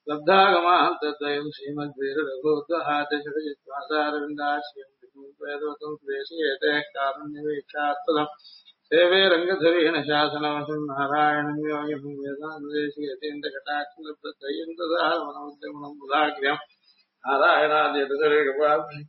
लब्धागमान्तद्वयम् श्रीमद्वीररघुद्वहादशरजित्वासारविन्दाश्रियम् वेदवतम् प्रेषयेते कारुण्यवीक्षात्पदम् सेवे रङ्गधुरेण शासनवशम् नारायणम् योगिनम् वेदान्तदेशीयतीन्द्रकटाक्षलब्धद्वयन्तदारमणमुद्यमनम् बुधाग्र्यम् नारायणाद्यतुसर्गपाभ्यम्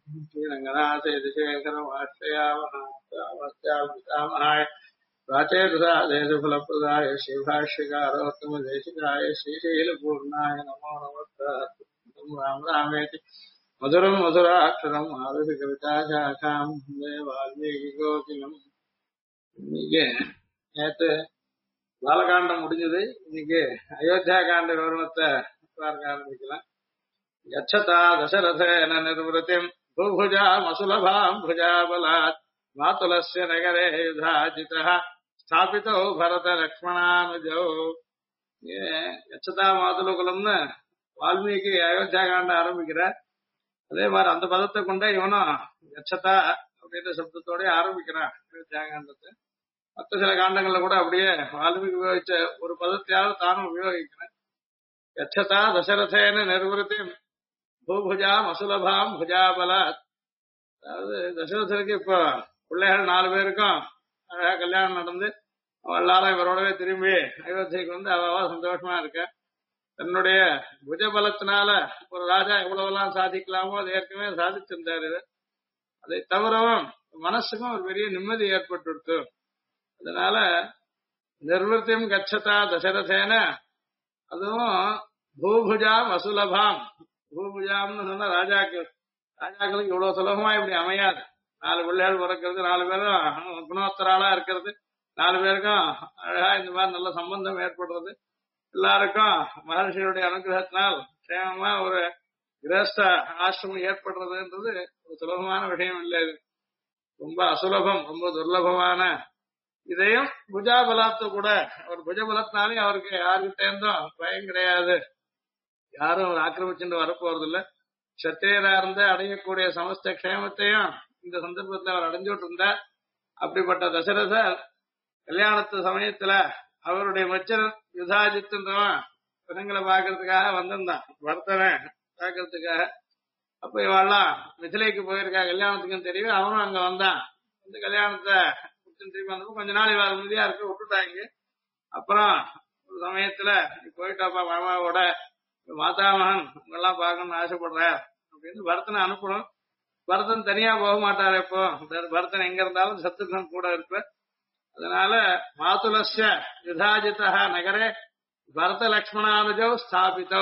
श्रीरङ्गनाथेतिशेखरमाश्रयामहात्यावस्याल्पितामहाय प्राचेतसादेशफलप्रदाय श्रीभाष्यकारोत्तमदेशिकाय श्रीशैलपूर्णाय नमो नमः राम रामेति मधुरम् मधुराक्षरम् आरुषकविताशाखाम् वन्दे वाल्मीकिकोकिलम् இன்னைக்கு நேற்று பாலகாண்டம் முடிஞ்சது. இன்னைக்கு அயோத்தியா காண்ட விவரணத்தை பார்க்க ஆரம்பிக்கலாம். யச்சதா தசரதேன நிர்வൃതിம் பூபுஜா மசுலபாம் புஜாபலாத் மாதுலஸ்ய நகரே யுதாஜிதः ஸ்தாபிதோ பரத லக்ஷ்மணானுஜோ. யச்சதா மாதுலகுலம்னு வால்மீகி அயோத்தியா காண்ட ஆரம்பிக்கிறார். அதே மாதிரி அந்த பதத்தை கொண்ட இவனும் யச்சதா அப்படின்ற சப்தத்தோட ஆரம்பிக்கிறான் அயோத்தியா காண்டத்தை. மற்ற சில காண்டங்கள்ல கூட அப்படியே வால்மீகி உபயோகிச்ச ஒரு பதத்தையாவது தானும் உபயோகிக்கிறேன். யச்சதா தசரதேன நிர்வൃതിம் பூபுஜா மசுலபாம் புஜாபலாத். அதாவது தசரதருக்கு இப்போ பிள்ளைகள் 4 பேருக்கும் அழகா கல்யாணம் நடந்து எல்லாரும் இவரோடவே திரும்பி அயோத்தியைக்கு வந்து அவ சந்தோஷமா இருக்க. தன்னுடைய புஜபலத்தினால ஒரு ராஜா எவ்வளவெல்லாம் சாதிக்கலாமோ அது ஏற்கனவே சாதிச்சிருந்தாரு. அதை தவிரவும் மனசுக்கும் ஒரு பெரிய நிம்மதி ஏற்பட்டு அதனால நிர்வൃതിம் கச்சதா தசரதேன, அதுவும் பூபுஜாம் அசுலபாம். பூபுஜாம்னு சொன்னா ராஜாக்களுக்கு இவ்வளவு சுலபமா இப்படி அமையாது. 4 பிள்ளைகள் பிறக்கிறது, 4 பேரும் குணோத்தராளா இருக்கிறது, 4 பேருக்கும் அழகா இந்த மாதிரி நல்ல சம்பந்தம் ஏற்படுறது, எல்லாருக்கும் மகர்ஷியுடைய அனுகிரகத்தினால் சேமமா ஒரு கிரஸ்த ஆசிரமம் ஏற்படுறதுன்றது ஒரு சுலபமான விஷயம் இல்லை. இது ரொம்ப அசுலபம், ரொம்ப துர்லபமான. இதையும் புஜாபலத்தை கூட அவர் புஜபலத்தினாலே அவருக்கு யாருக்கிட்ட இருந்தும் பயம் கிடையாது. யாரும் அவர் ஆக்கிரமிச்சுட்டு வரப்போறது இல்ல. சத்திரியரா இருந்து அடையக்கூடிய சமஸ்த க்ஷேமத்தையும் இந்த சந்தர்ப்பத்தில் அவர் அடைஞ்சுட்டு இருந்தார். அப்படிப்பட்ட தசரதர் கல்யாணத்து சமயத்துல அவருடைய மச்சன் யுதாஜித்ன்றவன் பசங்களை பாக்குறதுக்காக வந்திருந்தான், பரதனை பாக்குறதுக்காக. அப்ப இவெல்லாம் மிதிலைக்கு போயிருக்கா கல்யாணத்துக்கும் தெரியும். அவனும் அங்க வந்தான். இந்த கல்யாணத்தை திரும்பி வந்தப்போ கொஞ்ச நாள் இவ உறுதியா இருக்க விட்டுட்டாங்க. அப்புறம் ஒரு சமயத்துல போயிட்டாப்பா மாமாவோட மாதாமகன் உங்கெல்லாம் பார்க்கணும்னு ஆசைப்படுறார் அப்படின்னு பரதனை அனுப்பணும். பரதன் தனியா போக மாட்டாரு. இப்போ பரதன் எங்க இருந்தாலும் சத்துருகன் கூட இருப்ப. அதனால மாதுலஸ்ய யுதாஜிதா நகரே பரத லக்ஷ்மணானுஜோ ஸ்தாபித்தோ.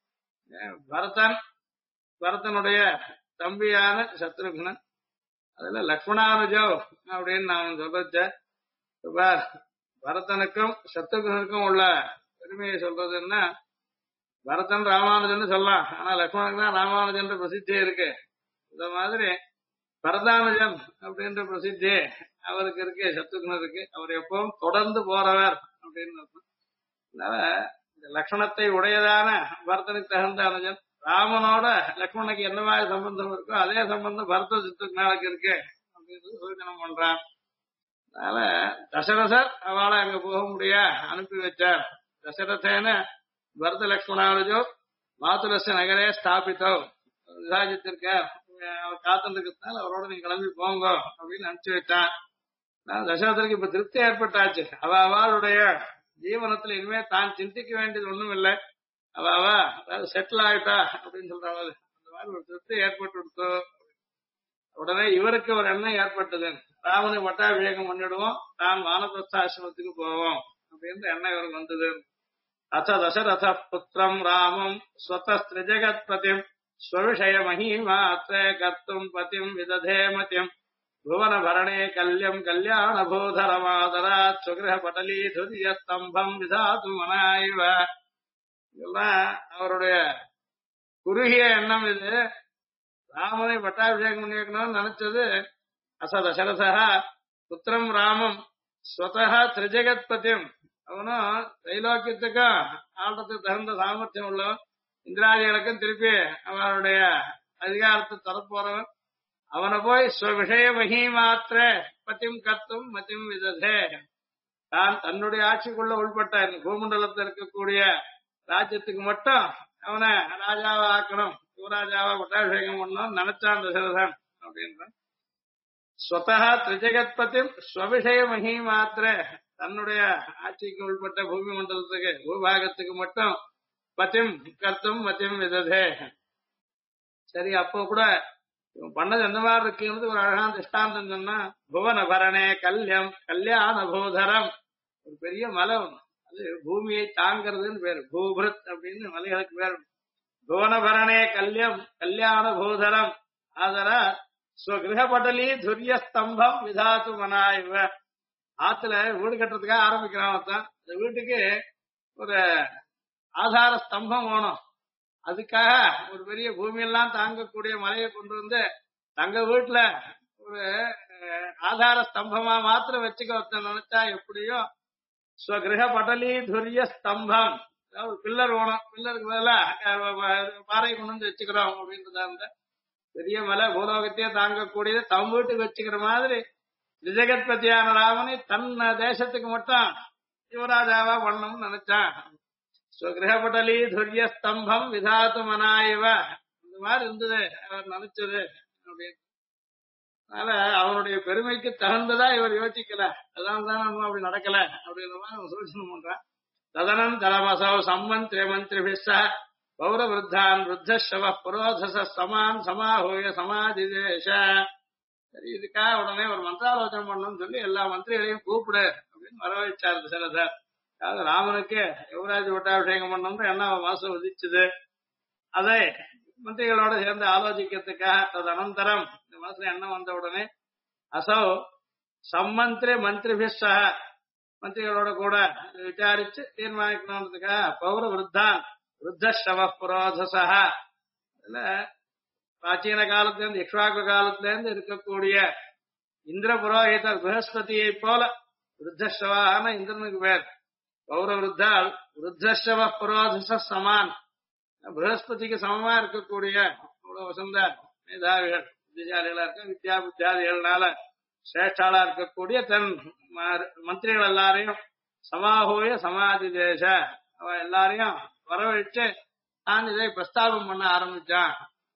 பரதனுடைய தம்பியான சத்ருகன், அதுல லக்ஷ்மணானுஜோ அப்படின்னு நான் சொல்றச்ச பரதனுக்கும் சத்ருகனுக்கும் உள்ள பெருமையை சொல்றதுன்னா பரதன் ராமானுஜன் சொல்லலாம். ஆனா லக்ஷ்மணனுக்கு தான் ராமானுஜன் பிரசித்தியே இருக்கு. இந்த மாதிரி பரதானுஜன் அப்படின்ற பிரசித்தி அவருக்கு இருக்கு, சத்ருகனுக்கு. அவர் எப்பவும் தொடர்ந்து போறவர் அப்படின்னு அர்த்தம். அதனால இந்த லட்சணத்தை உடையதான பரதனுக்கு தகுந்த அனுஜன். ராமனோட லக்ஷ்மணனுக்கு என்ன மாதிரி சம்பந்தம் இருக்கோ அதே சம்பந்தம் பரத சத்ருகனுக்கு இருக்கு அப்படின்றது சூச்சனம் பண்றான். அதனால தசரதர் அவளை அங்க போக முடியா அனுப்பி வச்சார். தசரதேன பரத லக்ஷ்மணானுஜோ மாதுலஸ்ய நகரே ஸ்தாபித்தோ. விசாஜித்திருக்க அவர் காத்துருக்கிறதுனால அவரோட நீங்க கிளம்பி போங்க அப்படின்னு அனுப்பிச்சு வச்சான். தசரதருக்கு இப்ப திருப்தி ஏற்பட்டாச்சு. அவளுடைய ஜீவனத்துல இனிமே தான் சிந்திக்க வேண்டியது ஒண்ணும் இல்லை. அதாவது செட்டில் ஆயிட்டா அப்படின்னு சொல்றாங்க. அந்த மாதிரி ஒரு திருப்தி ஏற்பட்டு உடனே இவருக்கு ஒரு எண்ணம் ஏற்பட்டது. ராமனை பட்டாபிஷேகம் பண்ணிடுவோம், தான் வானப்பிரஸ்தாசிரமத்துக்கு போவோம் அப்படின்ற எண்ணம் இவருக்கு வந்தது. அத தசரத புத்திரம் ராமம் ஸ்வதஸ்திரிஜகத் பதிம் ஸ்வவிஷய மகிமாத்ரே கர்த்தும் பதிம் விததே மதியம் புவன பரணே கல்யம் கல்யாண பூதரமாதராத் சுகிரக பட்டலி துரிய ஸ்தம்பம் விதாது மனாய்வ. இதெல்லாம் அவருடைய குறுகிய எண்ணம். இது ராமனை பட்டாபிஷேகம் பண்ணி வைக்கணும்னு நினைச்சது. அச தசரதா புத்திரம் ராமம் ஸ்வதா திரிஜகத் பதிம். அவனும் தைலோக்கியத்துக்கும் ஆட்டத்துக்கு தகுந்த சாமர்த்தியம் உள்ளவன். இந்திராதிகளுக்கும் திருப்பி அவனுடைய அதிகாரத்தை தரப்போறவன். அவனை போய் ஸ்வவிஷய மகிமாத்திர பதிம் கத்தும் மதிம் விததே. தான் தன்னுடைய ஆட்சிக்குள்ள உள்பட்ட பூமண்டலத்தில் இருக்கக்கூடிய ராஜ்யத்துக்கு மட்டும் அவனை ராஜாவா ஆக்கணும், யுவராஜாவா பட்டாபிஷேகம் பண்ணணும் நினைச்சான் தசரதன் அப்படின்ற ஸ்வதா திரிஜகத்பதி ஸ்வவிஷய மகி மாத்திர தன்னுடைய ஆட்சிக்கு உள்பட்ட பூமி மண்டலத்துக்கு பூபாகத்துக்கு மட்டும் பதிம் கர்த்தும் மத்தியம் விததே. சரி, அப்போ கூட இவன் பண்ணது எந்த மாதிரி இருக்குன்னு ஒரு அழகான திஷ்டாந்தம் சொன்னா, புவன பரணே கல்யம் கல்யாண பூதரம், ஒரு பெரிய மலை ஒண்ணு, அது பூமியை தாங்கிறதுன்னு பேரு, பூபிருத் அப்படின்னு மலைகளுக்கு பேரு. புவனபரணே கல்யம் கல்யாண பூதரம் ஆதரா ஸ்வகிரகபடலி துரிய ஸ்தம்பம் விதாத்து மனாய்வ. ஆத்துல வீடு கட்டுறதுக்காக ஆரம்பிக்கிறான் ஒருத்தன். அந்த வீட்டுக்கு ஒரு ஆதார ஸ்தம்பம் வேணும். அதுக்காக ஒரு பெரிய பூமியெல்லாம் தாங்கக்கூடிய மலையை கொண்டு வந்து தங்க வீட்டுல ஒரு ஆதார ஸ்தம்பமா மாத்திரம் வச்சுக்க ஒருத்தன் நினைச்சா எப்படியோ ஸ்வகிரக படலி துரிய ஸ்தம்பம், ஒரு பில்லர் வேணும், பில்லருக்கு பதிலா பாறை கொண்டு வந்து வச்சுக்கிறோம் அப்படின்றதா இருந்த பெரிய மலை பூலோகத்தையே தாங்கக்கூடியது தம் வீட்டுக்கு வச்சுக்கிற மாதிரி விஜயகத்பதியான ராமனை தன் தேசத்துக்கு மட்டும் யுவராஜாவா பண்ணணும்னு நினைச்சான். ஸ்வகிரகபடலி துரிய ஸ்தம்பம் விதாத்து மனாயவ, இந்த மாதிரி இருந்தது அவர் நினைச்சது அப்படின்னு. அதனால அவனுடைய பெருமைக்கு தகுந்ததா இவர் யோசிக்கல, அதான் தான் நம்ம அப்படி நடக்கல அப்படின்ற மாதிரி அவன் சூச்சனை பண்றான். ததனம் தரமசௌ சம்மந்திரி மந்திரிபிஸ்ஸ பௌர விருத்தான் விருத்தவ புரோதச சமான் சமாஹூய சமாதிதேஷ. சரி, இதுக்காக உடனே ஒரு மந்திராலோசனை பண்ணணும்னு சொல்லி எல்லா மந்திரிகளையும் கூப்பிடு அப்படின்னு வரவழைச்சார் தசரதர். அதாவது ராமனுக்கு யுவராஜ் பட்டாபிஷேகம் பண்ணணும்னு என்ன மாசம் விதிச்சுது, அதை மந்திரிகளோட சேர்ந்து ஆலோசிக்கிறதுக்காக ததனந்தரம் இந்த மாசம் எண்ணம் வந்த உடனே அசௌ சம்மந்திரி மந்திரிபிஸ்ஸ மந்திரிகளோட கூட விசாரிச்சு தீர்மானிக்கணும்ன்றதுக்காக பௌர விருத்தான் விருத்தவ புரோதச, இதுல பிராச்சீன காலத்துல இருந்து இக்ஷ்வாக்கு காலத்துல இருந்து இருக்கக்கூடிய இந்திர புரோஹிதர் ப்ரஹஸ்பதியை போல விருத்தவான இந்திரனுக்கு பேர். பௌர விருத்தால் விருத்தவ புரோதச சமான், ப்ரஹஸ்பதிக்கு சமமா இருக்கக்கூடிய அவ்வளவு வசந்த மேதாவிகள் புத்திசாலிகளா இருக்க வித்யா புத்தியாதிகள்னால சிரேஷ்டாளா இருக்கக்கூடிய தன் மந்திரிகள் எல்லாரையும் சமாஹூய சமாதி தேச, அவ எல்லாரையும் வரவழைச்சு நான் இதை பிரஸ்தாபம் பண்ண ஆரம்பிச்சான்.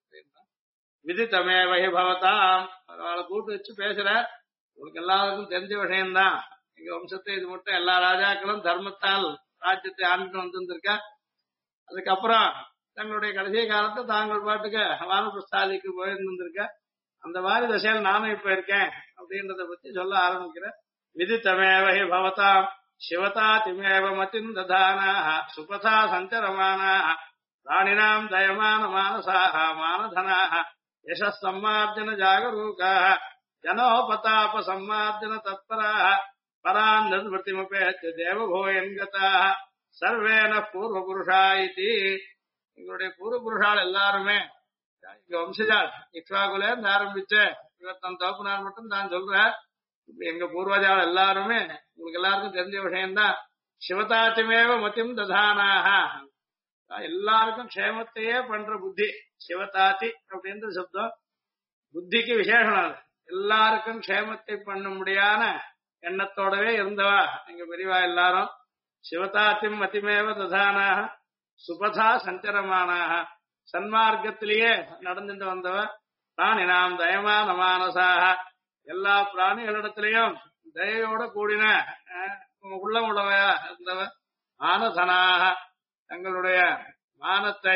விதித்தமே வகை பவதாம், அவளை கூட்டு வச்சு பேசுற, உங்களுக்கு எல்லாருக்கும் தெரிஞ்ச விஷயம்தான். எங்க வம்சத்தை இது மட்டும் எல்லா ராஜாக்களும் தர்மத்தால் ராஜ்யத்தை ஆண்டுட்டு வந்திருந்திருக்கா. அதுக்கப்புறம் தங்களுடைய கடைசி காலத்தை தாங்கள் பாட்டுக்கு வானப்பிரஸ்தாதிக்கு போயிருந்திருக்க. அந்த மாதிரி தசையில் நானும் இப்ப இருக்கேன் அப்படின்றத பத்தி சொல்ல ஆரம்பிக்கிறேன். விதித்தமேவஹி பவதாம் சிவதா திமேவ மதிம் ததானாஹ சுபதா சஞ்சரமானாஹ ராணினாம் தயமான மானசாஹ மானதனாஹ யசஸ் சம்மார்ஜன ஜாகரூகாஹ ஜனோபதாப சம்மார்ஜன தத்பராஹ பரான் நிர்வൃத்திமுபேத்ய தேவபோயன் கதாஹ சர்வேன பூர்வ புருஷா இதி. எங்களுடைய பூர்வ புருஷால் எல்லாருமே இங்க வம்சஜால் இக்ஷ்வாகுல இருந்து ஆரம்பிச்ச இவர் தன் தகப்பனார் மட்டும் தான் சொல்றார். எங்க பூர்வஜால் எல்லாருமே உங்களுக்கு எல்லாருக்கும் தெரிஞ்ச விஷயம்தான். சிவதாத்திமேவ மதிம் ததானாக, எல்லாருக்கும் க்ஷேமத்தையே பண்ற புத்தி. சிவதாத்தி அப்படின்ற சப்தம் புத்திக்கு விசேஷம். அது எல்லாருக்கும் க்ஷேமத்தை பண்ண முடியாத எண்ணத்தோடவே இருந்தவா எங்க பெரியவா எல்லாரும். சிவதாத்திம் மதிமேவ ததானாக சுபதா சஞ்சரமானாக, சன்மார்க்கத்திலேயே நடந்துட்டு வந்தவ. பிராணினாம் தயமான மானசாக, எல்லா பிராணிகளிடத்திலையும் தயையோட கூடின உள்ளமுள்ளவையா இருந்தவ. மானதனாக, தங்களுடைய மானத்தை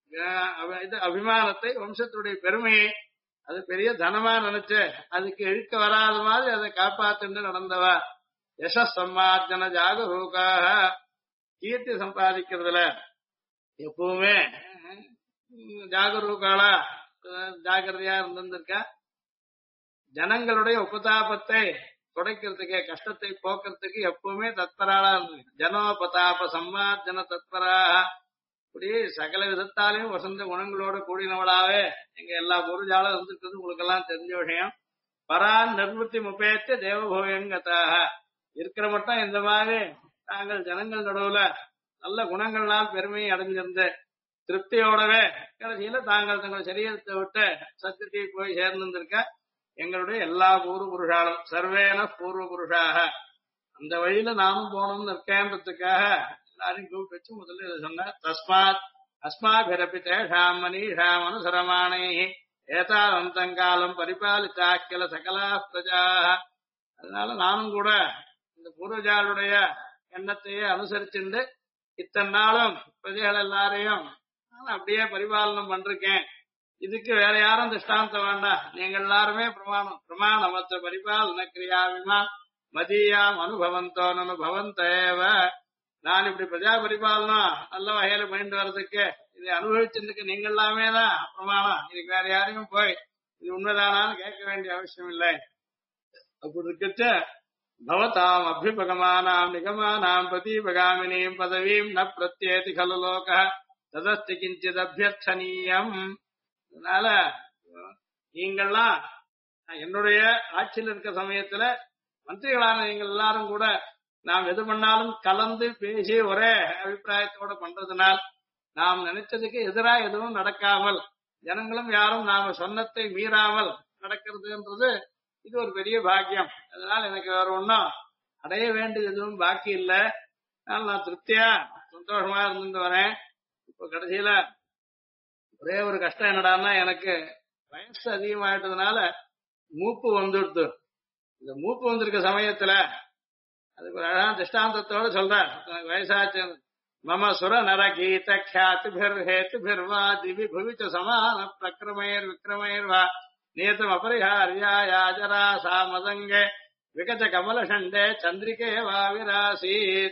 அபிமானத்தை வம்சத்துடைய பெருமையை அது பெரிய தனமா நினைச்சு அதுக்கு இழுக்க வராத மாதிரி அதை காப்பாத்துட்டு நடந்தவ. யசஸ் சம்மார்ஜன ஜாகரூகாக, கீர்த்தி சம்பாதிக்கிறதுல எப்பவுமே ஜாகரூகாலா ஜாகிரதையா இருந்திருக்கா. ஜனங்களுடைய உபதாபத்தை துடைக்கிறதுக்கு கஷ்டத்தை போக்குறதுக்கு எப்பவுமே தத்பராளா இருந்தது. ஜனோபதாப சம்மார்ஜன தத்பராக, இப்படி சகல விதத்தாலையும் வசந்த குணங்களோட கூடினவளாவே எங்க எல்லா பொருளாலும் இருந்துட்டு உங்களுக்கு எல்லாம் தெரிஞ்ச விஷயம். பரான் நிர்வൃத்தி முபேத்த தேவபோயங்கத்தாக, இருக்கிற மட்டும் இந்த மாதிரி தாங்கள் ஜனங்கள் நடுவுல நல்ல குணங்களால் பெருமையை அடைஞ்சிருந்து திருப்தியோடவே கடைசியில தாங்கள் தங்கள் சரீரத்தை விட்டு சத்தியத்தை போய் சேர்ந்திருக்க எங்களுடைய எல்லா பூர்வ புருஷாலும் சர்வேன பூர்வ புருஷாக அந்த வழியில நானும் போகணும்னு இருக்கேன்றதுக்காக எல்லாரையும் கூப்பிட்டு வச்சு முதல்ல இதை சொன்ன. தஸ்மாத் அஸ்மாபிரபி தேஷாம் மனிஷாம் அனுசரமானை ஏதாந்தம் காலம் பரிபாலித்தா கில சகலா பிரஜா. அதனால நானும் கூட இந்த பூர்வஜாளுடைய எண்ணத்தையே அனுசரிச்சுண்டு இத்தனை நாளும் பிரஜைகள் எல்லாரையும் நான் அப்படியே பரிபாலனம் பண்றேன். இதுக்கு வேற யாரும் திஷ்டாந்தம் வேண்டாம், நீங்க எல்லாருமே பிரமாணம். பிரமாணமற்ற பரிபாலன கிரியாவிமா மதியாம் அனுபவந்தோ அனுபவந்தேவ. நான் இப்படி பிரஜா பரிபாலனம் நல்ல வகையில பண்ணிட்டு வர்றதுக்கு இதை அனுபவிச்சிருந்துக்கு நீங்க எல்லாமே தான் பிரமாணம். இதுக்கு வேற யாரையும் போய் இது உண்மைதானான்னு கேட்க வேண்டிய அவசியம் இல்லை. அப்படி இருக்கச்ச பவதாம் அபிபகமானாம் நிகமானாம் பிரதீபகாமினீம் பதவீம் ந பிரத்யேதி கலு லோக ததஸ்தி கிஞ்சித் அபியர்த்தனீயம். அதனால நீங்கள்லாம் என்னுடைய ஆட்சியில் இருக்க சமயத்துல மந்திரிகளான நீங்கள் எல்லாரும் கூட நாம் எது பண்ணாலும் கலந்து பேசி ஒரே அபிப்பிராயத்தோட பண்றதுனால் நாம் நினைச்சதுக்கு எதிராக எதுவும் நடக்காமல் ஜனங்களும் யாரும் நாம சொன்னத்தை மீறாமல் நடக்கிறதுன்றது இது ஒரு பெரிய பாக்கியம். அதனால எனக்கு வேற ஒன்னும் அடைய வேண்டியது எதுவும் பாக்கி இல்லை. அதனால நான் திருப்தியா சந்தோஷமா இருந்துட்டு வரேன். இப்போ கடைசியில ஒரே ஒரு கஷ்டம் என்னடான்னா, எனக்கு வயசு அதிகமாயிட்டதுனால மூப்பு வந்துடுது. இந்த மூப்பு வந்திருக்க சமயத்துல அதுக்கு ஒரு அழகான திஷ்டாந்தத்தோட சொல்றார். வயசாச்சு மம சுர நர கீத ख्यातिभिर् हेतुभिर्वा दिवि भुविच समान प्रक्रमैर् विक्रमैर्वा नियतम अपरिहार्याया जरा सा मदंगे विकच कमल षण्डे चंद्रिके वा विरासीत्.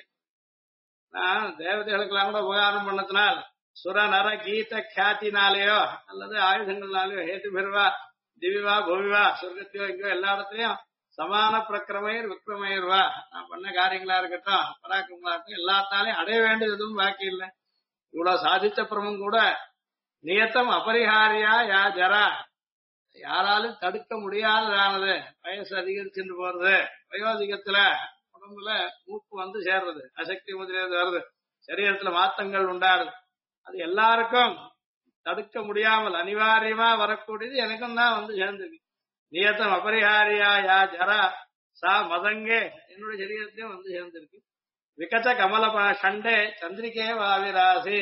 நான் தேவதைகளுக்கெல்லாம் கூட உபகாரம் பண்ணத்தினால் சுர நர கீத ख्यातिனாலேயோ அல்லது ஆயுதங்கள்னாலேயோ ஹேத்துபிர்வா திவிவா பூவிவா சொர்க்கத்தையோ இங்கோ எல்லா இடத்துலயும் சமான பிரக்கிரமையர் விக்ரமையர்வா நான் பண்ண காரியங்களா இருக்கட்டும் பராக்கிரமங்களா இருக்கட்டும் எல்லாத்தாலையும் அடைய வேண்டியது எதுவும் பாக்கி இல்லை. இவ்வளவு சாதித்த பிரமும் கூட நியத்தம் அபரிஹாரியா யா ஜரா யாராலும் தடுக்க முடியாததானது வயசு அதிகரிச்சுட்டு போறது, வயோதிகத்துல உடம்புல மூப்பு வந்து சேர்றது, அசக்தி முதலியது வருது, சரீரத்துல மாத்தங்கள் உண்டாடுது. அது எல்லாருக்கும் தடுக்க முடியாமல் அனிவாரியமா வரக்கூடியது எனக்கும் தான் வந்து சேர்ந்துருக்கு. நியத்தம் அபரிஹாரியா யா ஜரா சா மதங்கே என்னுடைய சரீரத்திலையும் வந்து சேர்ந்திருக்கு. விகச்ச கமல சண்டே சந்திரிகே வாவிராசி.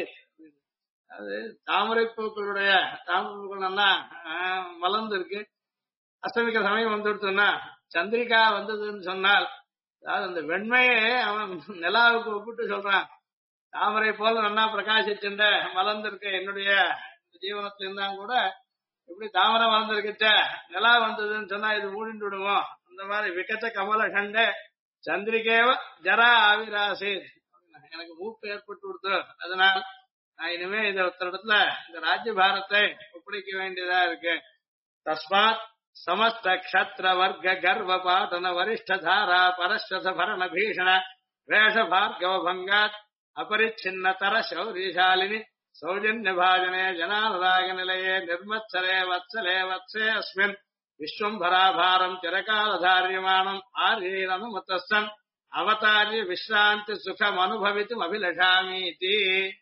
அது தாமரை பூக்களுடைய தாமரை பூக்கள் நல்லா மலர்ந்து இருக்கு. அஸ்தமிக்க சமயம் வந்துடுச்சுன்னா சந்திரிகா வந்ததுன்னு சொன்னால் அதாவது அந்த வெண்மையே அவன் நிலாவுக்கு ஒப்பிட்டு சொல்றான். தாமரை போல நல்லா பிரகாசிச்சுட்ட மலர்ந்திருக்க என்னுடைய ஜீவனத்துல இருந்தான் கூட எப்படி தாமரை வளர்ந்துருக்கிட்ட நிலா வந்ததுன்னு சொன்னா இது மூடிட்டு விடுவோம். அந்த மாதிரி விகச்ச கமல சண்டை சந்திரிகேவ ஜரா ஆவிராசி. எனக்கு மூப்பு ஏற்பட்டு கொடுத்து அதனால் நான் இனிமே இத இடத்துல இந்த ராஜ்யபாரத்தை ஒப்படைக்க வேண்டியதா இருக்கு. தஸ்மாத் சமஸ்த க்ஷத்ர வர்க்க கர்வ பாட்டன வரிஷ்ட தாரா பரஸ்வத பரண பீஷண வேஷ பார்கவ பங்காத் அபரிச்சின்ன தர சௌரியசாலினி சௌஜன்ய பாஜனே ஜனானுராக நிலையே நிர்மத்சலே வத்சலே வத்சே அஸ்மின் விஸ்வம்பராபாரம் சிரகாலதாரியமானம் ஆரியனுமத்தன் அவதாரிய விஸ்ராந்தி சுகம் அனுபவித்தும் அபிலஷாமீதி.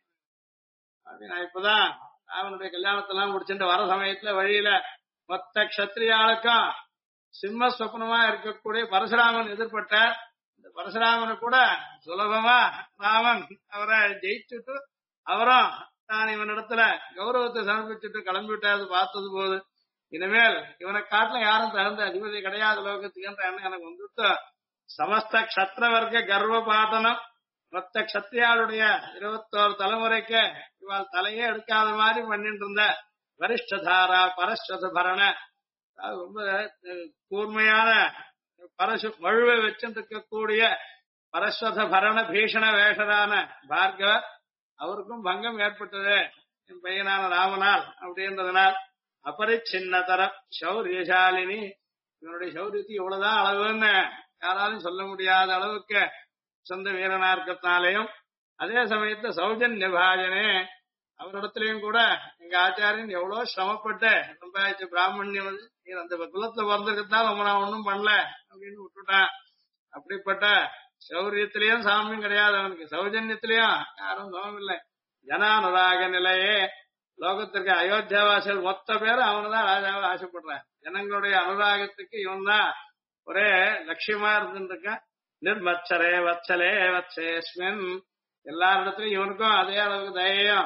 நான் இப்பதான் அவனுடைய கல்யாணத்தெல்லாம் முடிச்சுட்டு வர சமயத்துல வழியில மொத்த கஷத்திரியாளுக்கும் சிம்ம சொப்னமா இருக்கக்கூடிய பரசுராமன் எதிர்பட்ட இந்த பரசுராமனை கூட சுலபமா ராமன் அவரை ஜெயிச்சுட்டு அவரும் நான் இவனிடத்துல கௌரவத்தை சமர்ப்பிச்சுட்டு கிளம்பிவிட்டாது பார்த்தது போது இனிமேல் இவனை காட்டிலும் யாரும் தகுந்த அதிபதி கிடையாது லோகத்துக்கு என்ற எண்ணம் எனக்கு வந்துட்டு சமஸ்த கஷத்திர வர்க்க கர்வ பாட்டனம் மொத்த கஷத்திரியாளுடைய 21 தலைமுறைக்கு இவாள் தலையே எடுக்காத மாதிரி பண்ணிட்டு இருந்த வரிஷ்டதாரா பரஸ்வத பரண ரொம்ப கூர்மையான பரசு மழுவை வச்சிருக்கக்கூடிய பரஸ்வத பரண பீஷண வேஷரான பார்கவ அவருக்கும் பங்கம் ஏற்பட்டது என் பையனான ராமனால் அப்படின்றதுனால் அபரிச்சின்னதர சௌரியசாலினி இவனுடைய சௌரியத்தை இவ்வளவுதான் அளவுன்னு யாராலும் சொல்ல முடியாத அளவுக்கு சொந்த வீரனா இருக்கிறதுனாலையும் அதே சமயத்துல சௌஜன்ய பாஜனே அவரிடத்திலையும் கூட எங்க ஆச்சாரியன் எவ்வளவு சிரமப்பட்டு சம்பாதிச்ச பிராமணியம் வந்து அந்த குலத்துல பிறந்திருக்கத்தான் ரொம்ப நான் ஒன்னும் பண்ணல அப்படின்னு விட்டுட்டான். அப்படிப்பட்ட சௌரியத்திலையும் சாமியம் கிடையாது அவனுக்கு, சௌஜன்யத்திலையும் யாரும் சமம் இல்லை. ஜனானுராக நிலையே லோகத்திற்கு அயோத்தியாவாசிகள் மொத்த பேரும் அவனுதான் ராஜாவை ஆசைப்படுறான். ஜனங்களுடைய அனுராகத்துக்கு இவன் தான் ஒரே லட்சியமா இருந்துட்டு இருக்கான். நிர்மச்சரே வத்சலே வத்சேஸ்மின் எல்லாரிடத்திலும் இவனுக்கும் அதே அளவுக்கு தயையும்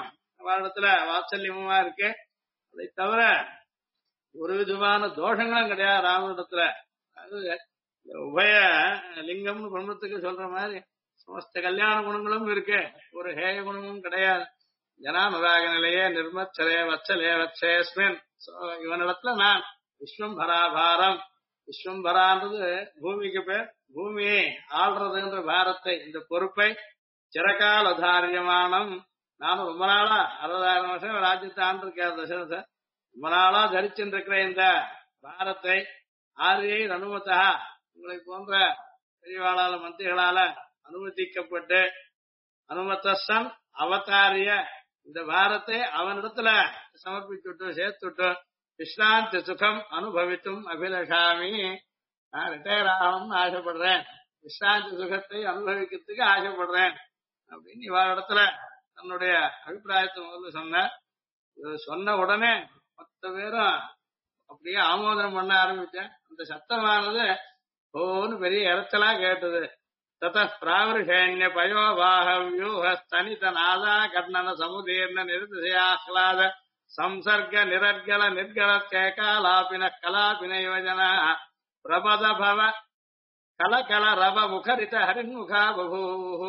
அவரிடத்துல வாத்சல்யமா இருக்கு. அதை தவிர ஒரு விதமான தோஷங்களும் கிடையாது ராமனிடத்துல. அது உபய லிங்கம்னு குடும்பத்துக்கு சொல்ற மாதிரி சமஸ்த கல்யாண குணங்களும் இருக்கு, ஒரு ஹேய குணமும் கிடையாது. ஜனானுராக நிலையே நிர்மச்சலே வச்சலே வச்சேஸ்மின். இவனிடத்துல நான் விஸ்வம்பராபாரம், விஸ்வம்பரான்றது பூமிக்கு பேர், பூமியை ஆள்றதுன்ற பாரத்தை, இந்த பொறுப்பை சிறகால தாரியமானம், நானும் ரொம்ப நாளா 60,000 வருஷம் ராஜ்யத்தை ஆண்டிருக்கார் தசரதர், ரொம்ப நாளா தரிச்சுருக்கிற இந்த பாரத்தை ஆரியை அனுமதா, உங்களை போன்ற பெரியவாளால மந்திரிகளால அனுமதிக்கப்பட்டு அனுமதன் அவதாரிய இந்த பாரத்தை அவனிடத்துல சமர்ப்பிச்சுட்டு சேர்த்துட்டு விஸ்ராந்தி சுகம் அனுபவித்தும் அபிலஷாமி. நான் ரிட்டையர் ஆகணும்னு ஆசைப்படுறேன், விஸ்ராந்தி சுகத்தை அனுபவிக்கிறதுக்கு ஆசைப்படுறேன் அப்படின்னு இவரிடத்துல தன்னுடைய அபிப்பிராயத்தை முதல்ல சொன்னார். சொன்ன உடனே மொத்த பேரும் அப்படியே ஆமோதனம் பண்ண ஆரம்பிச்சேன். அந்த சத்தமானது ஓன்னு பெரிய இடத்தலா கேட்டது. தத பிராவருஷேண்ய பயோவாஹ வியூஹஸ்தனித நாதா கர்ணன சமுதீர்ண நிருதிசயாஹ்லாத சம்சர்க நிரர்கல நிர்கல கேகாலாபின கலாபின யோஜனா பிரபத பவ கலகல ரவ முகரித ஹரின்முகா பபூ.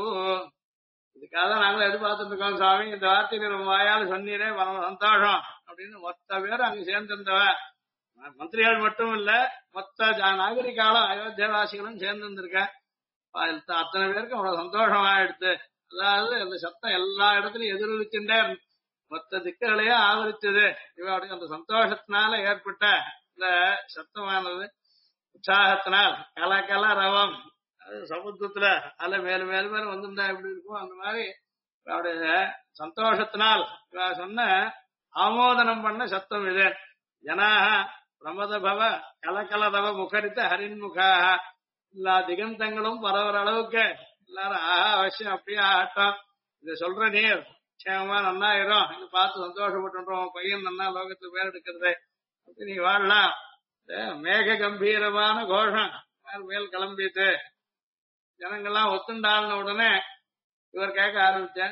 இதுக்காக நாங்களும் எதிர்பார்த்துட்டு இருக்கோம் சுவாமி, இந்த வார்த்தை நீர் வாயால் சொன்னீரே பரம சந்தோஷம் அப்படின்னு மொத்த பேரும் அங்க சேர்ந்திருந்தவ. மந்திரிகள் மட்டும் இல்ல, மொத்த நாகரிகாலும் அயோத்தியவாசிகளும் சேர்ந்திருந்திருக்க. அத்தனை பேருக்கு அவ்வளவு சந்தோஷமா எடுத்து, அதாவது அந்த சத்தம் எல்லா இடத்துலயும் எதிரொலிச்சுட்டே மொத்த திக்குகளையும் ஆதரிச்சது. இவருடைய அந்த சந்தோஷத்தினால ஏற்பட்ட இந்த சத்தமானது உற்சாகத்தினால் கலகல ரவம், அது சமுத்திரத்துல அலை மேலும் மேலும் மேலும் வந்திருந்தா எப்படி இருக்கும் அந்த மாதிரி அவருடைய சந்தோஷத்தினால் சொன்ன ஆமோதனம் பண்ண சத்தம் இது. ஜனாக பிரமத பவ கலகல ரவ முகரித்த ஹரின்முகாக, எல்லா திகந்தங்களும் பரவற அளவுக்கு எல்லாரும் ஆஹா அவசியம் அப்படியே ஆகட்டும், இதை சொல்ற நீர் க்ஷேமமா நன்னாயிரும், இது பார்த்து சந்தோஷப்பட்டுன்றோம், பையன் நன்னா லோகத்துக்கு பேர் எடுக்கிறது அப்படி நீ வாழலாம். மேக கம்பீரமான கோஷம் மேல் கிளம்பிட்டு ஜனங்கள்லாம் ஒத்துண்டான உடனே இவர் கேட்க ஆரம்பிச்சேன்,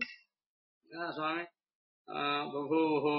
சுவாமி பபூஹு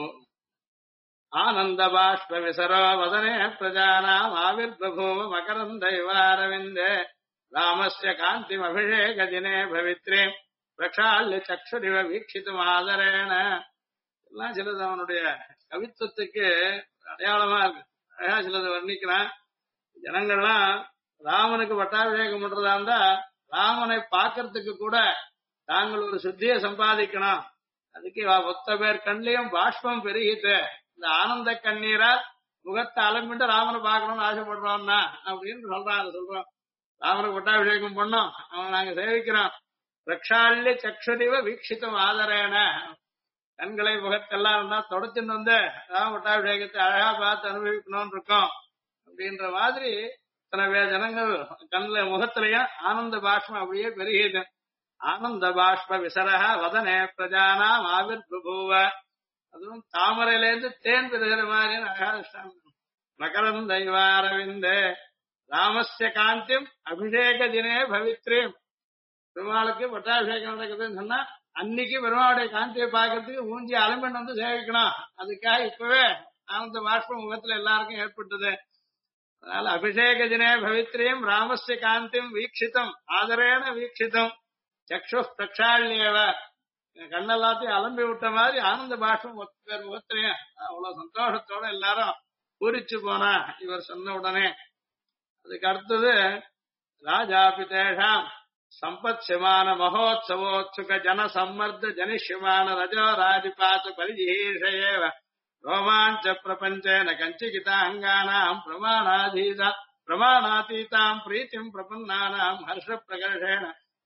ஆனந்த பாஷ்ப விசரோ வதனே பிரஜானாம் ஆவிர்பூவ மகரந்தைவாரவிந்தே ராமஸ்ய காந்திம் அபிஷேக தினே பவித்ரீம் பிரக்ஷால்ய சக்ஷுரிவ வீட்சித்தும் ஆதரேன. எல்லாம் சிலது அவனுடைய கவித்துவத்துக்கு அடையாளமா இருக்கு. அழகா சிலது வர்ணிக்கிறான். ஜனங்கள்லாம் ராமனுக்கு பட்டாபிஷேகம் பண்றதா இருந்தா ராமனை பார்க்கறதுக்கு கூட தாங்கள் ஒரு சுத்தியை சம்பாதிக்கணும். அதுக்கு மொத்த பேர் கண்ணிலையும் பாஷ்பம் பெருகிட்டு இந்த ஆனந்த கண்ணீரால் முகத்தை அலம்பிட்டு ராமனை பார்க்கணும்னு ஆசைப்படுறோம்னா அப்படின்னு சொல்றான். அதை சொல்றோம், ராமனுக்கு பட்டாபிஷேகம் பண்ணோம், அவனை நாங்க சேவிக்கிறோம். ரக்ஷால்ய சக்ஷுரிவ வீட்சித்தும் ஆதரேன, கண்களை முகத்தெல்லாம் இருந்தா தொடச்சுன்னு வந்து ராம பட்டாபிஷேகத்தை அழகா பார்த்து அனுபவிக்கணும்னு இருக்கோம் அப்படின்ற மாதிரி இத்தனை ஜனங்கள் கண்ணுல முகத்திலையும் ஆனந்த பாஷ்பம் அப்படியே பெருகிது. ஆனந்த பாஷ்ப விசரக வதனே பிரஜானாம் ஆவிர்பூவ, அதுவும் தாமரையிலேருந்து தேன் பெறுகிற மாதிரி அழகா மகரந்தைவாரவிந்தே ராமஸ்ய காந்திம் அபிஷேக தினே பவித்ரீம். பெருமாளுக்கு பட்டாபிஷேகம் நடக்குதுன்னு சொன்னா அன்னைக்கு பெருமாளுடைய காந்தியை பார்க்கறதுக்கு மூஞ்சி அலம்பன் வந்து சேவிக்கணும். அதுக்காக இப்பவே ஆனந்த பாஷ்பம் முகத்துல எல்லாருக்கும் ஏற்பட்டது. அதனால அபிஷேக தினே பவித்ரீம் ராமஸ்ய காந்திம் வீட்சித்தம் ஆதரேன வீட்சித்தம் சக்ஷு பிரக்ஷால்யவ, கண்ணெல்லாத்தையும் அலம்பி விட்ட மாதிரி ஆனந்த பாஷ்பம் முகத்திலையும் அவ்வளவு சந்தோஷத்தோட எல்லாரும் பூரிச்சு போனா இவர் சொன்ன உடனே. அதுக்கு அடுத்தது ராஜாபி தேஷாம் சம்பத்யமான மகோத்சவோத்சுக ஜன சம்மர்த ஜனிஷ்யமான ரஜோ ராஜிபாத பரிஜீஷேவ ரோமாஞ்ச பிரபஞ்சேன கஞ்சிகிதாங்கானாம் பிரமாணாதீதாம் பிரீத்திம் பிரபன்னானாம் ஹர்ஷ பிரகர்ஷேன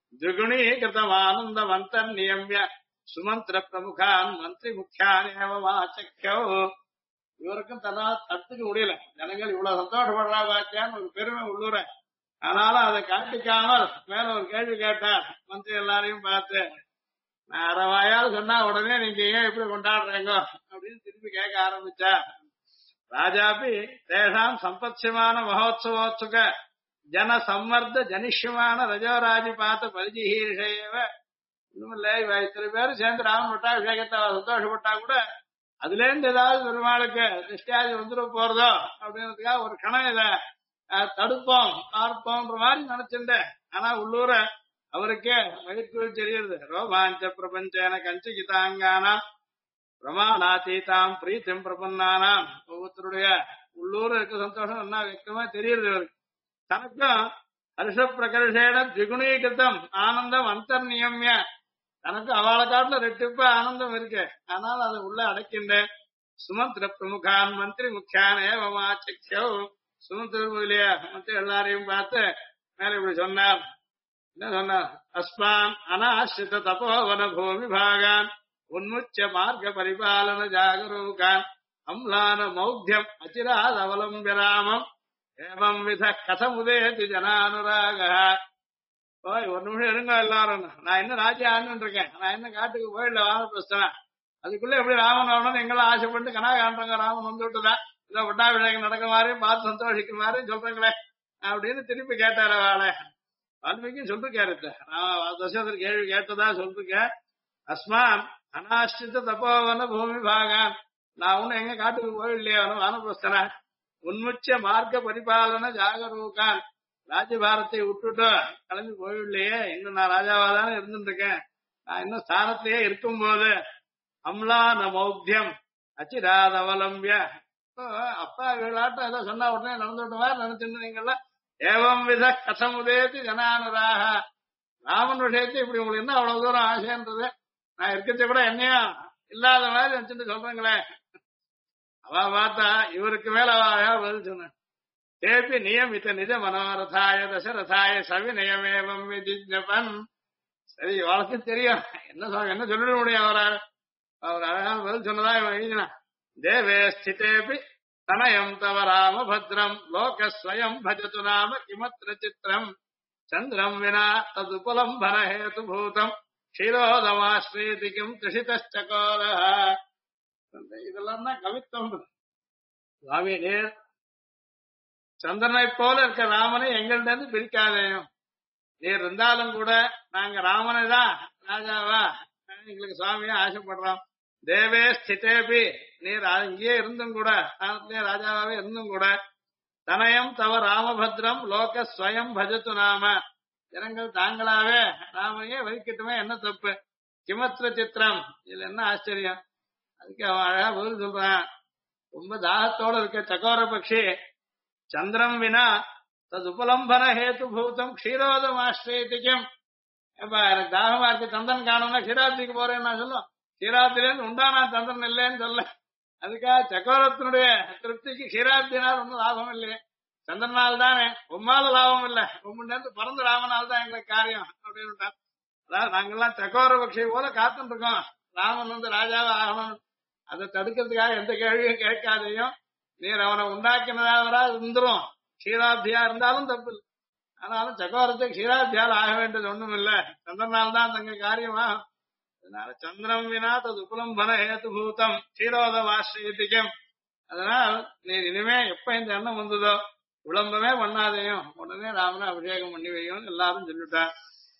திரிகுணீகிருதமானந்தவந்தர் நியமிய சுமந்திர பிரமுகான் மந்திரி முக்கியானேவ வாச்சக்யோ. இவருக்கும் தடுத்துக்க முடியல, ஜனங்கள் இவ்வளவு சந்தோஷப்படுறா பாத்தியான்னு ஒரு பெருமை உள்ளூர. ஆனாலும் அதை காட்டிக்காமல் மேல ஒரு கேள்வி கேட்டார் மந்திரி எல்லாரையும் பார்த்து. நான் அறவாயால் சொன்னா உடனே நீங்க ஏன் இப்படி கொண்டாடுறீங்க அப்படின்னு திருப்பி கேட்க ஆரம்பிச்சா. ராஜாபி தேஷாம் சம்பத்யமான மகோத்சவோத்சுக ஜன சம்மர்த ஜனிஷ்யமான ரஜோராஜி பார்த்த பரிஜிஹீஷேவ இன்னும் இல்ல இவ இத்தனை பேரும் சேர்ந்து ராமன் பட்டாபிஷேகத்தை சந்தோஷப்பட்டா கூட அதுல இருந்து ஏதாவது பெருமாளுக்கு திருஷ்டியாதி வந்துட போறதோ அப்படின்றதுக்காக ஒரு கணம் இத தடுப்போம் பார்ப்போம்ன்ற மாதிரி நினைச்சுட்டேன். ஆனா உள்ளூர அவருக்கே மகிழ்ச்சிகள் தெரியுது. ரோமாஞ்ச பிரபஞ்சன கஞ்சிகிதாங்கானா பிரமாணாதீதாம் பிரீத்திம் பிரபன்னானாம். ஒவ்வொருத்தருடைய உள்ளூர் இருக்க சந்தோஷம் என்ன വ്യക്തமா தெரியுது இவருக்கு. தனக்கும் ஹர்ஷ பிரகர்ஷேன திகுணீகிருத்தம் ஆனந்தம் அந்தர்நியமிய, தனக்கு அவளை காட்டுல ரெட்டிப்பா ஆனந்தம் இருக்கு. ஆனால் அதை உள்ள அடைக்கின்றேன். சுமந்திர பிரமுகான் மந்திரி முக்கியான ஏவமாச்சோ, சுமந்திர முதலிய மந்திரி எல்லாரையும் பார்த்து மேல இப்படி சொன்னார். என்ன சொன்னார்? அஸ்மான் அனாசிரித தபோவன பூமி பாகான் உன்முச்ச மார்க்க பரிபாலன ஜாகரூகான் அம்லான மௌத்தியம் அச்சிராத் அவலம்பிராமம் ஏவம் வித கதமுதேதி ஜனானுராக. ஓய் ஒரு நிமிஷம் இருங்க எல்லாரும், நான் என்ன ராஜ்யம் ஆண்டு இருக்கேன், நான் என்ன காட்டுக்கு போயிடல வானப்பிரஸ்தேன், அதுக்குள்ள எப்படி ராமன் வரணும்னு எங்களும் ஆசைப்பட்டு கனா காண்றங்க. ராமன் வந்து விட்டுதான் இதை பட்டாபிஷேகம் நடக்க மாதிரியும் பார்த்து சந்தோஷிக்க மாதிரியும் சொல்றீங்களே அப்படின்னு திருப்பி கேட்டாரு. அவளை வால்மீகியும் சொல்லிருக்காரு, தசரதர் கேள்வி கேட்டதா சொல்லிருக்க. அஸ்மான் அனாஷ்டித தப்போவன பூமி பாகான், நான் ஒண்ணு எங்க காட்டுக்கு போயிடலையா வானப்பிரஸ்தன உன்முச்ச மார்க்க பரிபாலன ஜாகரூகான், ராஜ்யபாரத்தை விட்டுட்டு கிளம்பி போயிடலையே, இன்னும் நான் ராஜாவாதானே இருந்துட்டு இருக்கேன், நான் இன்னும் ஸ்தானத்திலேயே இருக்கும் போது அம்லான மௌத்தியம் அச்சிராத அவலம்பிய. அப்பா விளையாட்டம் ஏதோ சொன்னா உடனே நடந்துட்டு மாதிரி நினைச்சுருந்தீங்கல்ல. ஏவம் வித கசமுதேதி ஜனானுராக, ராமன் விஷயத்தை இப்படி உங்களுக்கு என்ன அவ்வளவு தூரம் ஆசைன்றது, நான் இருக்கிறத கூட என்னையும் இல்லாத மாதிரி நினைச்சுட்டு சொல்றேங்களே. அவ பார்த்தா இவருக்கு மேல அவ பதில் சொன்ன. தேபி நியமித்த நிஜ மனோரதாய தசரதாய சவிநயமேவம் விஜிஜபன். சரி அவளுக்கு தெரியும் என்ன சொல்லிட முடியும் அவரால். அவர் அழகான பதில் சொன்னதா இவன் எழுதினான். தேவே ஸ்திதேபி தனயம் தவ ராம பத்ரம் லோகஸ்வயம் பஜது நாம கிமத்ர சித்திரம் சந்திரம் வினா ததுபலம்பன ஹேது பூதம் க்ஷீரோதமாஸ்ரீதிக்கும் திஷிதச்சகோர. இதெல்லாம் தான் கவித்துவம். சுவாமி நீர் சந்திரனை போல இருக்க ராமனை எங்கள்ட்ட இருந்து பிரிக்காதேயும், நீர் இருந்தாலும் கூட நாங்க ராமனை தான் ராஜாவா எங்களுக்கு சுவாமியா ஆசைப்படுறோம். தேவே ஸ்திதேபி, நீர் இங்கேயே இருந்தும் கூட ராஜாவாவே இருந்தும் கூட தனயம் தவ ராமபத்ரம் லோக ஸ்வயம் பஜத்து நாம, ஜனங்கள் தாங்களாவே ராமனையே வகிக்கட்டுமே, என்ன தப்பு, கிமத்ர சித்திரம், இதுல என்ன ஆச்சரியம். அதுக்கு அவன் அழகா பதில் சொல்றான். ரொம்ப தாகத்தோட இருக்க சகோர பக்ஷி சந்திரம் வினா தது உபலம்பன ஹேத்து பூதம் க்ஷீரோதம் ஆஸ்ரயத்திக்கும். எனக்கு தாகமா இருக்கு, சந்திரன் காணும்னா க்ஷீராத்திரிக்கு போறேன்னு நான் சொல்லும், க்ஷீராத்திரின்னு உண்டானா சந்திரன் இல்லைன்னு சொல்ல. அதுக்காக சக்கோரத்தினுடைய திருப்திக்கு க்ஷீராத்தினால் ஒன்னும் லாபம் இல்லையே, சந்திரனால் தானே, உம்மால லாபம் இல்ல, உம்முன்னு பிறந்த ராமனால் தான் எங்களுக்கு காரியம் அப்படின்னு. அதாவது நாங்கெல்லாம் சக்கோர பக்ஷி போல காத்துட்டு இருக்கோம், ராமன் வந்து ராஜாவா ஆகணும். அதை தடுக்கிறதுக்காக எந்த கேள்வியும் கேட்காதையும் நீர் அவனை உண்டாக்கினதாவரா இருந்துரும், க்ஷீராத்தியா இருந்தாலும் தப்பு இல்லை. ஆனாலும் சக்கோரத்தை க்ஷீராத்தியால் ஆக வேண்டியது ஒண்ணும் இல்ல, சந்திரனால் தான் தங்க காரியமா. அதனால சந்திரம் வினா தது உபலம்பன ஹேத்து பூதம் க்ஷீரோதமாஸ்ரீதிகம். அதனால் நீர் இனிமே எப்ப இந்த எண்ணம் வந்ததோ விளம்பமே பண்ணாதையும் உடனே ராமனை அபிஷேகம் பண்ணி வையும் எல்லாரும் சொல்லிட்டார்.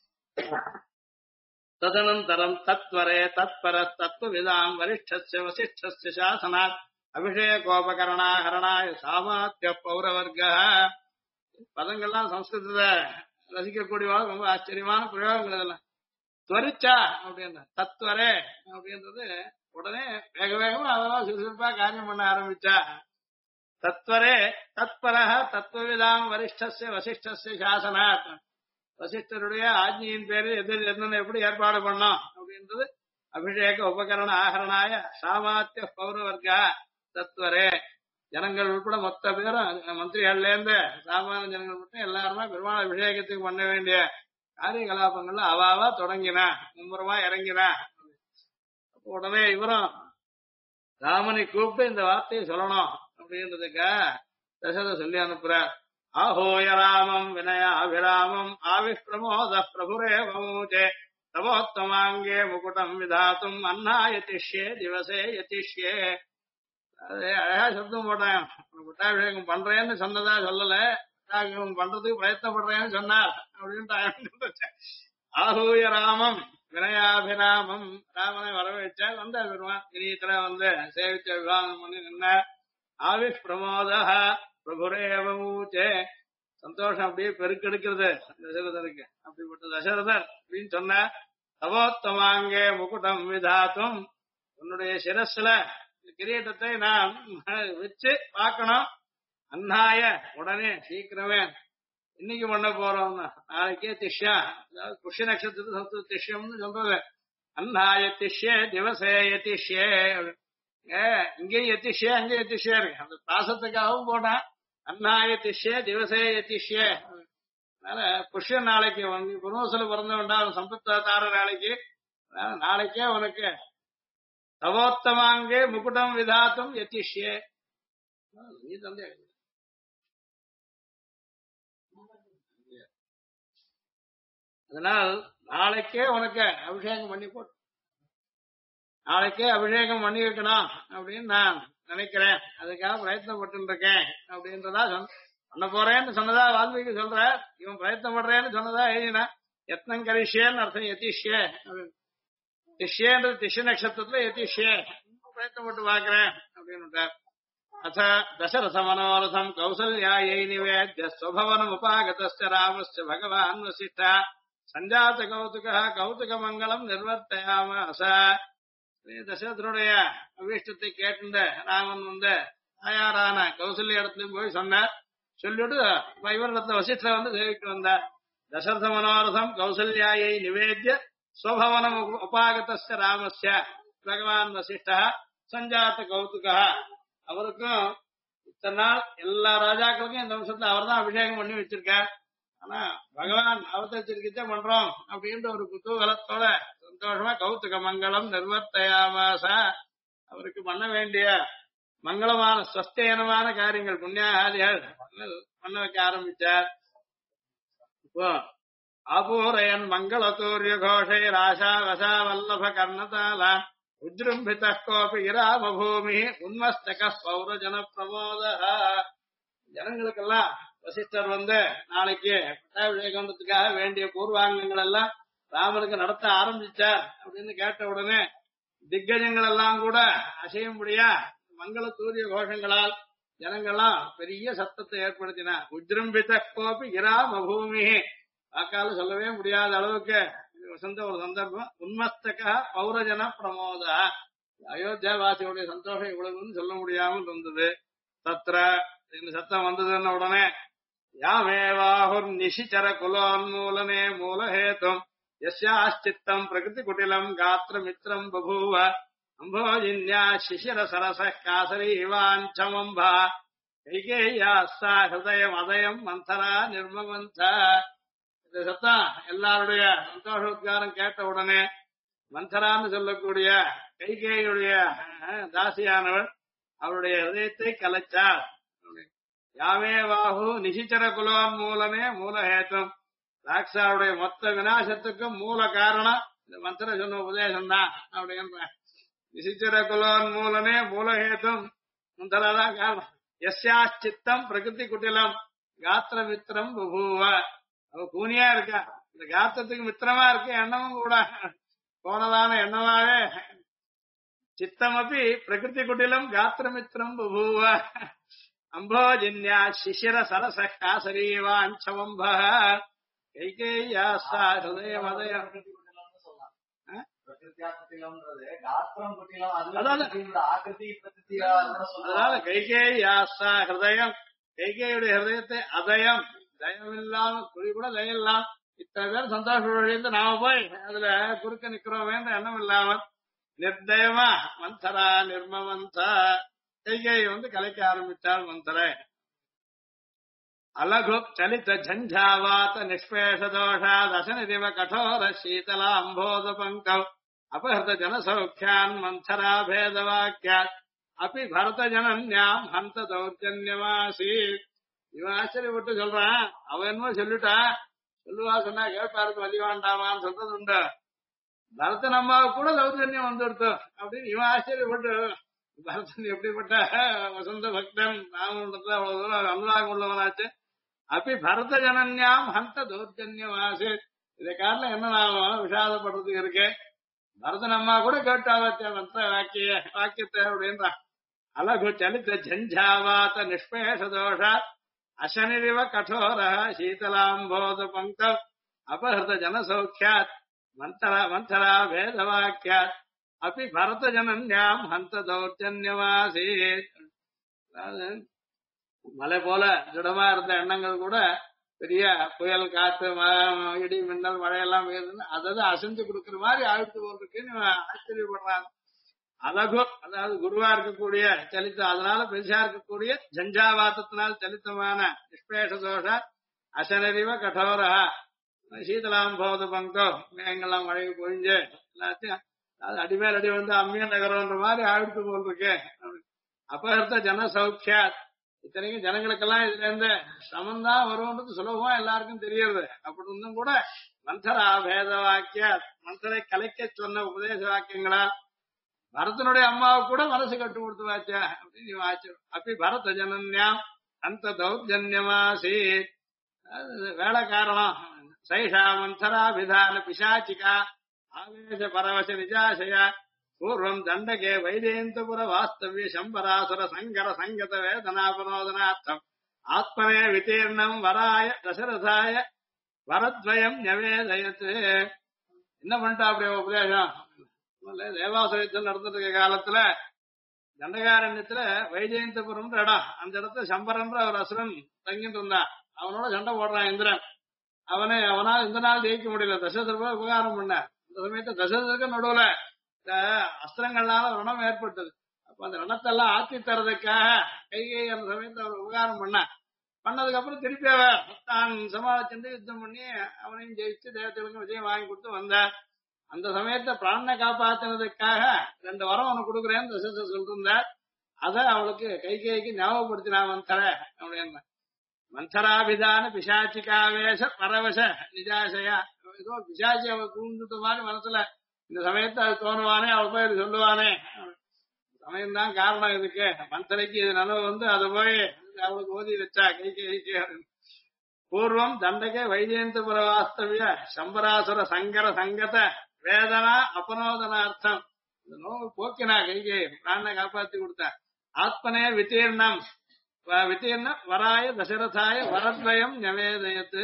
ததனந்தரம் தத்வரே தத்பர தத்துவவிதாம் வரிஷ்டஸ்ய வசிஷ்டஸ்ய சாசனாத் அபிஷேகோபகரணாஹரணாய சாமாத்திய பௌரவர்க. பதங்கள்லாம் சம்ஸ்கிருதத்தை ரசிக்கக்கூடியவா ரொம்ப ஆச்சரியமான பிரயோகங்கள் இதெல்லாம். துவரிச்சா அப்படின்ற தத்வரே அப்படின்றது உடனே வேக வேகமா அதெல்லாம் சுறுசுறுப்பா காரியம் பண்ண ஆரம்பிச்சா. தத்வரே தத்பரஹ தத்துவவிதாம் வரிஷ்டஸ்ய வசிஷ்டஸ்ய சாசனாத், வசிஷ்டருடைய ஆஜ்ஞையின் பேரில் எதிர் என்னென்ன எப்படி ஏற்பாடு பண்ணோம் அப்படின்றது அபிஷேக உபகரண ஆகரணாய சாமாத்திய பௌரவர்கா தத்வரே. ஜனங்கள் உட்பட மொத்த பேரும் மந்திரிகள்ல இருந்து சாமானிய ஜனங்கள் மட்டும் எல்லாருமே பெருமாள் அபிஷேகத்துக்கு பண்ண வேண்டிய காரிய கலாபங்கள்ல அவாவா தொடங்கினா மும்முரமா இறங்கினா. உடனே இவரும் ராமனை கூப்பிட்டு இந்த வார்த்தையை சொல்லணும் அப்படின்றதுக்கா தசரத சொல்லி அனுப்புறார். ஆஹோய ராமம் வினய அபிராமம் ஆவிஷ்பிரமோத பிரபுரே வமூச்சே தவோத்தமாங்கே முகுட்டம் விதாத்தும் அண்ணா யதிஷ்யே திவசே யதிஷ்யே. அது அழகா சப்தம் போட்டான். பட்டாபிஷேகம் பண்றேன்னு சொன்னதா சொல்லல, பட்டாபிஷேகம் பண்றதுக்கு பிரயத்தப்படுறேன்னு சொன்னார் அப்படின்ட்டு. ஆஹூய ராமம் வினயாபிராமம் ராமனை வரவேற்றார் வந்தார் பெருமான் இனியத்துல வந்து சேவிச்ச விவாதம் பண்ணி நின்றார் ஆவிஷ் பிரமோத பிரபுரேவ ஊச்சே சந்தோஷம் அப்படியே பெருக்கெடுக்கிறது தசரதருக்கு அப்படிப்பட்ட தசரதர் அப்படின்னு சொன்ன தவோத்தமாங்கே முகுடம் விதாத்தும் உன்னுடைய சிரஸ்ல கிரீட்டத்தை நான் வச்சு பார்க்கணும் அன்னாய உடனே சீக்கிரமே இன்னைக்கு பண்ண போறோம்னா நாளைக்கே திஷ்யா அதாவது புஷ்ய நட்சத்திரத்து சம்ஸ்கிருத திஷ்யம்னு சொல்றது அன்னாய திஷ்யே திவசே யதிஷ்யே இங்கேயும் எத்திஷ்யே அங்கேயும் எத்திஷ்யே இருக்கு அந்த பாசத்துக்காகவும் போனா அன்னாய திஷ்யே திவசே யதிஷ்யே அதனால புஷ்ய நாளைக்கு புனோசல பிறந்த வேண்டாம் சம்பத்த தார நாளைக்கு நாளைக்கே உனக்கு தவோத்தமாங்கே முகுடம் விதாத்தும் யதிஷ்யே நீ தந்தை அதனால் நாளைக்கே உனக்கு அபிஷேகம் பண்ணி போட்டு நாளைக்கே அபிஷேகம் பண்ணி வைக்கணும் அப்படின்னு நான் நினைக்கிறேன் அதுக்காக பிரயத்தனப்பட்டு இருக்கேன் அப்படின்றதா பண்ண போறேன்னு சொன்னதா வால்மீகி சொல்ற இவன் பிரயத்தனப்படுறேன்னு சொன்னதா எழுதினா யத்னம் கரிஷ்யேன்னு அர்த்தம் யதிஷ்யே திஷ்யேன்றது திஷ்ய நட்சத்திரத்துல யதிஷ்யே பிரயத்தனப்பட்டு பாக்குறேன் அப்படின்னு அத தசரத மனோரதம் கௌசல்யாயை நிவேத்ய ஸ்வபவனம் உபாகதஸ்ய ராமஸ்ய பகவான் வசிஷ்டா சஞ்சாத கௌதுக மங்களம் நிர்வர்த்தயாமாச தசரதனுடைய அபீஷ்டத்தை கேட்டுண்ட ராமன் வந்து தாயாரான கௌசல்ய இடத்துலயும் போய் சொன்னார் சொல்லிட்டு இவரிடத்துல வசிஷ்டர் வந்து சேவிக்கு வந்தார் தசரத மனோரதம் கௌசல்யாயை நிவேத்ய ஸ்வபவனம் உபாகதஸ்ய ராமஸ்ய பகவான் வசிஷ்டா சஞ்சாத கௌதுக அவருக்கும் இத்தனை நாள் எல்லா ராஜாக்களுக்கும் இந்த வம்சத்துல அவர் தான் அபிஷேகம் பண்ணி வச்சிருக்கார் ஆனா பகவான் அவதரிச்சிருக்கே பண்றோம் அப்படின்ற ஒரு குதூகலத்தோட சந்தோஷமா கௌதுக மங்களம் நிர்வர்த்தயாமாச அவருக்கு பண்ண வேண்டிய மங்களமான ஸ்வஸ்தேனமான காரியங்கள் புண்ணியாதிகள் பண்ண வைக்க ஆரம்பிச்சார் இப்போ ஆபூரயன் மங்களதூரிய கோஷை ராசா வசா வல்லப கர்ணதால உஜ்ரும்பித கோபி இராம பூமி உன்மஸ்தக பௌரஜன பிரமோத ஜனங்களுக்கெல்லாம் வசிஷ்டர் வந்து நாளைக்கு பட்டாபிஷேகத்துக்காக வேண்டிய பூர்வாங்கங்கள் எல்லாம் ராமனுக்கு நடத்த ஆரம்பிச்சார் அப்படின்னு கேட்ட உடனே திக்கஜங்கள் எல்லாம் கூட அசையும்படியா மங்கள சூரிய கோஷங்களால் ஜனங்கள்லாம் பெரிய சத்தத்தை ஏற்படுத்தின உஜ்ரும்பித கோபி இராம பூமி வாக்கால சொல்லவே முடியாத அளவுக்கு வசந்த ஒரு சந்தர்ப்பம் உன்மஸ்தக பௌரஜன பிரமோத அயோத்தியா வாசியுடைய சந்தோஷம் இவ்வளவுன்னு சொல்ல முடியாமல் இருந்தது தத்ர இந்த சத்தம் வந்ததுன்னு உடனே யாமேவாஹுர் நிஷிச்சர குலோன்மூலனே மூலஹேதும் யஸ்யாச்சித்தம் பிரகிருதி குட்டிலம் காத்திர மித்திரம் பபூவ அம்போஜின்யா சிசிர சரச காசரீவாஞ்சமம்பா கைகேயாஸ்தா ஹிருதயம் அதயம் மந்தரா நிர்மமந்த இந்த சத்தம் எல்லாருடைய சந்தோஷ உத்காரம் கேட்ட உடனே மந்தரான்னு சொல்லக்கூடிய கைகேயுடைய தாசியானவள் அவருடைய ஹிருதயத்தை கலைச்சார் யாமே வாகு நிசிச்சர குலோன் மூலமே மூலஹேத்தும் ராக்ஷாவுடைய மொத்த விநாசத்துக்கும் மூல காரணம் இந்த மந்திர சொன்ன உபதேசம் தான் அப்படின்ற நிசிச்சர குலோன் மூலமே மூலஹேத்தும் மந்தராதான் காரணம் யஸ்யாச்சித்தம் பிரகிருதி குட்டிலம் காத்திர மித்திரம் பபூவ அவ கூனியா இருக்கா இந்த காத்திரத்துக்கு மித்திரமா இருக்கு எண்ணமும் கூட போனதான எண்ணமாவே சித்தம் அப்படி பிரகிருதி குட்டிலம் காத்திர மித்திரம் பபூவ அம்போஜின்யா சிசிர சரச காசரீவாஞ்சமம்ப கைகேயாஸ்தா ஹிருதயம் அதயம் அதனால கைகேயாஸ்தா ஹிருதயம் கைகேயுடைய ஹிருதயத்தை அதயம் தயம் இல்லாம குறி கூட தயம் இல்லாம இத்தனை பேர் சந்தோஷம் நாம போய் அதுல குறுக்க நிக்கிறோம் என்ற எண்ணம் இல்லாமல் நிர்தயமா மந்தரா நிர்மமந்தா கைகேயை வந்து கலைக்க ஆரம்பித்தாள் மந்தரை அலகு சலித ஜஞ்சாவாத நிஷ்பேஷ தோஷா தசனிதிவ கடோர சீதலா அம்போத பங்கவ் அபஹத ஜனசௌக்கியான் மந்தரா பேதவாக்கியாத் அப்படி பரத ஜனன்யாம் ஹந்த தௌர்ஜன்யமாசி இவன் ஆச்சரியப்பட்டு சொல்றான் அவன் என்னமோ சொல்லிட்டா சொல்லுவா சொன்னா கேட்பாருக்கு வழி வேண்டாமான்னு சொல்றது உண்டு பரதன் அம்மாவுக்கு கூட தௌர்ஜன்யம் வந்துடுத்து அப்படின்னு இவன் ஆச்சரியப்பட்டு பரதன் எப்படிப்பட்ட வசந்த பக்தன் ராமனிடத்துல அவ்வளவு தூரம் அனுராகம் உள்ளவனாச்சு அப்படி பரத ஜனன்யாம் ஹந்த தௌர்ஜன்யமாசி இதை காரணம் என்ன நாம விஷாதப்படுறதுக்கு இருக்கு. பரதன் அம்மா கூட கேட்டாவத்திய மந்திர வாக்கியத்தை அப்படின்றான். அலகு சலித்த ஜஞ்சாவாத நிஷ்பேஷ தோஷா அசனிரிவ கடோர சீதலாம்போத பங்கம் அபஹிருத ஜனசௌக்கியாத் மந்தரா வேதவாக்கியாத் அப்படி பரத ஜனன்யாம் ஹந்த தௌர்ஜன்யமாசீத். அதாவது மலை போல திடமா இருந்த எண்ணங்கள் கூட பெரிய புயல் காத்து இடி மின்னல் மழையெல்லாம் பெய்யுதுன்னு அதாவது அசைஞ்சு கொடுக்குற மாதிரி ஆழ்த்து போறதுக்குன்னு ஆச்சரியப்படுறாங்க. அழகு அதாவது குருவா இருக்கக்கூடிய சலித்தம், அதனால பெருசா இருக்கக்கூடிய ஜஞ்சாவாத்தத்தினால் சலித்தமான நிஷ்பேஷ தோஷ அசனறிவ கடோரா சீதலாம் போத பங்கம் மேங்கெல்லாம் மழை பொழிஞ்சு எல்லாத்தையும் அது அடிமேல் அடி வந்து அம்மியும் நகரம்ன்ற மாதிரி ஆழ்த்து போறதுக்கு அபகர்த்த ஜன சௌக்கியா. இத்தனைக்கும் ஜனங்களுக்கெல்லாம் இதுல இருந்து சமந்தான் வரும்ன்றது சுலபமா எல்லாருக்கும் தெரியுது. அப்படி இருந்தும் கூட மந்தரா பேத வாக்கிய மந்தரை கலைக்க சொன்ன உபதேச வாக்கியங்களால் பரதனுடைய அம்மாவுக்கு கூட மனசு கட்டு கொடுத்து வாச்சா அப்படின்னு வாச்சு. அப்படி பரத ஜனன்யாம் அந்த தௌர்ஜன்யமாசி வேலை காரணம் சைஷா மந்தரா விதான பிசாச்சிகா ஆவேச பரவச நிஜாசயா பூர்வம் தண்டகே வைஜெயந்தபுர வாஸ்தவ்ய சம்பராசுர சங்கர சங்கத வேதனாபனோதனார்த்தம் ஆத்மனே விதீர்ணம் வராய தசரதாய வரத்வயம் ஞவேதயத்து. என்ன பண்ணிட்டா அப்படியே உபதேசம். தேவாசுரத்தில் நடந்துட்டு இருக்க காலத்துல தண்டகாரண்யத்துல வைஜெயந்தபுரம் இடம், அந்த இடத்துல சம்பரன்ற ஒரு அசுரன் தங்கிட்டு இருந்தான். அவனோட சண்டை போடுறான் இந்திரன். அவனால் இந்த நாள் ஜெயிக்க முடியல. தசரதற்கு உபகாரம் பண்ண இந்த சமயத்தை தசரதற்கு நடுவுல அஸ்திரங்கள்னால ரணம் ஏற்பட்டது. அப்ப அந்த ரணத்தெல்லாம் ஆத்தி தரதுக்காக கைகை அந்த சமயத்தை அவர் உபகாரம் பண்ணதுக்கு அப்புறம் திருப்பி அவர் தான் சமாளிச்சுட்டு யுத்தம் பண்ணி அவனையும் ஜெயிச்சு தேவத்தைகளுக்கும் விஜயம் வாங்கி கொடுத்து வந்தார். அந்த சமயத்தை பிராணனை காப்பாத்தினதுக்காக 2 வரம் அவனுக்கு கொடுக்குறேன்னு தசரதர் சொல்லிருந்தார். அதை அவளுக்கு கைகைக்கு ஞாபகப்படுத்தினா மந்தர அப்படின்னு. மந்தராபிதான பிசாச்சிகாவேச பரவச நிஜாசையா. ஏதோ பிசாச்சி அவ கூண்டுட்ட மாதிரி மனசுல இந்த சமயத்தை அது தோணுவானே, அவள் போய் இது சொல்லுவானே. சமயம்தான் காரணம் இதுக்கு. மந்தரைக்கு இது நனவு வந்து அதை போய் அவளுக்கு ஓதி வச்சா கைகைக்கு. பூர்வம் தண்டகே வைஜெயந்தபுர வாஸ்தவிய சம்பராசுர சங்கர சங்கத வேதனா அபனோதனார்த்தம். இந்த நோவு போக்கினா கைகை பிராணனை காப்பாத்தி கொடுத்தா. ஆத்மனே விதீர்ணம் வராய தசரதாய வரத்வயம் ஞவேதயத்து.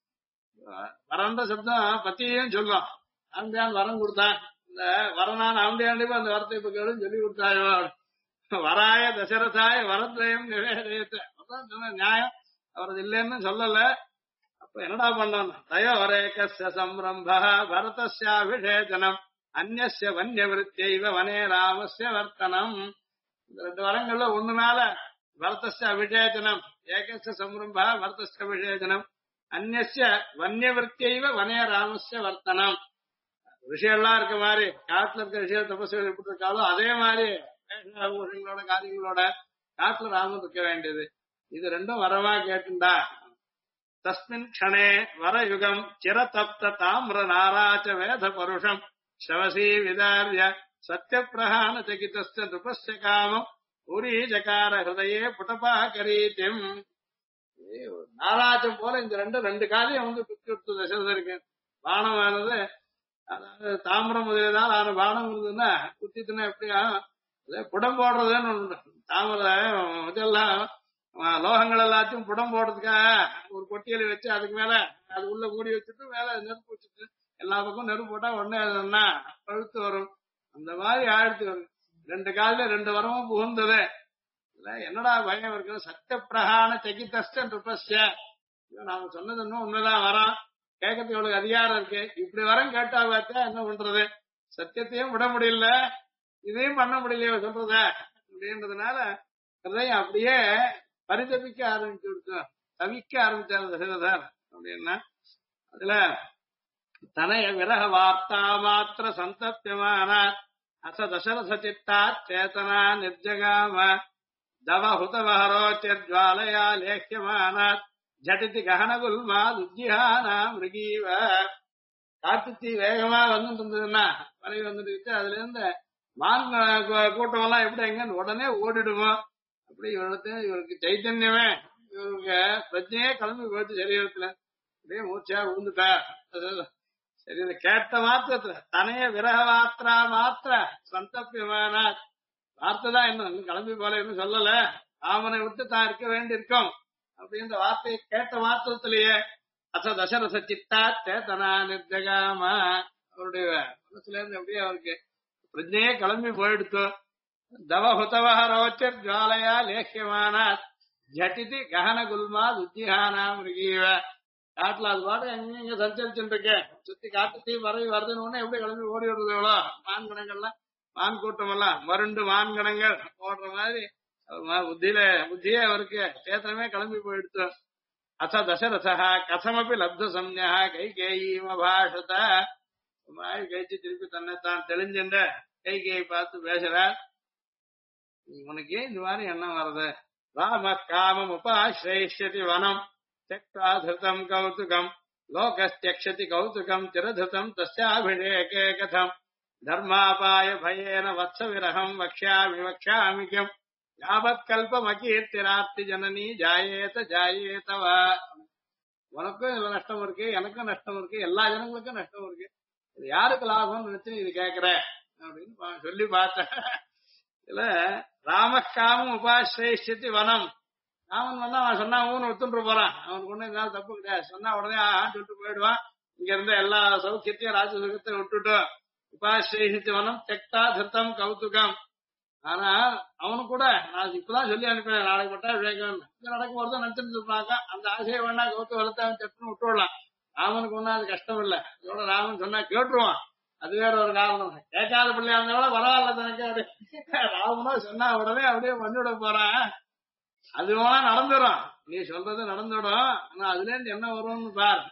வரன்ற சப்தம் பத்தியும் சொல்லும். ஆம்பியான் வரம் கொடுத்தான். இந்த வரனான் ஆம்பியாண்டி அந்த வரத்தை இப்ப கேளும் சொல்லி கொடுத்தாயோ. வராய தசரதாய வரத்வயம் ஞவேதயத்து சொன்ன நியாயம். அவரது இல்லைன்னு சொல்லல. அப்ப என்னடா பண்ணணும். தயோரேகஸ்ய சம்ரம்ப பரதஸ்யாபிஷேகனம் அந்நிய வன்யவிருத்தியைவ வனே ராமஸ்ய வர்த்தனம். இந்த 2 வரங்கள்ல ஒண்ணுனால பரதஸ்ய அபிஷேகனம் ஏகஸ்ய சம்ரம்ப பரதஸ்ய அபிஷேகனம் அந்நிய வன்யவிருத்தியைவ வனே ராமஸ்ய வர்த்தனம். ரிஷியெல்லாம் இருக்க மாதிரி காட்டுல இருக்க ரிஷிய தபசு எப்படி இருக்காலும் அதே மாதிரி வேஷங்களோட காரியங்களோட காட்டுல ராமன் இருக்க வேண்டியது. இது 2ம் வரமா கேட்டுண்டா. தஸ்மின் க்ஷணே வரயுகம் சிரதப்த தாமிர நாராச்ச வேத பருஷம் சவசி விதார்ய சத்யபிரஹான சகிதஸ்ய நிருபஸ்ய காமம் உரீஜகார ஹிருதயே புடபாகரீதிம். நாராஜம் போல இந்த 2 காலையும் வந்து குத்தி விட்டு தசரதருக்கு. பானமானது அதாவது தாமிரம் முதலியதால் ஆன பானம் இருந்ததுன்னா குத்திட்டுனா எப்படியா புடம் போடுறதுன்னு ஒண்ணு. தாமிர இதெல்லாம் லோகங்கள் எல்லாத்தையும் புடம் போடுறதுக்காக ஒரு கொட்டியலை வச்சு அதுக்கு மேல அது உள்ள மூடி வச்சுட்டு மேல நெருப்பு வச்சுட்டு எல்லா பக்கம் நெருப்பு போட்டா உடனே அதுன்னா பழுத்து வரும். அந்த மாதிரி ஆழ்த்து வரும். 2 காலில 2 வரமும் புகுந்தது. என்னடா பயம் இருக்கு. சத்திய பிரகான சகிதஸ்ட நிருபஸ்ய. நாம சொன்னது இன்னும் உண்மைதான் வரோம். கேட்கறதுக்கு எவ்வளவு அதிகாரம் இருக்கு. இப்படி வரம் கேட்டா பார்த்தா என்ன பண்றது. சத்தியத்தையும் விட முடியல, இதையும் பண்ண முடியலையோ சொல்றத அப்படின்றதுனால ஹிருதயம் அப்படியே பரிதபிக்க ஆரம்பிச்சு விடுத்தோம். தவிக்க ஆரம்பிச்சார் தசரதர் அப்படின்னா. அதுல தனய விரக வார்த்தா மாத்திர சந்தப்யமானார் அச தசரத சித்தா சேதனா நிர்ஜகாம தவஹுதவஹரோச்சர்ஜ்வாலயா லேஹ்யமானார் ஜடிதி கஹனகுல்மா துஜ்ஜிஹானா மிருகீவ. காட்டுத்தீ வேகமா வந்துட்டு இருந்ததுன்னா பறவை வந்துட்டு அதுல இருந்து மான் கூட்டம் எல்லாம் எப்படி எங்க உடனே ஓடிடுமோ அப்படி இவருக்கு சைத்தன்யமே இவருக்கு பிரச்சனையே கிளம்பி போயிட்டு சரீரத்துல அப்படியே மூச்சா விழுந்துட்டா. சரி இதை கேட்ட மாத்திரத்துல தனைய விரக மாத்திரா மாத்திர சந்தப்பியமான வார்த்தை தான் இன்னும் கிளம்பி போல இன்னும் சொல்லல. ராமனை விட்டு தான் இருக்க வேண்டியிருக்கும் அப்படின்ற வார்த்தையை கேட்ட மாத்திரத்திலேயே அச தசரச சித்தா சேத்தனா நிர்ஜகாம அவருடைய மனசுல இருந்து அப்படியே அவருக்கு பிரஜையே கிளம்பி போயிடுத்து. தவஹுதவஹ ரோச்சர் ஜுவாலையா லேக்கியமான ஜட்டிதி ககன குல்மா உத்திஹானா மிருகீவ காட்டுல அது பாட்டு எங்க சஞ்சரிச்சுட்டு இருக்கேன். சுத்தி காட்டு வரவி வருதுன்னு எப்படி கிளம்பி ஓடி வருது எவ்வளோ மான் கணங்கள்லாம் மான் கூட்டம் எல்லாம் மருண்டு மான் கணங்கள் ஓடுற மாதிரி புத்தியே அவருக்கு சேத்தனமே கிளம்பி போயிடுச்சு. அச தசரசா கசமப்பி லப்த சம்யா கைகேயீமபாஷத கழிச்சு திருப்பி தன்னைத்தான் தெளிஞ்சுண்ட கைகேயை பார்த்து பேசுறார். உனக்கு இந்த மாதிரி எண்ணம் வருது? ராம காமம் உபாசிரயிஷ்யதி வனம் त्यक्त्वा धृतं कौतुकं लोकस्त्यक्षति कौतुकं चिरधृतं तस्याभिषेके कथं धर्मापाय भयेन वत्सविरहं वक्ष्यामि वक्ष्यामि किं यावत्कल्पमकीर्तिराप्ति जननी जायेत जायेत वा. உனக்கும் இதுல நஷ்டம் இருக்கு, எனக்கும் நஷ்டம் இருக்கு, எல்லா ஜனங்களுக்கும் நஷ்டம் இருக்கு, இது யாருக்கு லாபம் நினைச்சு இது கேக்குற அப்படின்னு சொல்லி பார்த்தேன். இதுல ராமக்காமம் உபாசிரயிஷ்யதி வனம். ராமன் வந்தா அவன் சொன்னா ஊன்னு ஒத்துட்டு போறான். அவனுக்கு ஒண்ணு இருந்தாலும் தப்பு கிடையாது. சொன்னா உடனே ஆன்னு சொல்லிட்டு போயிடுவான். இங்க இருந்த எல்லா சௌக்கியத்தையும் ராஜ சுகத்தையும் விட்டுட்டோம். உபாசிரயிஷ்யதி வனம் தெக்தா திருத்தம் கௌதுகம். ஆனா அவனு கூட நான் இப்பதான் சொல்லி அனுப்பினேன் நாளைக்கு பட்டா விவேகம் நடக்கும் போறதான் நினைச்சிட்டு இருப்பாங்க. அந்த ஆசையை வேணா கௌத்துவலத்தை அவன் சட்டுன்னு விட்டுவிடலாம். ராமனுக்கு ஒண்ணு அது கஷ்டம் இல்ல. இதோட ராமன் சொன்னா கேட்டுருவான். அது வேற ஒரு காரணம். கேட்காத பிள்ளையா இருந்தாலும் பரவாயில்ல தனக்கு. ராமனோ சொன்னா உடனே அப்படியே பண்ணிவிட போறான். அது வேணா நடந்துடும், நீ சொல்றது நடந்துடும். ஆனா அதுல இருந்து என்ன வரும்னு பார்.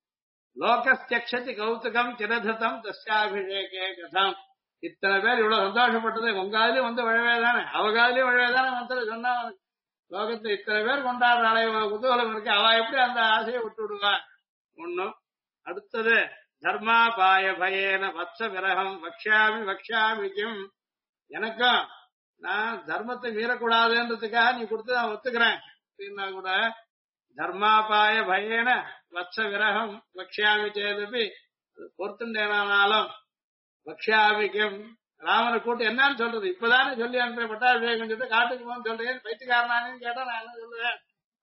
லோகஸ்தி கௌதுகம் சிரதம் தஸ்யாபிஷேகே கதம். இத்தனை பேர் இவ்வளவு சந்தோஷப்பட்டது உங்காலையும் வந்து வழவேதானே, அவகாலையும் வழவேதானே வந்து சொன்னா லோகத்துல இத்தனை பேர் கொண்டாடுறாளே குதூகலம் இருக்கு, அவ எப்படி அந்த ஆசையை விட்டு விடுவா? ஒண்ணும். அடுத்தது தர்மாபாய பயேன வத்ச விரகம் வக்ஷாமி வக்ஷாமி கிம். எனக்கும் நான் தர்மத்தை மீறக்கூடாதுன்றதுக்காக நீ கொடுத்து நான் ஒத்துக்கிறேன் அப்படின்னா கூட தர்மாபாய பயேன வத்ச விரகம் வக்ஷாமி சேதபி பொறுத்துண்டேனாலும் வக்ஷாமிக்கும் ராமனை கூட்டு என்னன்னு சொல்றது? இப்பதானே சொல்லி அனுப்ப பட்டாபிஷேகம் சொல்லிட்டு காட்டுக்கு போன்னு சொல்றேன், பைத்தியக்காரனானு கேட்டா நான் என்ன சொல்லுவேன்?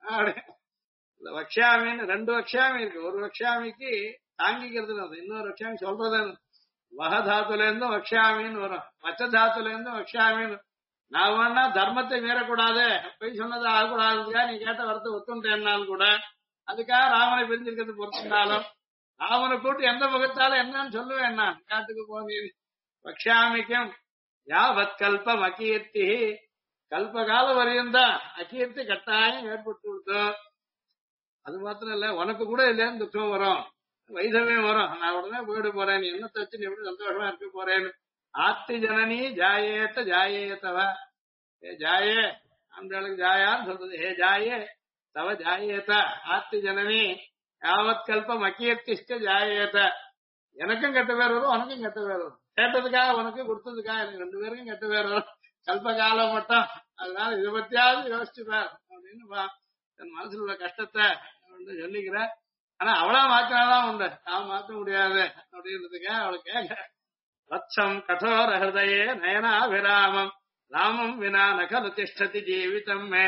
வக்ஷாமின்னு ரெண்டு வக்ஷாமி இருக்கு. ஒரு வக்ஷாமிக்கு தாங்கிக்கிறது, இன்னொரு வக்ஷாமி சொல்றது. வக தாத்துல இருந்தும் வக்ஷாமின்னு வரும், மச்ச தாத்துல இருந்தும் வக்ஷாமின்னு. நான் வேணா தர்மத்தை மீறக்கூடாது, போய் சொன்னது ஆகக்கூடாதுக்கா நீ கேட்ட வரத்தை ஒத்துன்றேன்னாலும் கூட அதுக்காக ராமனை பிரிஞ்சிருக்கிறது பொறுத்திருந்தாலும் ராமனை கூட்டு எந்த முகத்தாலும் என்னன்னு சொல்லுவேன் நான் காட்டுக்கு போனீங்க. வக்ஷாமிக்கும் யாவத் கல்பம் அகீர்த்தி. கல்பகால வரையும் தான் அகீர்த்தி கட்டாயம் ஏற்பட்டு கொடுத்தோம். அது மாத்திரம் இல்ல, உனக்கு கூட இல்லைன்னு துக்கம் வரும், வைதவியம் வரும். நான் உடனே போயிட போறேன், நீ என்னத்தை வச்சு நீ எப்படி சந்தோஷமா இருக்க போறேன்னு. ஆத்தி ஜனனி ஜாயேத்த ஜாயேத்தவ. ஏ ஜாயே, ஆண்களுக்கு ஜாயான்னு சொல்றது. ஏ ஜாயே தவ ஜாயேத்த ஆத்தி ஜனனி யாவத் கல்பம் அகீர்த்திஷ்ட ஜாயேத்த. எனக்கும் கெட்ட பேர் வரும், உனக்கும் கெட்ட பேர் வரும். கேட்டதுக்காக உனக்கு கொடுத்ததுக்காக எனக்கு ரெண்டு பேருக்கும் கெட்ட பேர் வரும், கல்பகாலம் மட்டும். அதனால இதை பத்தியாவது யோசிச்சுப்பார் அப்படின்னு என் மனசுல உள்ள கஷ்டத்தை சொல்லிக்கிறேன். ஆனா அவளா மாத்தினாதான் உண்டு, நான் மாத்த முடியாது அப்படின்றதுக்காக அவளை கேட்க. வத்சம் கठोर ஹிருதயே நயனாபிராமம் ராமம் வினா நகலு திஷ்டதி ஜீவிதம் மே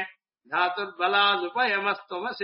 தாதுர்பலாதுபயமஸ்துவசி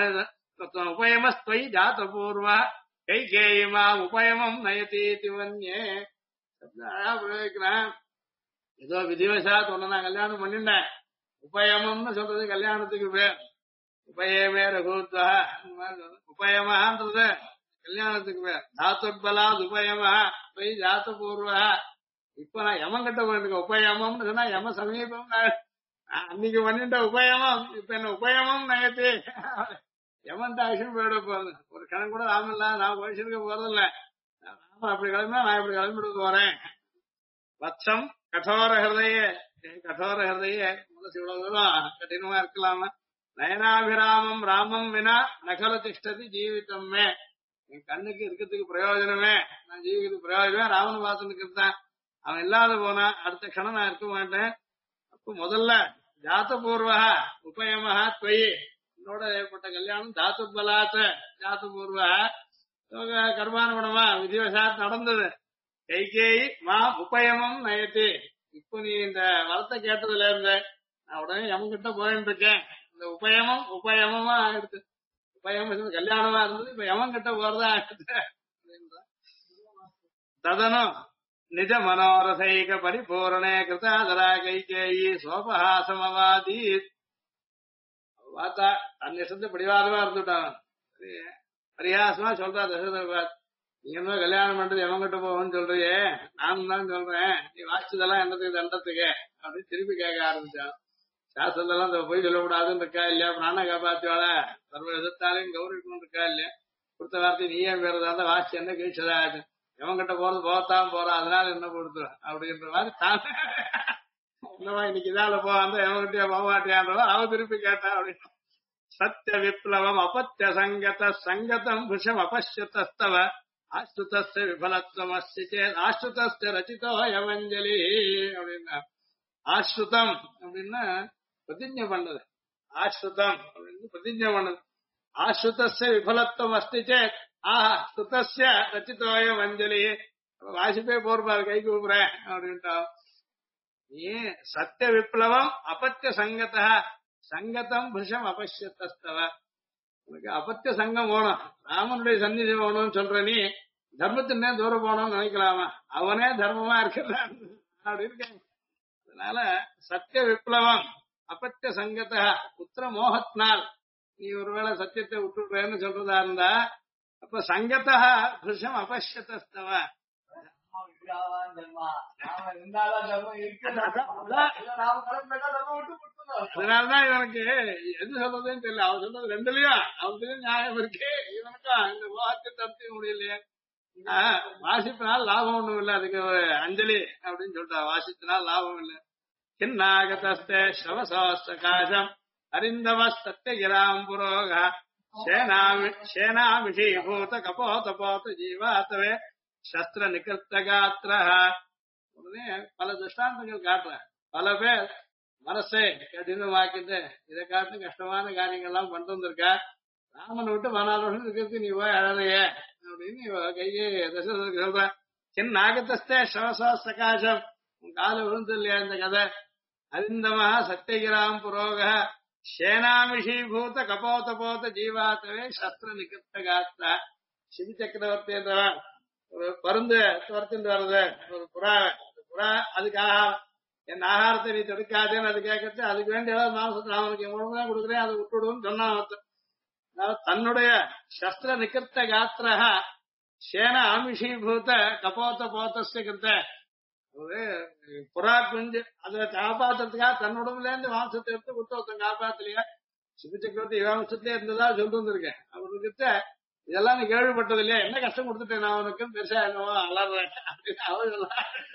உபயமஸ்துவயி ஜாதபூர்வ கைகேயிமாம் உபயமம் நயதீதி வன்யே. பிரயோகிக்கிறேன். ஏதோ விதிவசாத் ஒண்ணு நான் கல்யாணம் பண்ணிட்டேன். உபயமம்னு சொல்றது கல்யாணத்துக்கு பேர். உபயமே ரகுத்வா உபயமான்றது கல்யாணத்துக்கு பேர். தாத்துர்பலாத் உபயமா போய் ஜாத்தபூர்வ. இப்ப நான் யமன் கிட்ட போயிருக்கேன். உபயமம்னு சொன்னா யம சமீபம். அன்னைக்கு பண்ணிட்ட உபயமம், இப்ப என்ன உபயமம் நயத்தி யமன் ஆக்ஷன் போயிட போறது. ஒரு கணம் கூட ராம இல்ல, நான் போயிச்சிருக்க போறதில்ல. ராம அப்படி கிளம்பினா நான் இப்படி கிளம்பிட்டு போறேன். வத்சம் கठोर ஹிருதயே, கठोर ஹிருதயே மனசு இவ்வளவு தூரம் கடினமா இருக்கலாமா? நயனாபிராமம் ராமம் வினா நகல திஷ்டதி ஜீவிதமே. என் கண்ணுக்கு இருக்கிறதுக்கு பிரயோஜனமே, நான் ஜீவிக்கிறதுக்கு பிரயோஜனமே ராமன் பார்த்துட்டு இருந்தான். அவன் இல்லாத போனா அடுத்த கணம் நான் இருக்க மாட்டேன். அப்ப முதல்ல ஜாத்தபூர்வா உபயமஹா துவயி, என்னோட ஏற்பட்ட கல்யாணம் தாத்துபலாத்த ஜாத்தபூர்வா கர்மானுகுணமா விதிவசாத் நடந்தது. கைகேயி மா உபயமம் நயத்தி. இப்போ நீ இந்த வரத்தை கேட்டதுல இருந்த நான் உடனே எவங்கிட்ட போயிட்டு இருக்கேன். இந்த உபயமம் உபயமமா ஆயிடுது. உபயமம் கல்யாணமா இருந்தது, இப்ப எவங்கிட்ட போறதா ஆயிடுது. ததனும் நிஜ மனோரசைக பரிபூரணே கிருதாதரா கைகேயி சோபஹாசமவாதி. பார்த்தா தன் இஷ்டத்து பிடிவாதமா இருந்துட்டான். பரியாசமா சொல்றா தசரதர், நீ என்ன கல்யாணம் பண்றது எவங்கிட்ட போவோம்னு சொல்றியே, நானும் தான் சொல்றேன், நீ வாசிச்சதெல்லாம் என்னத்துக்கு தண்டத்துக்கு அப்படின்னு திருப்பி கேட்க ஆரம்பிச்சான். சாஸ்திரத்தெல்லாம் இந்த போய் சொல்லக்கூடாதுன்னு இருக்கா இல்லையா, பிராண காப்பாத்தியால சர்வ எதிர்த்தாலையும் கௌரவிக்கணும் இருக்கா இல்லையா, கொடுத்த வார்த்தை நீயே பேருதா இருந்தா வாசி என்ன கீழ்ச்சதா ஆச்சு, எவங்கிட்ட போறது போகத்தான் போறான், அதனால என்ன கொடுத்து அப்படின்ற மாதிரி தான் என்னவா இன்னைக்கு இதால போவான் எவங்கிட்டயே போக மாட்டியான்றவா அவ திருப்பி கேட்டா அப்படின்னு. சத்திய விப்ளவம் அபத்திய சங்கத சங்கதம் புஷம் அபஷ்யத்தவ ஆஸ்ருதஸ்ய விபலத்துவம் அஸ்தி சேத் ஆஸ்ருதஸ்ய ரச்சிதோ யவஞ்சலி அப்படின்னா. ஆஸ்ருதம் அப்படின்னா பிரதிஜை பண்ணது, ஆஸ்ருதம் அப்படின்னு பிரதிஜை பண்ணது. ஆஸ்ருதஸ்ய விபலத்துவம் அஸ்தி சேத் ஆஸ்ருதஸ்ய ரச்சிதோய வஞ்சலி. வாசிப்பே போர்பாரு கை கூப்புறேன் அப்படின்ட்டா. நீ சத்திய விப்ளவம் அபத்திய சங்கத சங்கதம் புருஷம் அபஷ்யத்தவ. உனக்கு அபத்திய சங்கம் வேணும், ராமனுடைய சந்நிதி வேணும்னு சொல்ற நீ தர்மத்தினே தூரம் போனோம்னு நினைக்கலாமா, அவனே தர்மமா இருக்கிறான் அப்படி இருக்க. அதனால சத்திய விப்ளவம் அபத்திய சங்கத புத்திர மோகத்தினால் நீ ஒருவேளை சத்தியத்தை விட்டுடுறேன்னு சொல்றதா இருந்தா அப்ப சங்கதா புருஷம் அபஷ்யத்தவ. அதனாலதான் இவனுக்கு எது சொல்றதுன்னு தெரியல. அவன் சொல்றது ரெண்டுலயும் அவனுக்கு நியாயம் இருக்கு, இவனுக்கும் இந்த மோகத்தை தடுத்து முடியலையே. வாசிப்பினால் லாபம் ஒண்ணும் இல்லை, அதுக்கு அஞ்சலி அப்படின்னு சொல்லிட்டா. வாசித்தினால் லாபம் இல்லை. கிண்ணாகதஸ்தே ஸ்ரவசோஸ்தகாசம் அரிந்தவஸ்தத்யகிராம் புரோக சேனாமிஷீபூத கபோதபோத ஜீவாத்தவே சஸ்திர நிகர்த்த காத்திர. உடனே பல திருஷ்டாந்தங்கள் காட்டுற. பல பேர் மனசை கடினமாக்கிட்டு இதை காட்டு கஷ்டமான காரியங்கள்லாம் பண்ணிட்டு வந்திருக்கா, ராமன் விட்டு 14 வருஷம் இருக்கிறது நீ போய் அழறையே அப்படின்னு கையே தசரதற்கு சொல்ற. சின்ன நாகத்தஸ்தே சவசா சகாசம், உன் கால விழுந்து இல்லையா இந்த கதை. அரிந்தமா சத்தியகிராம் புரோக சேனாமிஷீபூத கபோதபோத ஜீவாத்தவே சஸ்திர நிகர்த்த காத்திர. சிவி சக்கரவர்த்தி என்றவன் ஒரு பருந்து துரத்திட்டு வர்றது, ஒரு புறா. புறா அதுக்காக என் ஆகாரத்தை நீ தடுக்காதேன்னு அது கேட்கறது, அதுக்கு வேண்டிய ஏதாவது மாசத்துல அவனுக்கு எவ்வளவுதான் கொடுக்குறேன் அதை விட்டுடுன்னு சொன்னான். தன்னுடைய சஸ்திர நிகர்த்த காத்திர சேன ஆமிஷீபூத கபோத்த போத்தஸ்ய கிருத்த. ஒரு புறா குஞ்சு அதை காப்பாத்துறதுக்காக தன் உடம்புல இருந்து மாம்சத்தை எடுத்து விட்டு ஒருத்தன் காப்பாத்தலையா. சிபி சக்கரவர்த்தி வம்சத்திலே இருந்ததா சொல்லிட்டு வந்திருக்கேன். அவர்கிட்ட இதெல்லாம் நீ கேள்விப்பட்டது இல்லையா, என்ன கஷ்டம் கொடுத்துட்டேன் நான் அவனுக்கு பெருசா என்னவோ அலறேன் அப்படின்னு அவ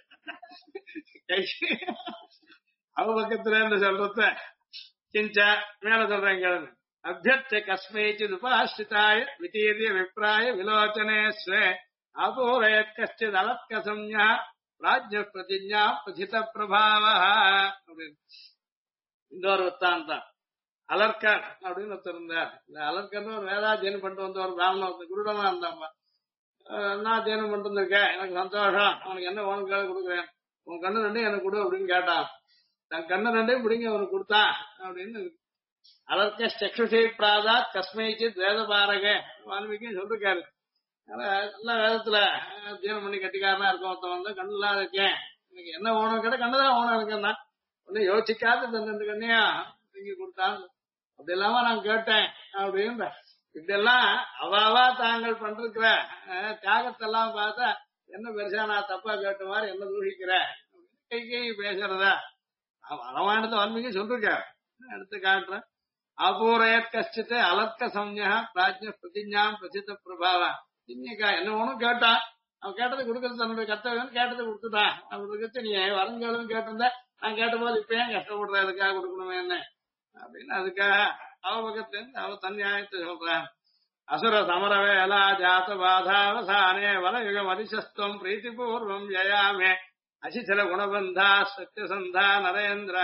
அவ பக்கத்துல இருந்து சொல்றத கிஞ்ச மேல சொல்றேன் கேளு. அபியர்த்த கஸ்மைச்சித் உபாசிதாய விதீரிய விப்ராய விலோச்சனே ஸ்வே அபூரயத் கஷ்டித் அலத்க சம்ஞா ராஜ்ய பிரதிஜா பிரதித பிரபாவ அப்படின்னு. இந்த ஒரு வத்தாந்தான். அலர்கர் அப்படின்னு ஒருத்தர் இருந்தார். இந்த அலர்கர்னு ஒரு வேதாத்தியனம் பண்ணிட்டு வந்த ஒரு பிராமணன் ஒருத்தர் குருடமா இருந்தாப்பா. நான் தியானம் பண்ணிட்டு வந்திருக்கேன், எனக்கு சந்தோஷம், அவனுக்கு என்ன உனக்கு கேள்வி கொடுக்குறேன், உன் கண்ணு ரெண்டையும் எனக்கு கொடு அப்படின்னு கேட்டான். தன் கண்ணு ரெண்டையும் பிடிங்க அவனுக்கு கொடுத்தான் அப்படின்னு. அலர்க சக்ஷுஷி பிராதா கஸ்மைச்சித் வேத பாரக வால்மீகி சொல்லிருக்காரு. நல்ல வேதத்துல தியானம் பண்ணி கட்டிக்காரனா இருக்க ஒருத்தன் வந்து கண்ணு இல்லாத இருக்கேன், எனக்கு என்ன ஓணும் கேட்ட கண்ணுதான் ஓணும் இருக்குன்னா ஒன்னும் யோசிக்காத தன் ரெண்டு கண்ணையா தூக்கி கொடுத்தான். அப்படி இல்லாம நான் கேட்டேன் அப்படின்ற. இப்படியெல்லாம் அவாவா தாங்கள் பண்ற தியாகத்தெல்லாம் பார்த்தா என்ன பெருசா நான் தப்பா கேட்ட மாதிரி என்ன தூஷிக்கிற கை பேசுறதா ராமாயணத்தை வால்மீகி சொல்லிருக்க. எடுத்து காட்டுறேன். அபூரயத் கஷ்டித்து அலர்க்க சம்யா பிராஜ்ய பிரதிஜாம் பிரசித்த பிரபாவா. இன்னைக்கா என்ன ஒண்ணும் கேட்டான், அவன் கேட்டதை கொடுக்கறது தன்னுடைய கர்த்தவியம், கேட்டதை கொடுத்துட்டான். அவருக்கு நீ வரங்கேளும் கேட்டிருந்த, நான் கேட்ட போது இப்ப ஏன் கஷ்டப்படுற, அதுக்காக கொடுக்கணுமே என்ன அப்படின்னு. அதுக்காக அவ பக்கத்துல இருந்து அவ தன் நியாயத்தை சொல்றான். அசுர சமரவேலா ஜாத பாதாவசானே வலயுகம் அதிசஸ்துவம் பிரீத்திபூர்வம் ஜயாமே அசிசல குணபந்தா சத்யசந்தா நரேந்திர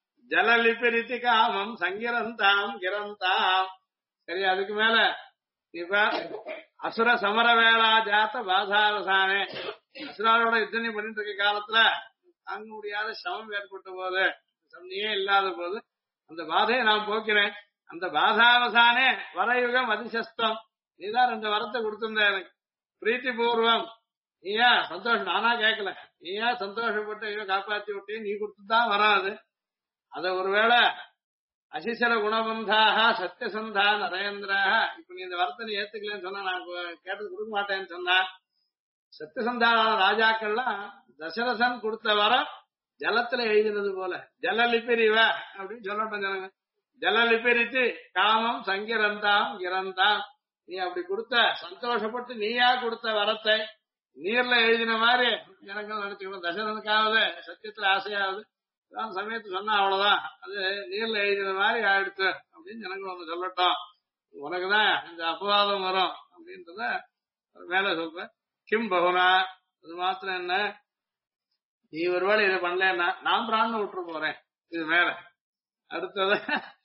ஜலலிபிரித்தி காமம் சங்கிரந்தாம் கிரந்தாம். சரி, அதுக்கு மேல இப்ப அசுர சமர வேளா ஜாத்த பாதாவசானே அசுராரோட யுத்தம் பண்ணிட்டு இருக்க காலத்துல தாங்க முடியாத சமம் ஏற்பட்ட போது சமனியே இல்லாத போது அந்த பாதையை நான் போக்கிறேன். அந்த பாதாவசானே வரயுகம் அதிசஸ்தம் நீதான் 2 வரத்தை கொடுத்திருந்த எனக்கு பிரீத்தி பூர்வம். நீயா சந்தோஷம் நானா கேட்கல, நீயா சந்தோஷப்பட்டு ஐயோ காப்பாத்தி விட்டே நீ கொடுத்துதான் வராது. அத ஒருவேளை அசிசல குணபந்தாக சத்தியசந்தா நரேந்திராக இப்ப நீ இந்த வரத்தை நீ ஏத்துக்கலன்னு சொன்னா நான் கேட்டது கொடுக்க மாட்டேன்னு சொன்னா சத்தியசந்தான ராஜாக்கள்லாம் தசரசன் கொடுத்த வரம் ஜலத்துல எழுதினது போல ஜலலிபிரிவ அப்படின்னு சொல்லட்டும் ஜனங்க. ஜலலிபிரித்து காமம் சங்கிரந்தாம் கிரந்தாம் நீ அப்படி கொடுத்த சந்தோஷப்பட்டு நீயா கொடுத்த வரத்தை நீர்ல எழுதின மாதிரி ஜனங்கள் நினைச்சுக்கணும். தசரனுக்காவது சத்தியத்துல ஆசையாவது சமயத்து சொன்னா அவ்வளவுதான் அது நீர்ல எழுதின மாதிரி ஆயிடுச்சு அப்படின்னு ஜனங்கள் ஒண்ணு சொல்லட்டும். உனக்குதான் இந்த அபவாதம் வரும் அப்படின்றத மேல சொல்றேன். கிம் பகுனா அது மாத்திரம் என்ன நீ ஒருவேளை இதை பண்ணலன்னா நான் பிராணம் விட்டுரு போறேன். இது மேல அடுத்தது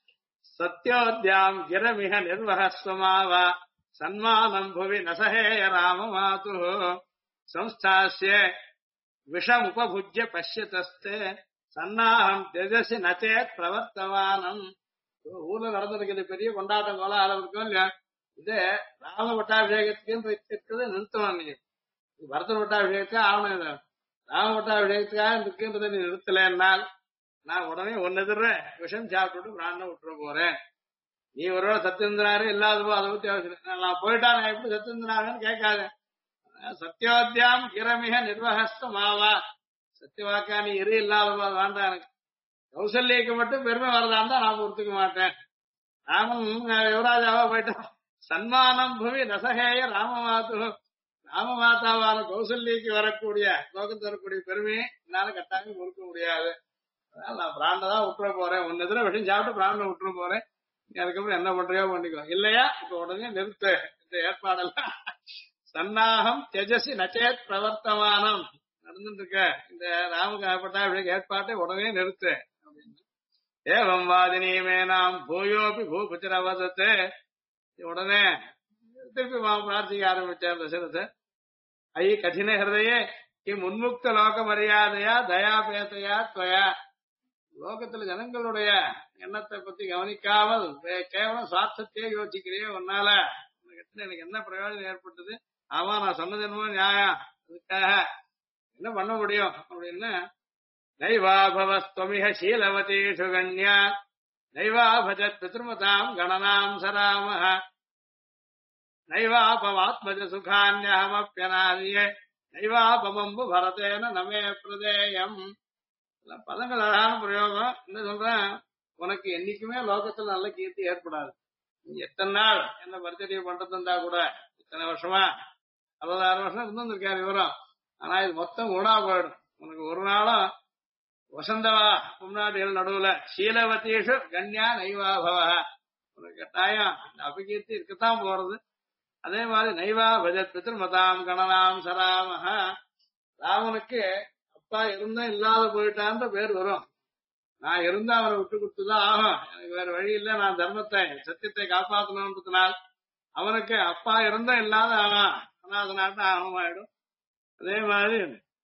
சத்யோத்யாம் கிரமிக நிர்வகஸ்வமாவா சன்மானம் புவி நசஹேய ராம மாது சம்ஸ்தாஸ்ய விஷமுபபுஜ்ய பஷ்யதஸ்தே சன்னாகம் தெஜசி நச்சேத் பிரவர்த்தமானம். ஊர்ல நடந்திருக்கிறது பெரிய கொண்டாட்டம் கோலாகலம் இருக்கும் இல்லையா. இது ராம பட்டாபிஷேகத்துக்கு இருக்கிறது நிறுத்தணும். நீ பரத பட்டாபிஷேகத்துக்கு ஆகணும். இது ராம பட்டாபிஷேகத்துக்காக இருக்குன்றதை நீ நிறுத்தலைன்னால் நான் உடனே ஒன்னு விஷம் சாப்பிட்டு பிராணம் விட்டுற போறேன். நீ ஒருவேளை சத்தியந்திராரு இல்லாதப்போ அதை பத்தி அவசியம் நான் போயிட்டா நான் எப்படி சத்தியந்திராருன்னு கேட்காத. சத்தியோத்தியாம் கிரமிக நிர்வகஸ்தமாவா சத்தியவாக்கா நீ இரு இல்லாதப்போ அது வேண்டாம் எனக்கு. கௌசல்யக்கு மட்டும் பெருமை வரதான் தான் நான் பொறுத்துக்க மாட்டேன். ராமன் யுவராஜாவா போயிட்டான். சன்மானம் புவி நசகேய ராமமாத்து ராமமாதாவான கௌசல்யக்கு வரக்கூடிய லோகத்து வரக்கூடிய பெருமையை என்னால கட்டாயம் பொறுக்க முடியாது. அதனால நான் பிராண்டதான் விட்டுற போறேன். ஒன்னு எதிர விஷயம் சாப்பிட்டு பிராண்ட விட்டுற போறேன். அதுக்கப்புறம் என்ன பண்றியோ பண்ணிக்கோ. இல்லையா இப்ப உடனே நிறுத்து இந்த ஏற்பாடெல்லாம். சன்னாகம் தெஜசி நச்சேத் பிரவர்த்தமானம் நடந்துட்டு இருக்க இந்த ராமபட்டாபிஷேக ஏற்பாட்டை உடனே நிறுத்து அப்படின்னு. ஏவம் வாதினியுமே நாம் பூயோபி பூபுத்திரவதத்து உடனே திருப்பி பிரார்த்திக்க ஆரம்பிச்சார் தசரத. ஐ கடின ஹிருதயே கிம் உன்முக்த லோக மரியாதையா தயாபேதையா துவயா லோகத்துல ஜனங்களுடைய எண்ணத்தை பத்தி கவனிக்காமல் கேவலம் சுவார்த்தத்தையே யோசிக்கிறியே உன்னால எனக்கு என்ன பிரயோஜனம் ஏற்பட்டது. ஆமா நான் சொன்னது என்னமோ நியாயம் அதுக்காக என்ன பண்ண முடியும் அப்படின்னு. நைவாபவஸ்துவமிஹ சீலவதீஷு கண்யா நைவாபஜத் பித்ருமதாம் கணனாம் சராமஹ நைவாபவாத்மஜ சுகான்யஹமப்யனாரியே நைவாபமம்பு பரதேன நமே பிரதேயம். பதங்கள் அழகான பிரயோகம். என்ன சொல்றேன் உனக்கு என்னைக்குமே லோகத்துல நல்ல கீர்த்தி ஏற்படாது. நீ எத்தனை நாள் என்ன பரிச்சரியை பண்றது இருந்தா கூட இத்தனை வருஷமா 66 வருஷம் இருந்திருக்காரு விவரம். ஆனா இது மொத்தம் ஊனா போயிடும். உனக்கு ஒரு நாளும் வசந்தவா முன்னாடிகள் நடுவுல சீலவதீஷு கண்யா நைவாபவ உனக்கு கட்டாயம் இந்த அபகீர்த்தி இருக்கத்தான் போறது. அதே மாதிரி நைவா பஜத் பித்ருமதாம் கணனாம் சராமஹ ராமனுக்கு அப்பா இருந்தா இல்லாத போயிட்டான்ற பேர் வரும். நான் இருந்தா அவரை விட்டு கொடுத்துதான் ஆகும். எனக்கு வேற வழி இல்லை. நான் தர்மத்தை சத்தியத்தை காப்பாற்றணும்ன்றதுனால் அவனுக்கு அப்பா இருந்தா இல்லாத அவன் அநாதனாட்ட ஆகமாயிடும். அதே மாதிரி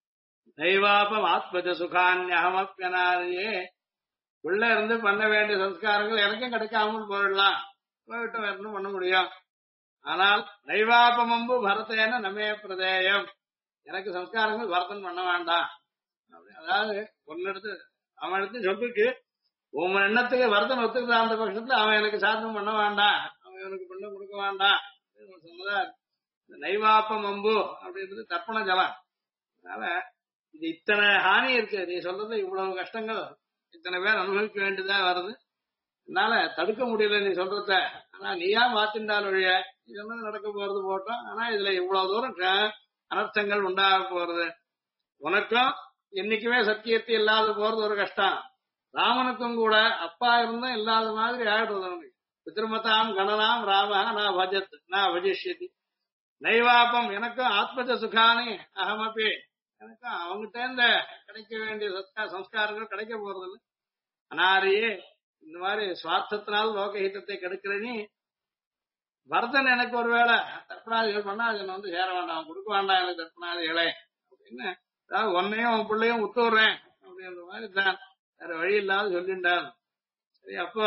நைவாபம் ஆத்மஜ சுகான்யஹமப்யனாரியே உள்ள இருந்து பண்ண வேண்டிய சம்ஸ்காரங்கள் எனக்கும் கிடைக்காமல் போயிடலாம். போயிட்டு வரணும் பண்ண முடியும். ஆனால் நைவாபமம்பு பரதேன நமே பிரதேயம் எனக்கு சம்ஸ்காரங்கள் பரதன் பண்ண வேண்டாம். அதாவது ஒன்னெடுத்து அவன் எடுத்து சொல்லிருக்கு உன் எண்ணத்துக்கு வரதன் ஒத்துக்கிற அந்த பட்சத்துல அவன் எனக்கு சாதனம் பண்ண வேண்டாம், அவன் எனக்கு பண்ண கொடுக்க வேண்டாம் சொன்னதா. நைவாப்பம் அம்பு அப்படின்றது தர்ப்பண ஜலம். அதனால இது இத்தனை ஹானி இருக்கு. நீ சொல்றது இவ்வளவு கஷ்டங்கள் இத்தனை பேர் அனுபவிக்க வேண்டியதா வருது. என்னால தடுக்க முடியல நீ சொல்றத. ஆனா நீயா மாத்தின்றால் ஒழிய இதெல்லாம் நடக்க போறது போட்டோம். ஆனா இதுல இவ்வளவு தூரம் அனர்த்தங்கள் உண்டாக போறது. உனக்கும் என்னைக்குமே சத்தியத்தை இல்லாத போறது ஒரு கஷ்டம். ராமனுக்கும் கூட அப்பா இருந்தா இல்லாத மாதிரி ஆயிடுறது. அவனுக்கு பித்ருமதாம் கணனாம் ராம நான் பஜத் நான் பஜிஷ்யதி நைவாப்பம் எனக்கும் ஆத்மஜ சுகானி அகமப்பி எனக்கும் அவங்ககிட்ட இந்த கிடைக்க வேண்டிய சம்ஸ்காரங்கள் கிடைக்க போறது இல்லை. அனாரியே இந்த மாதிரி சுவார்த்தத்தினால் லோகஹிதத்தை கெடுக்கிற நீ பரதன் எனக்கு ஒருவேளை தர்ப்பணாதிகள் பண்ணா அது என்ன சேர வேண்டாம், அவன் கொடுக்க வேண்டாம் எனக்கு தர்ப்பணாதிகளை அப்படின்னு, அதாவது உன்னையும் அவன் பிள்ளையும் விட்டுடுறேன் அப்படின்ற மாதிரி தான், வேற வழி இல்லாத சொல்லிண்டான். சரி, அப்போ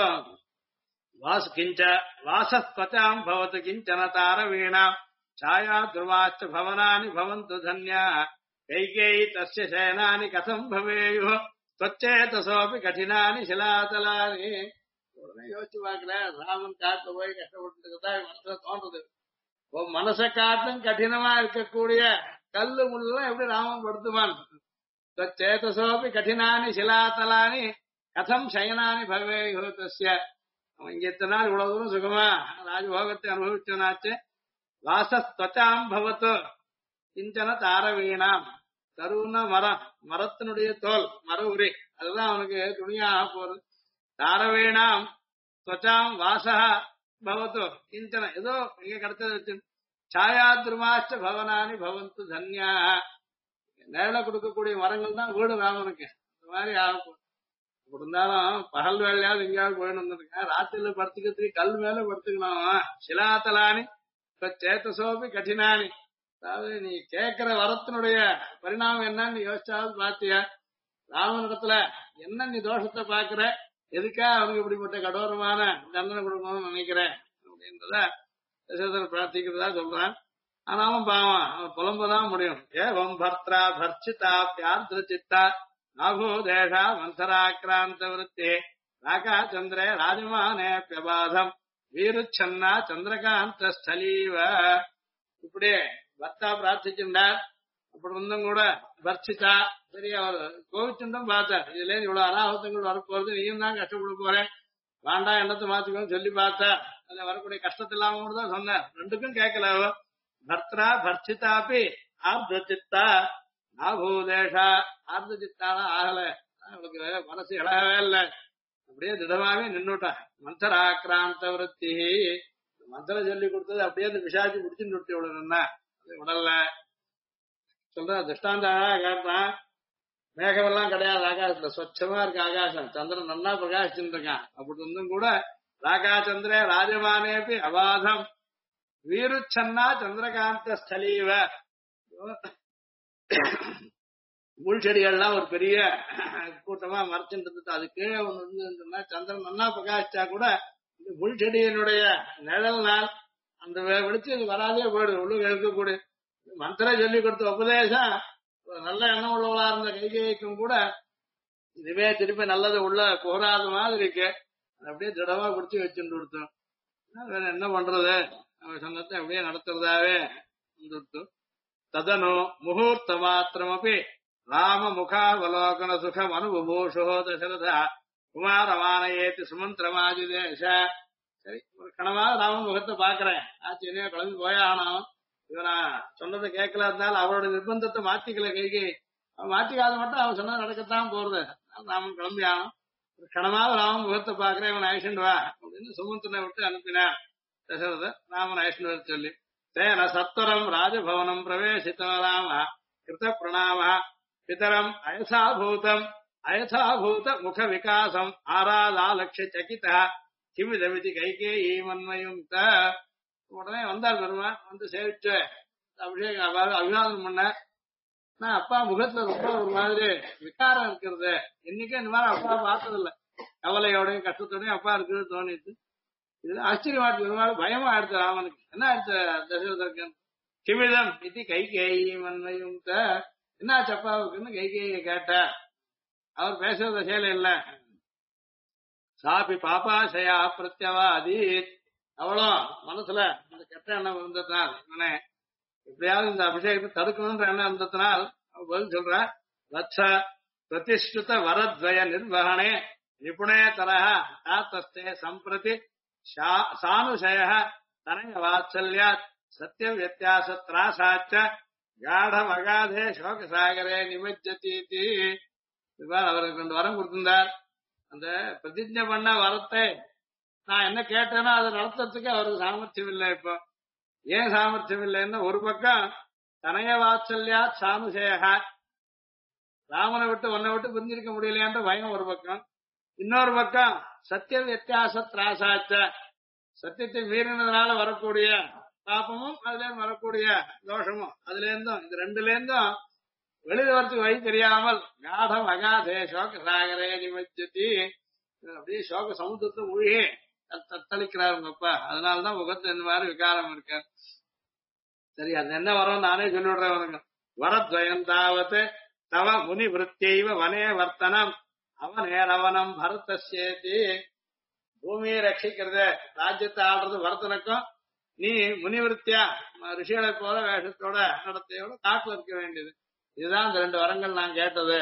கிஞ்ச வாசஸ்வச்சாம் பவத்து கிஞ்சன தார வீணாம் சாயா துருவாச்ச பவனானி பவந்து தன்யா கைகேயி தஸ்ய சேனானி கதம் பவேயோ தொச்சேதசோபி கடினானி சிலாதலானி. உடனே யோசிச்சு பாக்குறேன், ராமன் காட்டுல போய் கஷ்டப்பட்டு மனசுல தோன்றது, மனசை காட்டும் கடினமா இருக்கக்கூடிய கல்லு முள்ளெல்லாம் எப்படி ராமன் படுத்துவான். தொச்சேதசோபி கடினானி சிலாதலானி கதம் சயனானி பவேயோ தஸ்ய. அவன் இங்க இத்தனை நாள் இவ்வளவு தூரம் சுகமா ராஜபோகத்தை அனுபவிச்சனாச்சு. வாசஸ்வச்சாம் பவத்து கிஞ்சன தார வீணாம், தருவுன்னா மரம், மரத்தினுடைய தோல், மர உரி, அதுதான் அவனுக்கு துணியாக போறது. தாரவீணாம் ஸ்வச்சாம் வாசா பவத்து கிஞ்சன, ஏதோ இங்க கிடைச்சது. சாயா திருமாச்ச பவனானி பவந்து தன்யா, நேரில கொடுக்கக்கூடிய மரங்கள் தான் வீடு ராமனுக்கு. இந்த மாதிரி ஆகும். அப்படி இருந்தாலும் பகல் வேலையாவது எங்கேயாவது போயின்னு வந்துருக்கேன், ராத்திரில படுத்துக்கிறதுக்கு கல் மேல படுத்துக்கணும். சிலாத்தலானி சேத்தசோபி கடினானி, அதாவது நீ கேட்கிற வரத்தினுடைய பரிணாமம் என்னன்னு யோசிச்சாவது பாத்தியா? ராமனிடத்துல என்ன நீ தோஷத்தை பாக்குற, எதுக்கா அவனுக்கு இப்படிப்பட்ட கடோரமான தண்டனை கொடுக்கணும்னு நினைக்கிறேன் அப்படின்றத தசரதர் பிரார்த்திக்கிறதா சொல்றான். ஆனாலும் பாவம் அவன் புலம்பதான் முடியும். ஏவம் பர்த்ரா பர்ச்சிதா பியார்திர சித்தா நாகோ தேஷா மந்தராக்கிராந்த விருத்தி ராகா சந்திரே ராஜமானே பிரபாதம் வீருச்சன்னா சந்திரகாந்த ஸ்தலீவ. இப்படியே பர்த்தா பிரார்த்திச்சுட்டார். அப்படி இருந்தும் கூட பர்ச்சிதா, சரி அவர் கோவிச்சுட்டும் பார்த்தார், இதுல இவ்வளவு அனாಹುತங்கள் வரப்போறது, நீயும் தான் கஷ்டப்பட போறேன், வேண்டாம் எண்ணத்தை மாத்திக்கோன்னு சொல்லி பார்த்தா அதுல வரக்கூடிய கஷ்டத்தை இல்லாம கூட தான் சொன்னார். ரெண்டுக்கும் கேட்கல. பர்த்ரா பர்ச்சிதாப்பி ஆர்தித்தா நாபூதேஷா, ஆர்தித்தாலாம் ஆகல, அவளுக்கு மனசு இழகவே இல்லை, அப்படியே திடமாவே நின்னுட்டா. மந்தராக்கிராந்த விருத்தி, மந்திர சொல்லி கொடுத்தது அப்படியே அந்த பிசாச்சு முடிச்சுன்னு விட்டு விடணும்னா அது உடல்ல சொல்ற திருஷ்டாந்த காட்டுறான். மேகமெல்லாம் கிடையாது ஆகாசத்துல, சொச்சமா இருக்கு ஆகாசம், சந்திரன் நல்லா பிரகாசிச்சுட்டு இருக்கான். அப்படி இருந்தும் கூட ராகா சந்திர ராஜமானேபி அபாதம் வீருச்சன்னா சந்திரகாந்த ஸ்தலீவ. முள் செடிகள்லாம் ஒரு பெரிய கூட்டமா மறைச்சுட்டு இருந்தது, அது கீழே ஒண்ணு இருந்ததுன்னா சந்திரன் நல்லா பிரகாசிச்சா கூட இந்த முள் செடியினுடைய நிழல் நாள் அந்த வெடிச்சு இது வராதே போயிடுது. உள்ளுக்கு இருக்கக்கூடிய மந்திர சொல்லி கொடுத்த உபதேசம் நல்ல எண்ணம் உள்ளவளா இருந்த கைகைக்கும் கூட இதுவே திருப்பி நல்லது உள்ள போராத மாதிரி இருக்கு. அப்படியே திடமா பிடிச்சி வச்சுட்டு கொடுத்தோம். வேற என்ன பண்றது, அவன் சொன்னதை அப்படியே நடத்துறதாவே வந்துட்டு. ததனு முகூர்த்த மாத்திரமபி ராம முகாவலோகன சுகம் அனுபூஷோ தசரத குமாரமானயேத்தி சுமந்திரமாஜிதேஷ. சரி, ஒரு கணமா ராமன் முகத்தை பாக்குறேன், ஆச்சரியா கிளம்பி போயா ஆனாலும் இவனா சொன்னதை கேட்கல, இருந்தாலும் அவரோட நிர்பந்தத்தை மாத்திக்கல கைகை. அவன் மாத்திக்காத மட்டும் அவன் சொன்னா நடக்கத்தான் போறது. ராமன் கிளம்பி ஆனும் ஒரு கணமாவது ராமன் முகத்தை பாக்குறேன், இவன் ஐஷன் வா அப்படின்னு சுமந்திரனை விட்டு அனுப்பினான் தசரத. ராமன் ஐஷன் வர சொல்லி தேன சத்வரம் ராஜபவனம் பிரவேசித்த ராம கிருத பிரணாம பிதரம் அயசாபூதம் அயசாபூத முக விகாசம் ஆராதாலட்சிய சகித கிமிதமிதி கைகேயி மன்மயும். உடனே வந்தார் பெருமான், வந்து சேவிச்சு அபிஷேகம் அபிவாதனம் பண்ண. நான் அப்பா முகத்துல ரொம்ப ஒரு மாதிரி விகாரம் இருக்கிறது, இன்னைக்கே இந்த மாதிரி அப்பா பார்த்ததில்ல, கவலையோடையும் கஷ்டத்தோடையும் அப்பா இருக்கிறது தோணிட்டு. இது ஆச்சரியமா இருக்கு, ஒரு மாதிரி பயமா எடுத்த ராமனுக்கு. என்ன எடுத்த தசரதற்கு கிமிதம் இது கைகேயி மன்மயும், என்னாச்சு அப்பாவுக்குன்னு கைகேயை கேட்ட. அவர் பேசுறத செயல இல்ல. சாபி பாப்பாசயா பிரத்யவாதி, அவளும் மனசுல அந்த கெட்ட எண்ணம் இருந்ததுனால், இவனே எப்படியாவது இந்த அபிஷேகத்தை தடுக்கணும்ன்ற எண்ணம் இருந்ததுனால் அவள் பதில் சொல்ற. லட்ச பிரதிஷ்டுத வரத்வய நிர்வகணே நிபுணே தரஹ தாத்தஸ்தே சம்பிரதி சானுஷய தனய வாத்சல்யாத் சத்திய வித்தியாச திராசாச்ச காடம் அகாதே சோகசாகரே நிமஜ்ஜதி. அவருக்கு 2 வரம் கொடுத்திருந்தார். அந்த பிரதிஜை பண்ண வரத்தை நான் என்ன கேட்டேனோ அதை நடத்துறதுக்கு அவருக்கு சாமர்த்தியம் இல்லை. இப்போ ஏன் சாமர்த்தியம் இல்லைன்னா, ஒரு பக்கம் தனய வாத்சல்யா சானுசேக, ராமனை விட்டு உன்னை விட்டு பிரிஞ்சிருக்க முடியலையான்ற பயம் ஒரு பக்கம், இன்னொரு பக்கம் சத்திய வித்தியாச திராசாச்ச சத்தியத்தை மீறினதுனால வரக்கூடிய பாப்பமும் அதுல இருந்து வரக்கூடிய தோஷமும் அதுல இருந்தும் இந்த ரெண்டுல இருந்தும் வெளியில வரத்துக்கு வழி தெரியாமல் காடம் அகாதே சோக சாகரே நிமஜ்ஜதி அப்படியே சோக சமுத்திரத்தை மூழ்கி தத்தளிக்கிறார் உங்க அப்பா. அதனாலதான் முகத்துல இந்த மாதிரி விகாரம் இருக்க. சரி அது என்ன வரும் நானே சொல்லிவிடுறேன் உனக்கு. வரத்வயந்தாவத் தவ முனி விருத்தியைவ வனே வர்த்தனம் அவனேரவனம் பரதசேதி. பூமியை ரட்சிக்கிறது ராஜ்யத்தை ஆடுறது பரதனுக்கும், நீ முனிவிருத்தியா ரிஷிகளை போல வேஷத்தோட நடத்தையோட காட்டுல இருக்க வேண்டியது. இதுதான் இந்த ரெண்டு வரங்கள் நான் கேட்டது.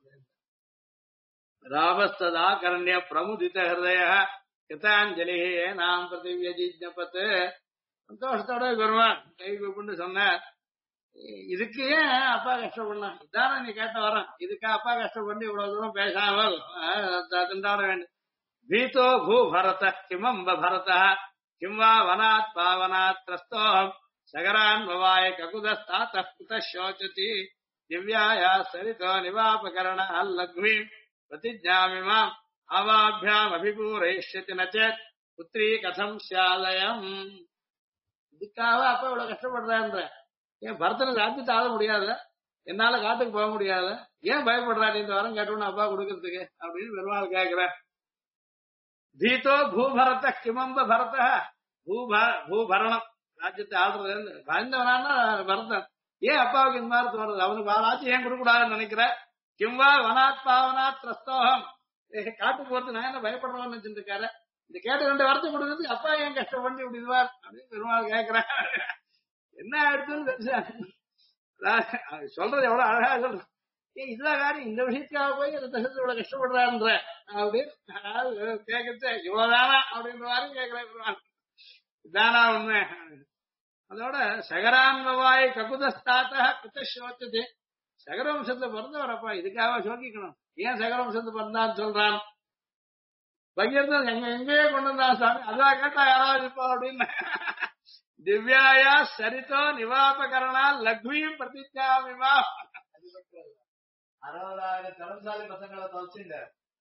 ராபஸ்ததா கரண்ய பிரமுதித ஹிருதய கிருதாஞ்சலி நாம் பிரதிவியஜிஜபத்து. சந்தோஷத்தோட பெருமான் கை கூப்பிட்டு சொன்னார், இதுக்கு ஏன் அப்பா கஷ்டப்படலாம், இதான நீ கேட்ட வரம், இதுக்கா அப்பா கஷ்டப்பட்டு இவ்வளவு தூரம் பேசாமல் திண்டாட வேண்டும். பீதோ பூ பரத கிமம்ப பரத கிம் வா வனாத் பாவனாத் திரஸ்தோஹம் சகரான் பவாய ககுதஸ்தாத குதசோச்சதி திவ்யாயா சரிதோ நிவாபகரண அல்லக்வி பிரதிஜாமிமாம் அவாபியாம் அபிபூரைஷ்யதி நச்சேத் புத்ரி கதம் ஸ்யாலயம். இதுக்காக அப்பா இவ்வளவு கஷ்டப்படுறான்ற, ஏன் பரதனுக்கு ராஜ்யத்தை ஆள முடியாத, என்னால காட்டுக்கு போக முடியாத, ஏன் பயப்படுறாரு இந்த வரம் கேட்டோன்னு அப்பா கொடுக்கறதுக்கு அப்படின்னு பெருமாள் கேட்கிறேன். தீதோ பூபரத கிமம்ப பரத பூபரணம் ராஜ்யத்தை ஆள்றது பயந்தவனான பரதன் ஏன் அப்பாவுக்கு இந்த மாதிரி தோணுது, அவனுக்கு ராஜ்யம் ஏன் கொடுக்க கூடாதுன்னு நினைக்கிற. கிம்வா வனாத் பாவனாத் திரஸ்தோகம், காட்டுக்கு போறது நான் என்ன பயப்படுறோம்னு வச்சுட்டு இருக்காரு. இந்த கேட்ட ரெண்டு வார்த்தை கொடுக்கறதுக்கு அப்பா ஏன் கஷ்டப்பட்டு இப்படி இதுவார் அப்படின்னு பெருமாள் கேட்கிறேன். என்ன ஆயிடுச்சுன்னு சொல்றது எவ்வளவு அழகா சொல்றேன். ஏன் இதுதான் காரியம், இந்த விஷயத்துக்காக போய் அந்த தசத்து இவ்வளவு கஷ்டப்படுறான்ற அப்படின்னு கேட்கறது இவ்வளவுதானா அப்படின்ற மாதிரி கேட்கிறேன். இதானா உண்மை. அதோட சகரான்வாய் ககுதஸ்தாத்த குத்தசோச்சது, சகரவம்சத்துல பிறந்தவரப்பா இதுக்காக சோக்கிக்கணும். ஏன் சகரவம்சத்துல பிறந்தான்னு சொல்றான். பகிர்ந்து எங்கேயே கொண்டு வந்தா சாமி, அதான் கேட்டா யாராவது இப்போ அப்படின்னு. திவ்யாயா சரிதோ நிவாபகரணா லக்வியும் பிரதிஜாமிமா. 60,000 கடன்சாலி பசங்களை தொலைச்சுங்க.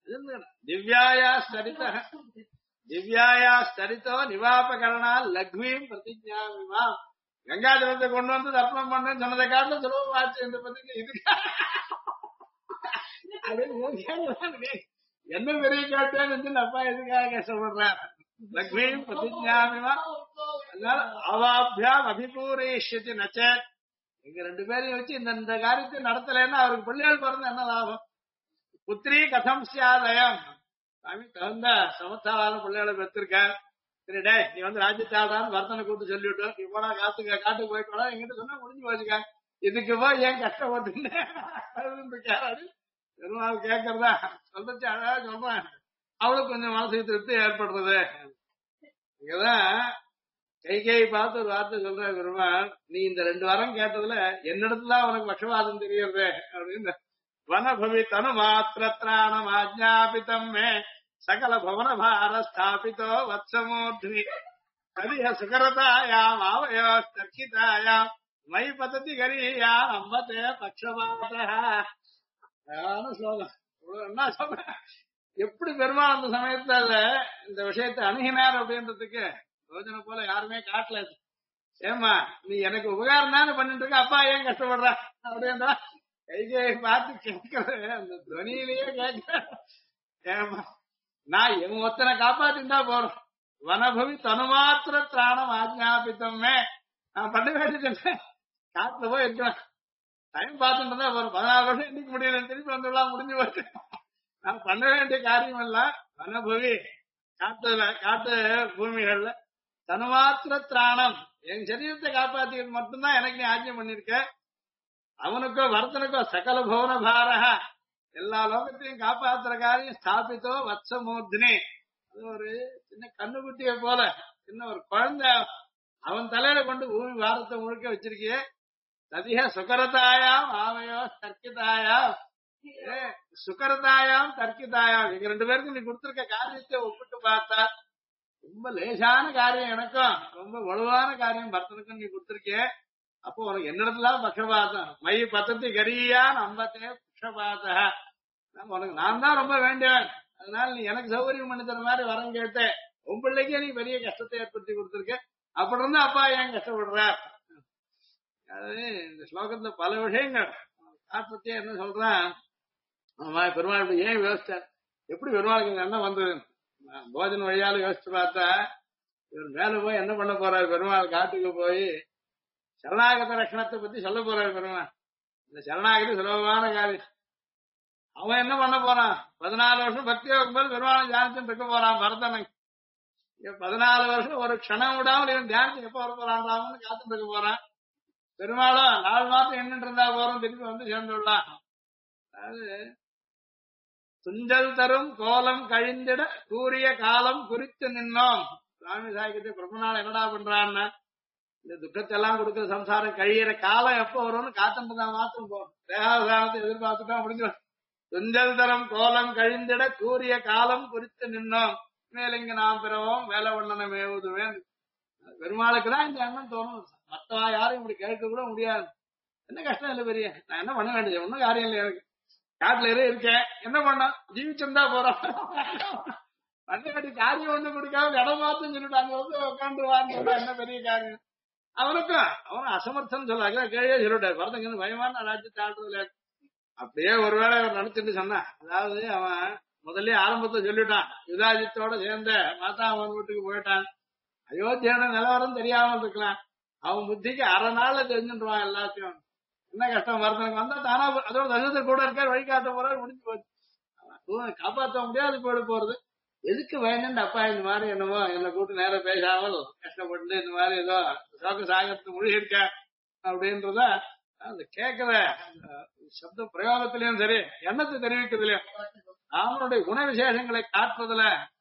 திவ்யாயா சரிதோ நிவாபகரணா லக்வியும் பிரதிஜாமிமா. கங்காஜலத்தை கொண்டு வந்து தர்ப்பணம் பண்ணு சொன்னதை காட்டில சுலபமாச்சு இந்த பத்திரிக்கை. இதுக்கு என்ன பெரிய கேட்டேன்னு அப்பா எதுக்காக கஷ்டப்படுறார். லக்ஷ்மியும் பிரதிஜாமிமா. அதனால அவாபியாம் அபிபூரேஷ்யதி நச்சேத். எங்க ரெண்டு பேரையும் வச்சு இந்த காரியத்தை நடத்தலைன்னா அவருக்கு பிள்ளைகள் பிறந்த என்ன லாபம். புத்திரி கதம் சியாதயம். சாமி தகுந்த சமத்தாவான பிள்ளைகளை பெற்றிருக்க. சரி டே நீ வந்து ராஜ்யத்தாடான்னு வர்த்தனை கூப்பிட்டு சொல்லிவிட்டோம், நீ போனா காட்டுக்கு போயிட்டு எங்கிட்ட சொன்னா முடிஞ்சு போச்சுக்க. இதுக்கு போய் ஏன் கஷ்டப்பட்டு பெருமாள் கேட்கறதா சொல்றச்சு அழகா சொல்றேன். அவளுக்கு கொஞ்சம் மனசுக்கு திருப்தி ஏற்படுறது. இங்கதான் கைகை பார்த்து ஒரு வார்த்தை சொல்ற பெருமாள், நீ இந்த ரெண்டு வாரம் கேட்டதுல என்னிடத்துல உனக்கு பட்சவாதம் தெரியறது அப்படின்னு. வனபவி தனு மாத்திரத்ராணம் ஆஜ்ஞாபிதம் மே சகல பவன பார ஸ்தாபிதோ வத்சமூர்த்தி கதிய சுகரதாயாம் ஆவயோ தர்க்கிதாயாம் மை பததி கரியா அம்பதே பட்சபாத. ஸ்லோகம் என்ன சொல்ற. எப்படி பெருமாள் அந்த சமயத்துல இந்த விஷயத்தை அணுகினார் அப்படின்றதுக்கு யோஜனை போல யாருமே காட்டல. ஏமா நீ எனக்கு உபகாரம் தானே பண்ணிட்டு இருக்க, அப்பா ஏன் கஷ்டப்படுற அப்படின்றா கைகை பார்த்து கேட்கறது அந்த துவனியிலேயே கேட்க. ஏமா நான் என் ஒத்தனை காப்பாத்திருந்தா போறோம். வனபவி தனுமாத்திர திராணம் ஆஜ்ஞாபித்தமே நான் பண்ண வேண்டியது. காட்டுல போய் இருக்கிறேன், டைம் பார்த்துட்டு இருந்தா போறோம். 14 வருஷம் எண்ணிக்க முடியல, திருப்பி வந்துடலாம், முடிஞ்சு போச்சு. நான் பண்ண வேண்டிய காரியம் எல்லாம் வனபவி காட்டு பூமிகள்ல தனுமாத்திர திராணம் என் சரீரத்தை காப்பாத்திக்கிறது மட்டும்தான் எனக்கு நீ ஆஜ்யம் பண்ணிருக்க. அவனுக்கோ வரத்தனுக்கோ சகல பவன பாரஹா எல்லா லோகத்தையும் காப்பாத்துற காரியம் ஸ்தாபித்தோ வத்சமூர்த்தினி. அது ஒரு சின்ன கண்ணுக்குட்டிய போல சின்ன ஒரு குழந்தை அவன் தலையில கொண்டு பூமி பாரத்தை முழுக்க வச்சிருக்கியே. ததிக சுகரதாயாம் ஆவையோ தர்க்கிதாயாம். சுகரதாயாம் தர்க்கிதாயாம் எங்க ரெண்டு பேருக்கும் நீ கொடுத்திருக்க காரியத்தை ஒப்பிட்டு பார்த்தா ரொம்ப லேசான காரியம் எனக்கும், ரொம்ப வலுவான காரியம் பரதனுக்கும் நீ கொடுத்திருக்கிய. அப்போ உனக்கு என்னிடத்துல பக்ஷபாதம் மை பத்தத்தி கரியா நம்பத்தே பக்ஷபாத. உனக்கு நான் தான் ரொம்ப வேண்டியவன், அதனால நீ எனக்கு சௌகரியம் பண்ணி தர மாதிரி வரம் கேட்டு உன் பிள்ளைக்கே நீ பெரிய கஷ்டத்தை ஏற்படுத்தி கொடுத்திருக்க, அப்படி இருந்தா அப்பா ஏன் கஷ்டப்படுறார்? அதாவது இந்த ஸ்லோகத்துல பல விஷயங்கள் காட்டுறதே என்ன சொல்றான், ஆமா பெருமாள் இப்படி ஏன் யோசிச்சார், எப்படி பெருமாளுக்கு இந்த எண்ணம் வந்தது? போஜன வழியால யோசிச்சு பார்த்தா இவர் மேல போய் என்ன பண்ண போறாரு பெருமாள், காட்டுக்கு போய் சரணாகத ரட்சணத்தை பத்தி சொல்ல போறாரு பெருமாள். இந்த சரணாகதி சுலபமான காரியம். அவன் என்ன பண்ண போறான், 14 வருஷம் பக்தி போது பெருமாள் தியானத்துன்னு இருக்க போறான் பரதனுக்கு. 14 வருஷம் ஒரு க்ஷணம் விடாமல் இவன் தியானத்துக்கு எப்ப வர போறான் காத்துட்டு இருக்க போறான். பெருமாளும் 4 மாசம் என்னட்டு இருந்தா போறோம், திருப்பி வந்து சேர்ந்துள்ளான். அதாவது துஞ்சல் தரும் கோலம் கழிந்திட கூறிய காலம் குறித்து நின்னோம். சுவாமி சாய்கிட்ட பிரம்மநாள் என்னடா பண்றான்னா, இந்த துக்கத்தை எல்லாம் கொடுக்கிற சம்சாரம் கழியிற காலம் எப்ப வரும்னு காத்துட்டு மாத்திரம் போறோம். தேகாவசானத்தை எதிர்பார்த்துட்டா முடிஞ்சிடும். துஞ்சல் தரும் கோலம் கழிந்திட கூறிய காலம் குறித்து நின்னோம், மேலிங்க நாம் பிறவோம் வேலை வண்ணனை மேவுதுவேன். பெருமாளுக்குதான் இந்த எண்ணம் தோணும். மத்தவா யாரும் இப்படி கேட்க கூட முடியாது. என்ன கஷ்டம் இல்லை பெரிய, நான் என்ன பண்ண வேண்டியது, ஒன்னும் காரியம் இல்லை எனக்கு. காட்டுல இருக்கேன், என்ன பண்ண, ஜீவிச்சிருந்தா போறோம். பண்ண வேண்டிய காரியம் ஒண்ணு கொடுக்காம இடம் மாத்தம் சொல்லிட்டு அங்க வந்து உட்காந்துருவான்னு சொல்ல என்ன பெரிய காரியம். அவனும் அசமர்த்தம் சொல்லாங்க, கேள்வியே சொல்லிட்டாரு. பரதங்க பயமான ராஜ்யத்தை ஆடுறதுல அப்படியே ஒருவேளை அவர் நினைச்சிட்டு சொன்னான். அதாவது அவன் முதல்ல ஆரம்பத்தை சொல்லிட்டான், யுதாஜித்தோட சேர்ந்த மாதா அவன் வீட்டுக்கு போயிட்டான். அயோத்தியோட நிலவரம் தெரியாமல் இருக்கலாம், அவன் புத்திக்கு அரை நாள்ல தெரிஞ்சுட்டுவான் எல்லாத்தையும். என்ன கஷ்டம் வருதுக்கு வந்தா தானா அதோட தசத்தை கூட இருக்காரு, வழிகாட்ட போறாரு, முடிஞ்சு போச்சு. காப்பாற்ற முடியாது போயிட போறது. எதுக்கு வேணும்னு அப்பா இந்த மாதிரி என்னமோ என்னை கூட்டு நேரம் பேசாமல் கஷ்டப்பட்டு இந்த மாதிரி ஏதோ சோக சாகத்துக்கு மொழி இருக்க அப்படின்றத அந்த கேட்கிற சப்த பிரயோகத்திலயும் சரி, எண்ணத்தை தெரிவிக்கிறதுலயும் அவனுடைய குண விசேஷங்களை காட்டுறதுல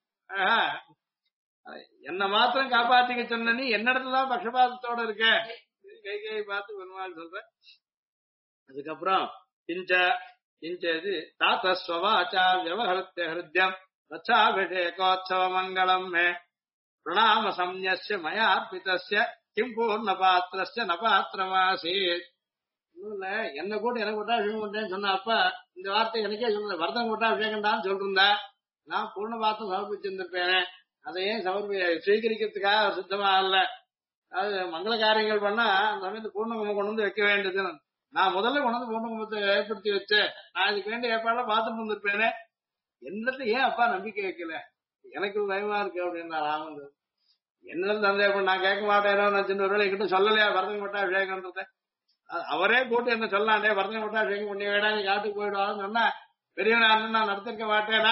என்ன மாத்திரம் காப்பாத்திக்க சொன்ன நீ என்னிடத்துலதான் பக்ஷபாதத்தோட இருக்க கை பார்த்து பெருமாள் சொல்ற. அதுக்கப்புறம் கிஞ்சது தாத்தஸ்வவாச்சா வியவஹருத்ய ஹிருத்யம் ரச்சாபிஷேகோத்சவ மங்களம் மே பிரணாம சம்யஸ்ய மயா அர்ப்பிதஸ்ய கிம் பூர்ண பாத்திரஸ்ய நபாத்திரமாசீத். இல்ல என்ன கூட எனக்கு கொட்டாபிஷேகம் பண்றேன்னு சொன்ன அப்ப இந்த வார்த்தை எனக்கே சொன்ன, வரதம் கொட்டாபிஷேகம்டான்னு சொல்லிருந்தா நான் பூர்ண பாத்திரம் சமர்ப்பிச்சிருந்திருப்பேனே, அதையே சுவீகரிக்கிறதுக்காக சுத்தமா இல்ல. அதாவது மங்கள காரியங்கள் பண்ணா அந்த சமயத்து பூர்ணகுமம் கொண்டு வந்து வைக்க வேண்டியது. நான் முதல்ல கொண்டு வந்து பூர்ணகுமத்தை ஏற்படுத்தி வச்சு நான் இதுக்கு வேண்டிய ஏற்பாடுலாம் பார்த்துட்டு வந்திருப்பேனே, என்னத்துல ஏன் அப்பா நம்பிக்கை வைக்கல, எனக்கு பயமா இருக்கு அப்படின்னா ராமன். என்ன சந்தேகம், நான் கேட்க மாட்டேனோ நான் சின்ன ஒருவேளை கிட்ட சொல்லலையா வரதங்க கொட்டாபிஷேகம்ன்றத. அவரே கூட்டு என்ன சொல்லலாண்டே வரதங்க கொட்டாபிஷேகம் பண்ணி வேடா நீ காட்டுக்கு போயிடுவான்னு சொன்னா பெரியவனா நான் நடத்திருக்க மாட்டேனா.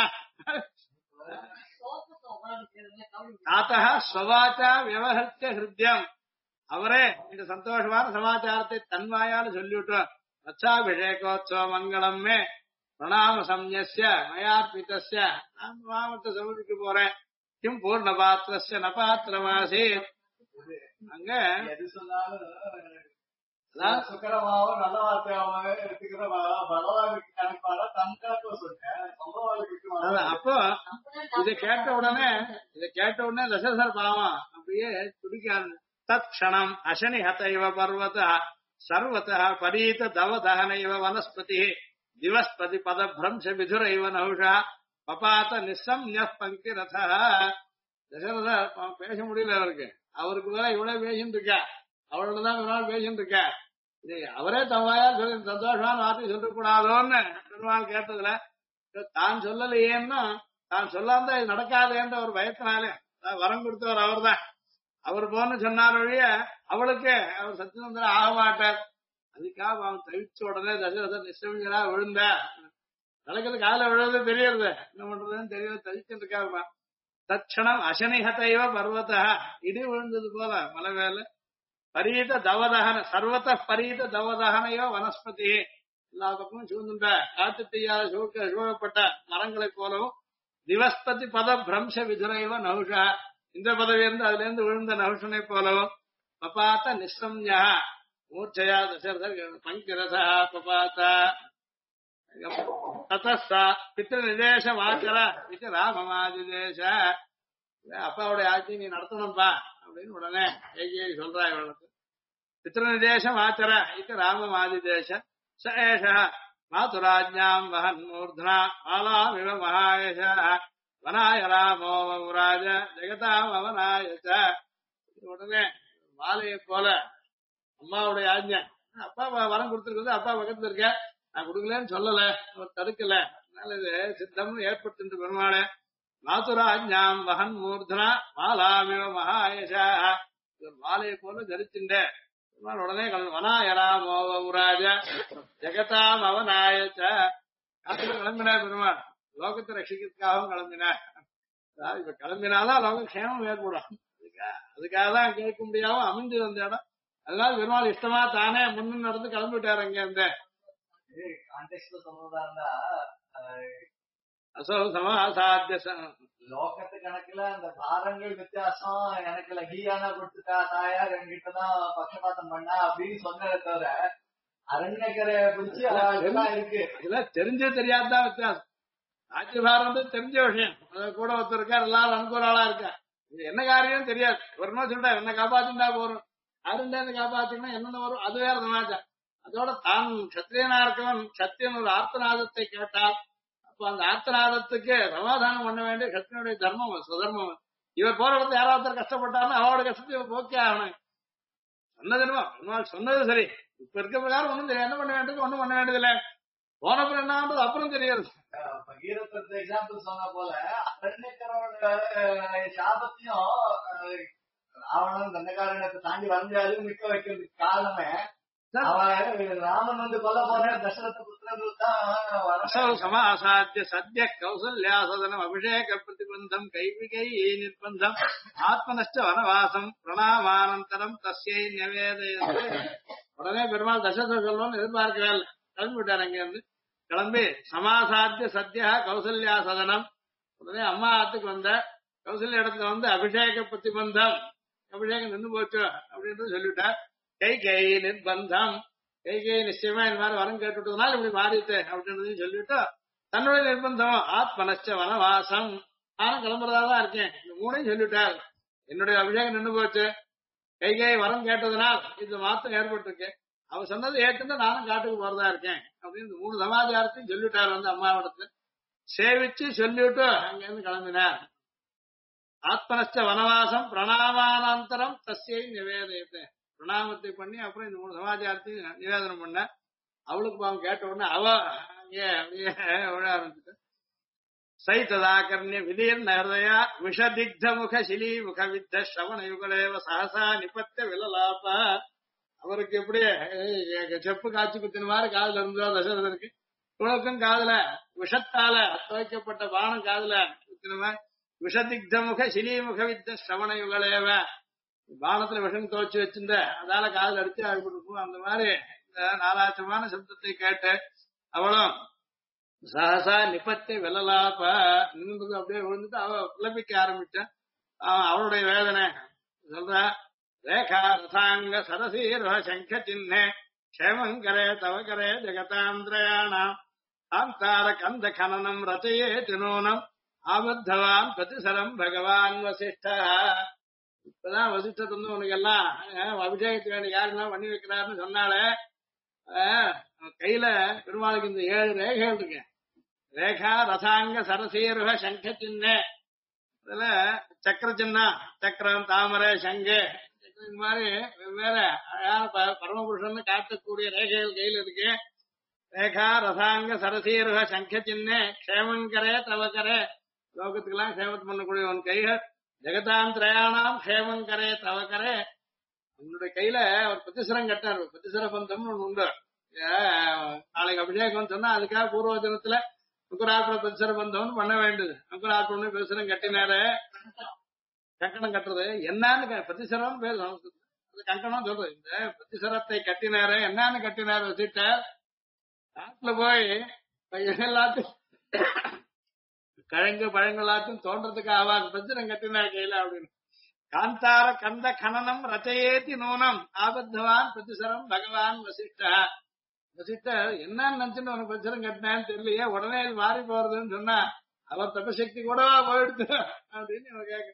தாத்தா ஸ்வவாச்சா வியவஹர்த்திய ஹிருத்யம், அவரே இந்த சந்தோஷமான சமாச்சாரத்தை தன்வாயால் சொல்லிவிட்டோம். ரச்சாபிஷேகோத்சவ மங்களம் மே பிரணாம சம்யஸ்ய மயார்பிதஸ்ய, நான் மாமத்தை சமர்ப்பிக்க போறேன். கிம் பூர்ண பாத்திரஸ்ய நபாத்திரமாசி. அங்க எது சொன்னாலும் சுக்கரமாவும் நல்ல வார்த்தையாவே எடுத்துக்கிற பகவானுக்கு நினைப்பாடா தன் கணக்கு சொல்றேன் சம்பவாளுக்கு. அப்போ இதை கேட்ட உடனே தசரதர் பாவம் அப்படியே துடிக்காரு. தக்ஷணம் அசனி ஹத இவ பர்வத சர்வத பரீத தவதஹன இவ வனஸ்பதி திவஸ்பதி பதபிரம்ச விதுர இவ நௌஷா பபாத நிசம்ய பங்கி ரத. தசரதர் பேச முடியல அவருக்கு வேற இவ்வளவு பேசிட்டு இருக்கா, அவளோடதான் பெருமாள் பேசிட்டு இருக்கா. இது அவரே தவாயா சொல்லி சந்தோஷமான வார்த்தை சொல்லக்கூடாதோன்னு பெருமாள் கேட்டதுல தான் சொல்லலையேன்னா தான் சொல்லாம இது நடக்காதேன்ற ஒரு பயத்தினாலே வரம் கொடுத்தவர் அவர் தான். அவர் போன்னு சொன்னார் வழிய அவளுக்கு அவர் சத்தியசுந்தரம் ஆக மாட்டார். அதுக்காக அவன் தவிச்ச உடனே தசரதர் நிச்சயங்களா விழுந்த நடக்கிறது கால விழுறது தெரியறது, என்ன பண்றதுன்னு தெரியல, தவிச்சுட்டு இருக்காருமா. தட்சணம் அசனிஹதைவ பர்வத, இடி விழுந்தது போல மலை மேல. பரீத தவதகன சர்வத பரீத தவதகனையோ வனஸ்பதி, எல்லா பக்கமும் சூழ்ந்த காட்டு தீயால் சூழப்பட்ட மரங்களைப் போலவும். திவஸ்பதி பத பிரம்ச விதுரைவ நௌஷா, இந்த பதவி இருந்து அதுல இருந்து விழுந்த நௌஷனை போலவும். பபாத்த நிஸ்ரம்யா மூர்ச்சயா தசரதர் பங்கிரசா பபாத்த. ததா பித்ரு நிதேச வாச்சர இது ராமமாதிதேச, அப்பாவுடைய ஆட்சி நீ நடத்தணும்பா அப்படின்னு உடனே கைகேயி சொல்றா இவளுக்கு. பித்ரு நிதேசம் ஆச்சர இது ராமமாதிதேச ச ஏஷ மாதுராஜ்ஞாம் வஹன் மூர்த்னா மாலாமிவ மகாயேஷ வனாய ராமோ ராஜ ஜெகதாம் அவனாய ச. உடனே மாலையை போல அம்மாவுடைய ஆజ్ఞ, அப்பா வரம் கொடுத்துருக்குது, அப்பா பக்கத்துல இருக்க, நான் கொடுக்கலன்னு சொல்லல, அவர் தடுக்கல, அதனால இது சித்தம்னு ஏற்படுத்திட்டு பெருமாளே மாதுராஜ்ஞாம் வகன் மூர்தனா மாலாமிவ மகாயசா. மாலையை போல தரிச்சுட்ட பெருமாள் உடனே வனாயராமோ ராஜ ஜெகதாம் அவனாயச்ச. காட்டுல கிளம்பினார் பெருமாள், லோகத்தை ரட்சிக்கிறதுக்காகவும் கிளம்பினார். அதாவது இப்ப கிளம்பினாதான் லோக க்ஷேமம் ஏற்படும், அதுக்காக தான் கேட்க முடியாம அமைஞ்சு வந்த இடம். அதனால பெருமாள் இஷ்டமா தானே முன்னு நடந்து கிளம்பிட்டாரு அங்க இருந்த கான்டெக்ட்ல சொல்றதா இருந்தா அசோ சமாசாத்திய லோகத்து கணக்குல அந்த பாரங்கள் வித்தியாசம், எனக்கு லகியான கொடுத்துட்டா தாயார் என்கிட்டதான் பட்சபாத்தம் பண்ணா அப்படின்னு சொன்னதை தவிர அரண்யக்கரை பிடிச்சி அதெல்லாம் இருக்கு. இதெல்லாம் தெரிஞ்சே தெரியாதுதான் வித்தியாசம். ஆட்சிபாரம் தெரிஞ்ச விஷயம், அது கூட ஒருத்தர் இருக்கார், எல்லாரும் அனுகூலாளா இருக்கா, இது என்ன காரியம் தெரியாது. ஒரு நாள் சொல்லிட்டா என்ன காப்பாத்திண்டா போறோம், அருண்டேன்னு காப்பாத்தினா என்னென்ன வரும், அது வேற சமாச்சாரம். அதோட தான் சத்திரியனா இருக்கவன் சத்தியன் ஒரு ஆர்த்தநாதத்தை கேட்டால் அப்ப அந்த ஆர்த்தநாதத்துக்கு சமாதானம் பண்ண வேண்டிய சத்தியனுடைய தர்மம் சுதர்மம். இவர் போற இடத்துல யாராவது கஷ்டப்பட்டாலும் அவரோட கஷ்டத்தை இவர் போக்கே ஆகணும். சொன்னது என்னமோ சொன்னது சரி, இப்ப இருக்க பிரகாரம் ஒண்ணும் தெரியும், என்ன பண்ண வேண்டியது ஒண்ணும் பண்ண வேண்டியதில்லை, போனப்புறம் என்னன்றது அப்புறம் தெரியாது. பகீரத்தை எக்ஸாம்பிள் சொன்ன போல அரண்யக்கரோட சாபத்தையும் ராவணன் தண்டகாரண்யத்தை தாண்டி வந்தாலும் மிக்க வைக்கிறதுக்கு காரணமே அவன் ராமன் வந்து கொல்ல போற தசரத புத்திரன் தான் சமாசாத்திய சத்ய கௌசல்யா சதனம் அபிஷேக பிரதிபந்தம் கைவிகை நிர்பந்தம் ஆத்மநஷ்ட வனவாசம் பிரணாமானந்தரம் தஸ்யை நிவேதயது. உடனே பெருமாள் தசரத சொல்லணும்னு எதிர்பார்க்கவே இல்லை, கிளம்பி விட்டார். அங்க இருந்து கிளம்பி சமாசாத்திய சத்யா கௌசல்யா சதனம், உடனே அம்மா ஆத்துக்கு வந்த கௌசல்யா இடத்துல வந்து அபிஷேக பிரதிபந்தம், அபிஷேகம் நின்று போச்சு அப்படின்றது சொல்லிவிட்டார். கை நிர்பந்தம், கை நிச்சயமா இந்த மாதிரி வரம் கேட்டுட்டதுனால இப்படி மாறிட்டு அப்படின்றதையும் சொல்லிட்டு தன்னுடைய நிர்பந்தம் ஆத்மனச்ச வனவாசம், நானும் கிளம்புறதா தான் இருக்கேன், இந்த மூணையும் சொல்லிவிட்டார். என்னுடைய அபிஷேகம் நின்று போச்சு, கை வரம் கேட்டதுனால் இது மாற்றம் ஏற்பட்டிருக்கு, அவ சொன்னது ஏற்றுட்டு நானும் காட்டுக்கு போறதா இருக்கேன் அப்படின்னு 3 சமாச்சாரத்தையும் சொல்லிவிட்டார். வந்து அம்மாவிடத்து சேவிச்சு சொல்லிவிட்டு அங்க இருந்து கிளம்பினார். ஆத்மனஷ்ட வனவாசம் பிரணாமானந்தரம் தஸ்யை நிவேதயத்தை, பிரணாமத்தை பண்ணி அப்புறம் இந்த 3 சமாச்சாரத்தையும் நிவேதனம் பண்ண. அவளுக்கு பாவம் கேட்ட உடனே அவ அங்கே அப்படியே விழ ஆரம்பிச்சுட்டு சைத்ததாகர்ணிய விதீர்ண ஹிருதயா விஷதிக்த முக சிலி முக வித்த ஸ்ரவண யுகலேவ சகசா நிபத்த விலலாப்ப. அவருக்கு எப்படி செப்பு காய்ச்சி குத்தின மாதிரி காதுல இருந்தோ தசரதருக்கு, துளக்கும் காதுல விஷத்தால துவைக்கப்பட்ட பானம் காதுல குத்தின மாதிரி விஷதிக்த முக சிலி முக வித்த ஸ்ரவண யுகலேவ, பானத்துல விஷம் துவைச்சு வச்சிருந்த அதால காதுல அடிச்சு ஆகிப்பட்டிருக்கும். அந்த மாதிரி இந்த நாலாச்சமான சப்தத்தை கேட்டு அவளும் சஹசா நிபத்தை வெள்ளலாப்ப நின்றது அப்படியே விழுந்துட்டு அவ புலப்பிக்க ஆரம்பிச்சான். அவளுடைய வேதனை சொல்ற ரேகா ரசாங்க சரசீர சங்க சின்ன க்ஷேமங்கரே தவகரே ஜெகதாந்திரயாணாம் ஆந்தார கந்த கனனம் ரச்சயே தினோனம் ஆபத்தவான் பிரதிசரம் பகவான் வசிஷ்ட. இப்பதான் வசிஷ்டர் வந்து உனக்கு எல்லாம் அபிஷேகத்துக்கு வேண்டிய யாருன்னா பண்ணி வைக்கிறாருன்னு சொன்னாலே, கையில பெருமாளுக்கு இந்த 7 ரேகைகள் இருக்கு. ரேகா ரசாங்க சரசீருக சங்க சின்ன, அதுல சக்கர சின்னம், சக்கரம் தாமரை சங்கு இந்த மாதிரி வெவ்வேறு அழகான பரமபுருஷன் காட்டக்கூடிய ரேகைகள் கையில இருக்கு. ரேகா ரசாங்க சரசீருக சங்க சின்ன க்ஷேமங்கரே தவக்கரே, லோகத்துக்கெல்லாம் க்ஷேமத்து பண்ணக்கூடிய உன் கைகள் ஜெகதாந்திரயானாம் க்ஷேமங்கரே தவக்கரே. உன்னுடைய கையில ஒரு பிரதிசரம் கட்டார், பிரதிசர பந்தம்னு ஒண்ணு உண்டு. நாளைக்கு அபிஷேகம் சொன்னா அதுக்காக பூர்வ தினத்துல அங்குரார்ப்பண பிரதிசர பந்தம்னு பண்ண வேண்டியது. அங்குரார்ப்பணம் பிரதிசரம் கட்டினாரு, கங்கணம் கட்டுறது என்னன்னு பிரதிசரம் பேர் சமஸ்கிருதம், அது கங்கணம் சொல்றது. இந்த பிரதிசரத்தை கட்டினாரு என்னன்னு கட்டினாரு வச்சுட்ட நாட்டுல போய் எல்லாத்தையும் கிழங்கு பழங்களாச்சும் தோன்றதுக்கு ஆவாது பிரதிசரம் கட்டினார் கையில அப்படின்னு. காந்தார கந்த கனனம் ரச்சயேதி நூனம் ஆபத்தவான் பிரதிசரம் பகவான் வசிஷ்டா. வசிஷ்டர் என்னன்னு நினைச்சுட்டு உனக்கு பிரதிசரம் கட்டினான்னு தெரியலையே, உடனே இது மாறி போறதுன்னு சொன்னா அவர் தபசக்தி கூடவா போயிடுது அப்படின்னு இவன் கேட்க.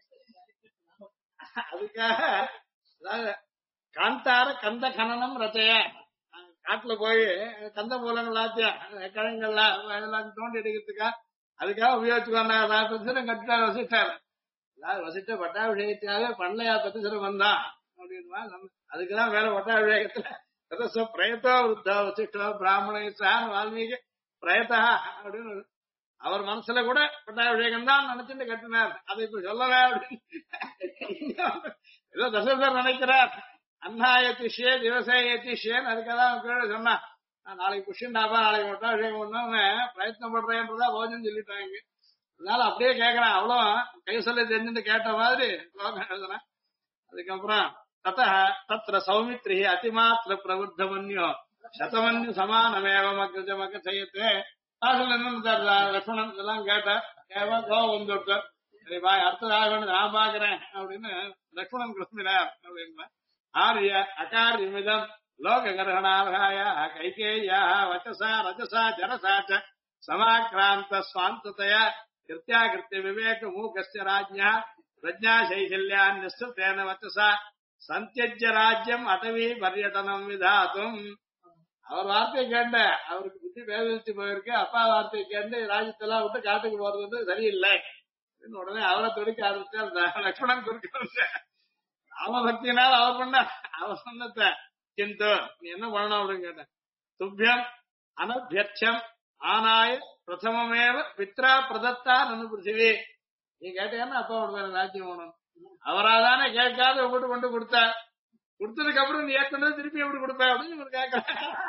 அதுக்காக அதாவது காந்தார கந்த கனனம் ரச்சைய, காட்டுல போய் கந்த மூலங்கள் ஆத்தியம் கிழங்கள்லாம் அதெல்லாம் தோண்டி எடுக்கிறதுக்கா அதுக்காக உபயோகிச்சுக்கோண்டா பிரச்சனை கட்டிட்டார் வசிட்டார். அதாவது வசிட்ட பட்டாபிஷேகத்துக்காக பண்ணலையா பிரச்சனை வந்தான் அப்படின்னா அதுக்குதான் வேலை பட்டாபிஷேகத்துல ரதச பிரயத்தோ விருத்தா வசிஷ்டோ பிராமணேசான் வால்மீகி பிரயத்தா அப்படின்னு அவர் மனசுல கூட பட்டாபிஷேகம் தான் நினைச்சுட்டு கட்டினார். அதை இப்ப சொல்லல அப்படின்னு ஏதோ தசரதர் நினைக்கிறார். அன்னாயத்திஷே திவசேயத்திஷேன்னு அதுக்காதான் கீழே சொன்னான். நான் நாளைக்கு புஷ்யண்டாப்பா நாளைக்கு பட்டாபிஷேகம் பண்ணோன்னு பிரயத்னம் பண்றேன்றதா போஜன் சொல்லிட்டாங்க. அதனால அப்படியே கேட்கறான். அவ்வளோ கை சொல்ல தெரிஞ்சுட்டு கேட்ட மாதிரி ஸ்லோகம் எழுதுறேன். அதுக்கப்புறம் தத்திர சௌமித்ரி அதிமாத்திர பிரபுத்தமன்யோ சதமன்யு சமானமேவமக்க செய்யத்து ஆசல் என்ன லட்சுமணன் இதெல்லாம் கேட்டார். கோபம் வந்து விட்டார். சரிப்பா அடுத்ததாக நான் பாக்குறேன் அப்படின்னு லட்சுமணன் கிருஷ்ணனார் அப்படின்னா ஆரிய அகாரியமிதம் லோக கர்ஹணார்ஹாய கைகேயா வச்சசா ரஜசா ஜரசாச்ச சமாக்ராந்த ஸ்வாந்ததயா கிருத்தியாகிருத்திய விவேக மூகஸ்ய ராஜ்யா பிரஜா சைசல்யா நிஸ்துதேன வச்சசா சந்தியஜ்ய ராஜ்யம் அடவி பர்யடனம் விதாத்தும். அவர் வார்த்தையை கேட்ட அவருக்கு புத்தி வேதளிச்சு போயிருக்கு. அப்பா வார்த்தையை கேட்டு ராஜ்யத்தெல்லாம் விட்டு காட்டுக்கு போறது வந்து சரியில்லை. உடனே அவரை துடிக்க ஆரம்பிச்சார். லட்சுமணன் துடிக்க ராமபக்தியினால் அவர் பண்ண அவர் சொன்னத கிந்து நீ என்ன பண்ணணும் அப்படின்னு கேட்டேன். துப்பியம் அனபியட்சம் ஆனாய பிரதமமேவ பித்ரா பிரதத்தா நன்னு பிருத்திவி. நீ கேட்டீங்கன்னா அப்பா வேற ராஜ்யம் வேணும். அவராதானே கேட்காத உங்ககிட்ட கொண்டு கொடுத்தா கொடுத்ததுக்கு அப்புறம் நீ ஏற்கனவே திருப்பி எப்படி கொடுப்ப அப்படின்னு இவர் கேட்க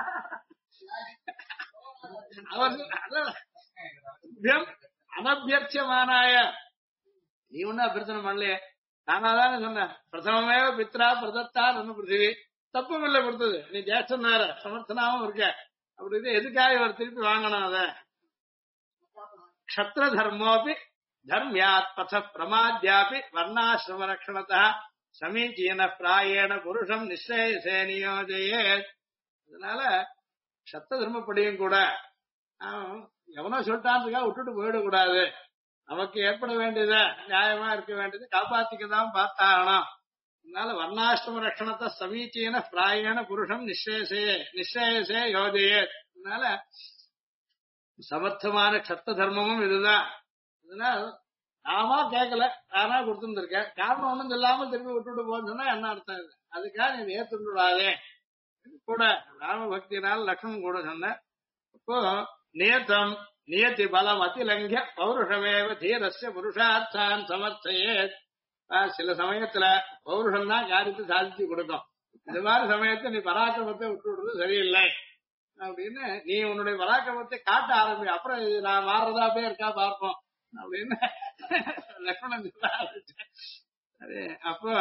அவர் அனபியட்சமானாய நீ ஒன்னும் அபியர்த்தனை பண்ணலையே நானாதானே சொன்னேன். பிரதமமே பித்ரா பிரதத்தா நன்னு பிருத்திவி தப்பும் இல்லை கொடுத்தது. நீ ஜேஷ்டன் வேற சமர்த்தனாவும் இருக்க. அப்படி எதுக்காக இவர் திருப்பி வாங்கணும்? அத க்ஷத்ர தர்மோபி தர்மியாத் பத பிரமாத்யாபி வர்ணாசிரம ரக்ஷணதா சமீச்சீன பிராயேண புருஷம் நிச்சயசே நியோஜயே. அதனால சத்த தர்மப்படியும் கூட எவனோ சொல்லிட்டான்றதுக்காக விட்டுட்டு போயிடக்கூடாது. நமக்கு ஏற்பட வேண்டியத நியாயமா இருக்க வேண்டியது காப்பாத்திக்கதான் பார்த்தாகணும். அதனால வர்ணாசிரம ரக்ஷணத்தை சமீச்சீன பிராயேண புருஷம் நிச்சயசே யோஜயே. அதனால சமர்த்தமான சத்த தர்மமும் இதுதான். அதனால நாமா கேட்கல நானா கொடுத்துருக்கேன். காரணம் ஒண்ணும் சொல்லாம திருப்பி விட்டுட்டு போன்னு சொன்னா என்ன அர்த்தம் இது? அதுக்காக நீ ஏத்துடாதே கூட ராம பக்தினால லட்சணம் கூட சொன்ன. இப்போ நியத்தம் நியத்தி பலம் அதிலங்கிய பௌருஷமேவ தீரஸ்ய புருஷார்த்தான் சமர்த்தையே. சில சமயத்துல பௌருஷம் தான் காரியத்தை சாதிச்சு கொடுக்கும். இந்த மாதிரி சமயத்தை நீ பராக்கிரமத்தை விட்டு விடுறது சரியில்லை அப்படின்னு நீ உன்னுடைய பராக்கிரமத்தை காட்ட ஆரம்பி. அப்புறம் நான் மாறுறதா அப்படியே இருக்கா பார்ப்போம் அப்படின்னு லட்சுமணன் அது. அப்போ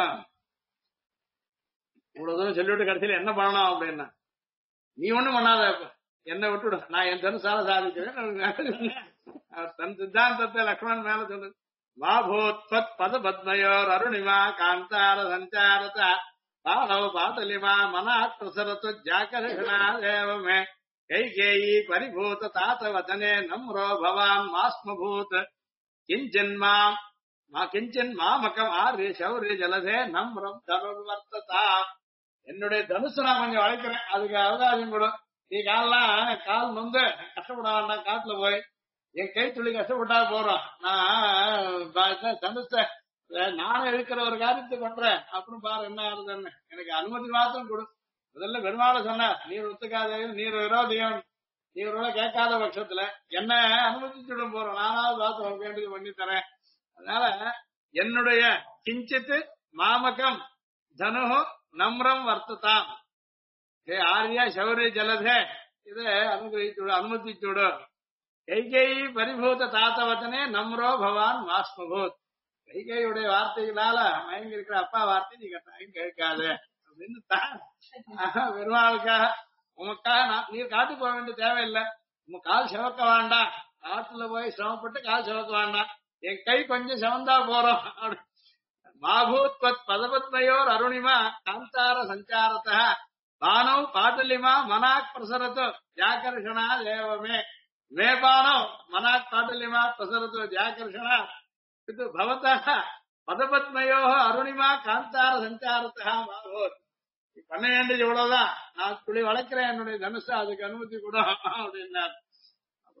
இவ்வளவு தூரம் சொல்லிவிட்டு கடைசியில என்ன பண்ணணும் அப்படின்னா நீ ஒண்ணும் பண்ணாத என்ன விட்டுடு நான் என் தனுசால சாதிக்கிறேன். தன் சித்தாந்தத்தை லக்ஷ்மணன் மேல சொல்லுது. மாபூத்பத் பத பத்மயோர் அருணிமா காந்தார சஞ்சாரத பாலவ பாதலிமா மனா பிரசரத்து ஜாக்கரிஷணா தேவமே கைகேயி பரிபூத தாத்த வதனே நம்ரோ பவான் மாஸ்மபூத் கிஞ்சன் மாமகம் ஆர்ய சௌரிய ஜலதே நம்ரம் தனுர்வர்த்ததா. என்னுடைய தனுசு நான் கொஞ்சம் வளைக்கிறேன், அதுக்கு அவகாசம் கூட. நீ கால் நொந்து கஷ்டப்பட வேண்டாம். காட்டுல போய் என் கை துளி கஷ்டப்பட்டா போறோம். நான் தனுச நானே இருக்கிற ஒரு காரியத்தை பண்றேன். அப்புறம் பாரு என்ன ஆகுதுன்னு எனக்கு அனுமதி மாத்திரம் கொடு. முதல்ல பெருமாளை சொன்னார் நீர் ஒத்துக்காத நீர் விரோதியம் நீ ஒரு கேட்காத பட்சத்துல என்ன அனுமதிச்சுடும் போறோம். நானாவது பார்த்து வேண்டியது பண்ணி தரேன். அதனால என்னுடைய கிஞ்சித்து மாமகம் தனு நம்ரம் வர்த்ததாம் ஆர்யா சௌரிய ஜலதே இதை அனுமதிச்சுடு. கைகேயி பரிபூத தாத்தவத்தனே நம்ரோ பவான் மாஸ்மபூத். கைகையுடைய வார்த்தைகளால மயங்கி இருக்கிற அப்பா வார்த்தை நீ கட்டாயம் கேட்காது அப்படின்னு பெருமாளுக்காக உமக்காக நீர் காட்டு போக வேண்டிய தேவையில்லை. உங்க கால் சிவக்க வேண்டாம். காட்டுல போய் சிரமப்பட்டு கால் சிவக்க வேண்டாம். என் கை கொஞ்சம் சிவந்தா போறோம். மாபூத்பத் பதபத்மயோர் அருணிமா காந்தார சஞ்சாரத பானவ் பாட்டலிமா மனாக் பிரசரத்து ஜாகர்ஷணா தேவமே மே பானவ் மனாக் பாட்டலிமா பிரசரத்து ஜாகர்ஷணா இது பவதः பதபத்மயோ அருணிமா காந்தார சஞ்சாரத்தா மாபூத். பண்ண வேண்டியது இவ்வளவுதான். நான் துளி வளர்க்கிறேன் என்னுடைய தனுசு அதுக்கு அனுமதி கூட அப்படின்னார். அப்ப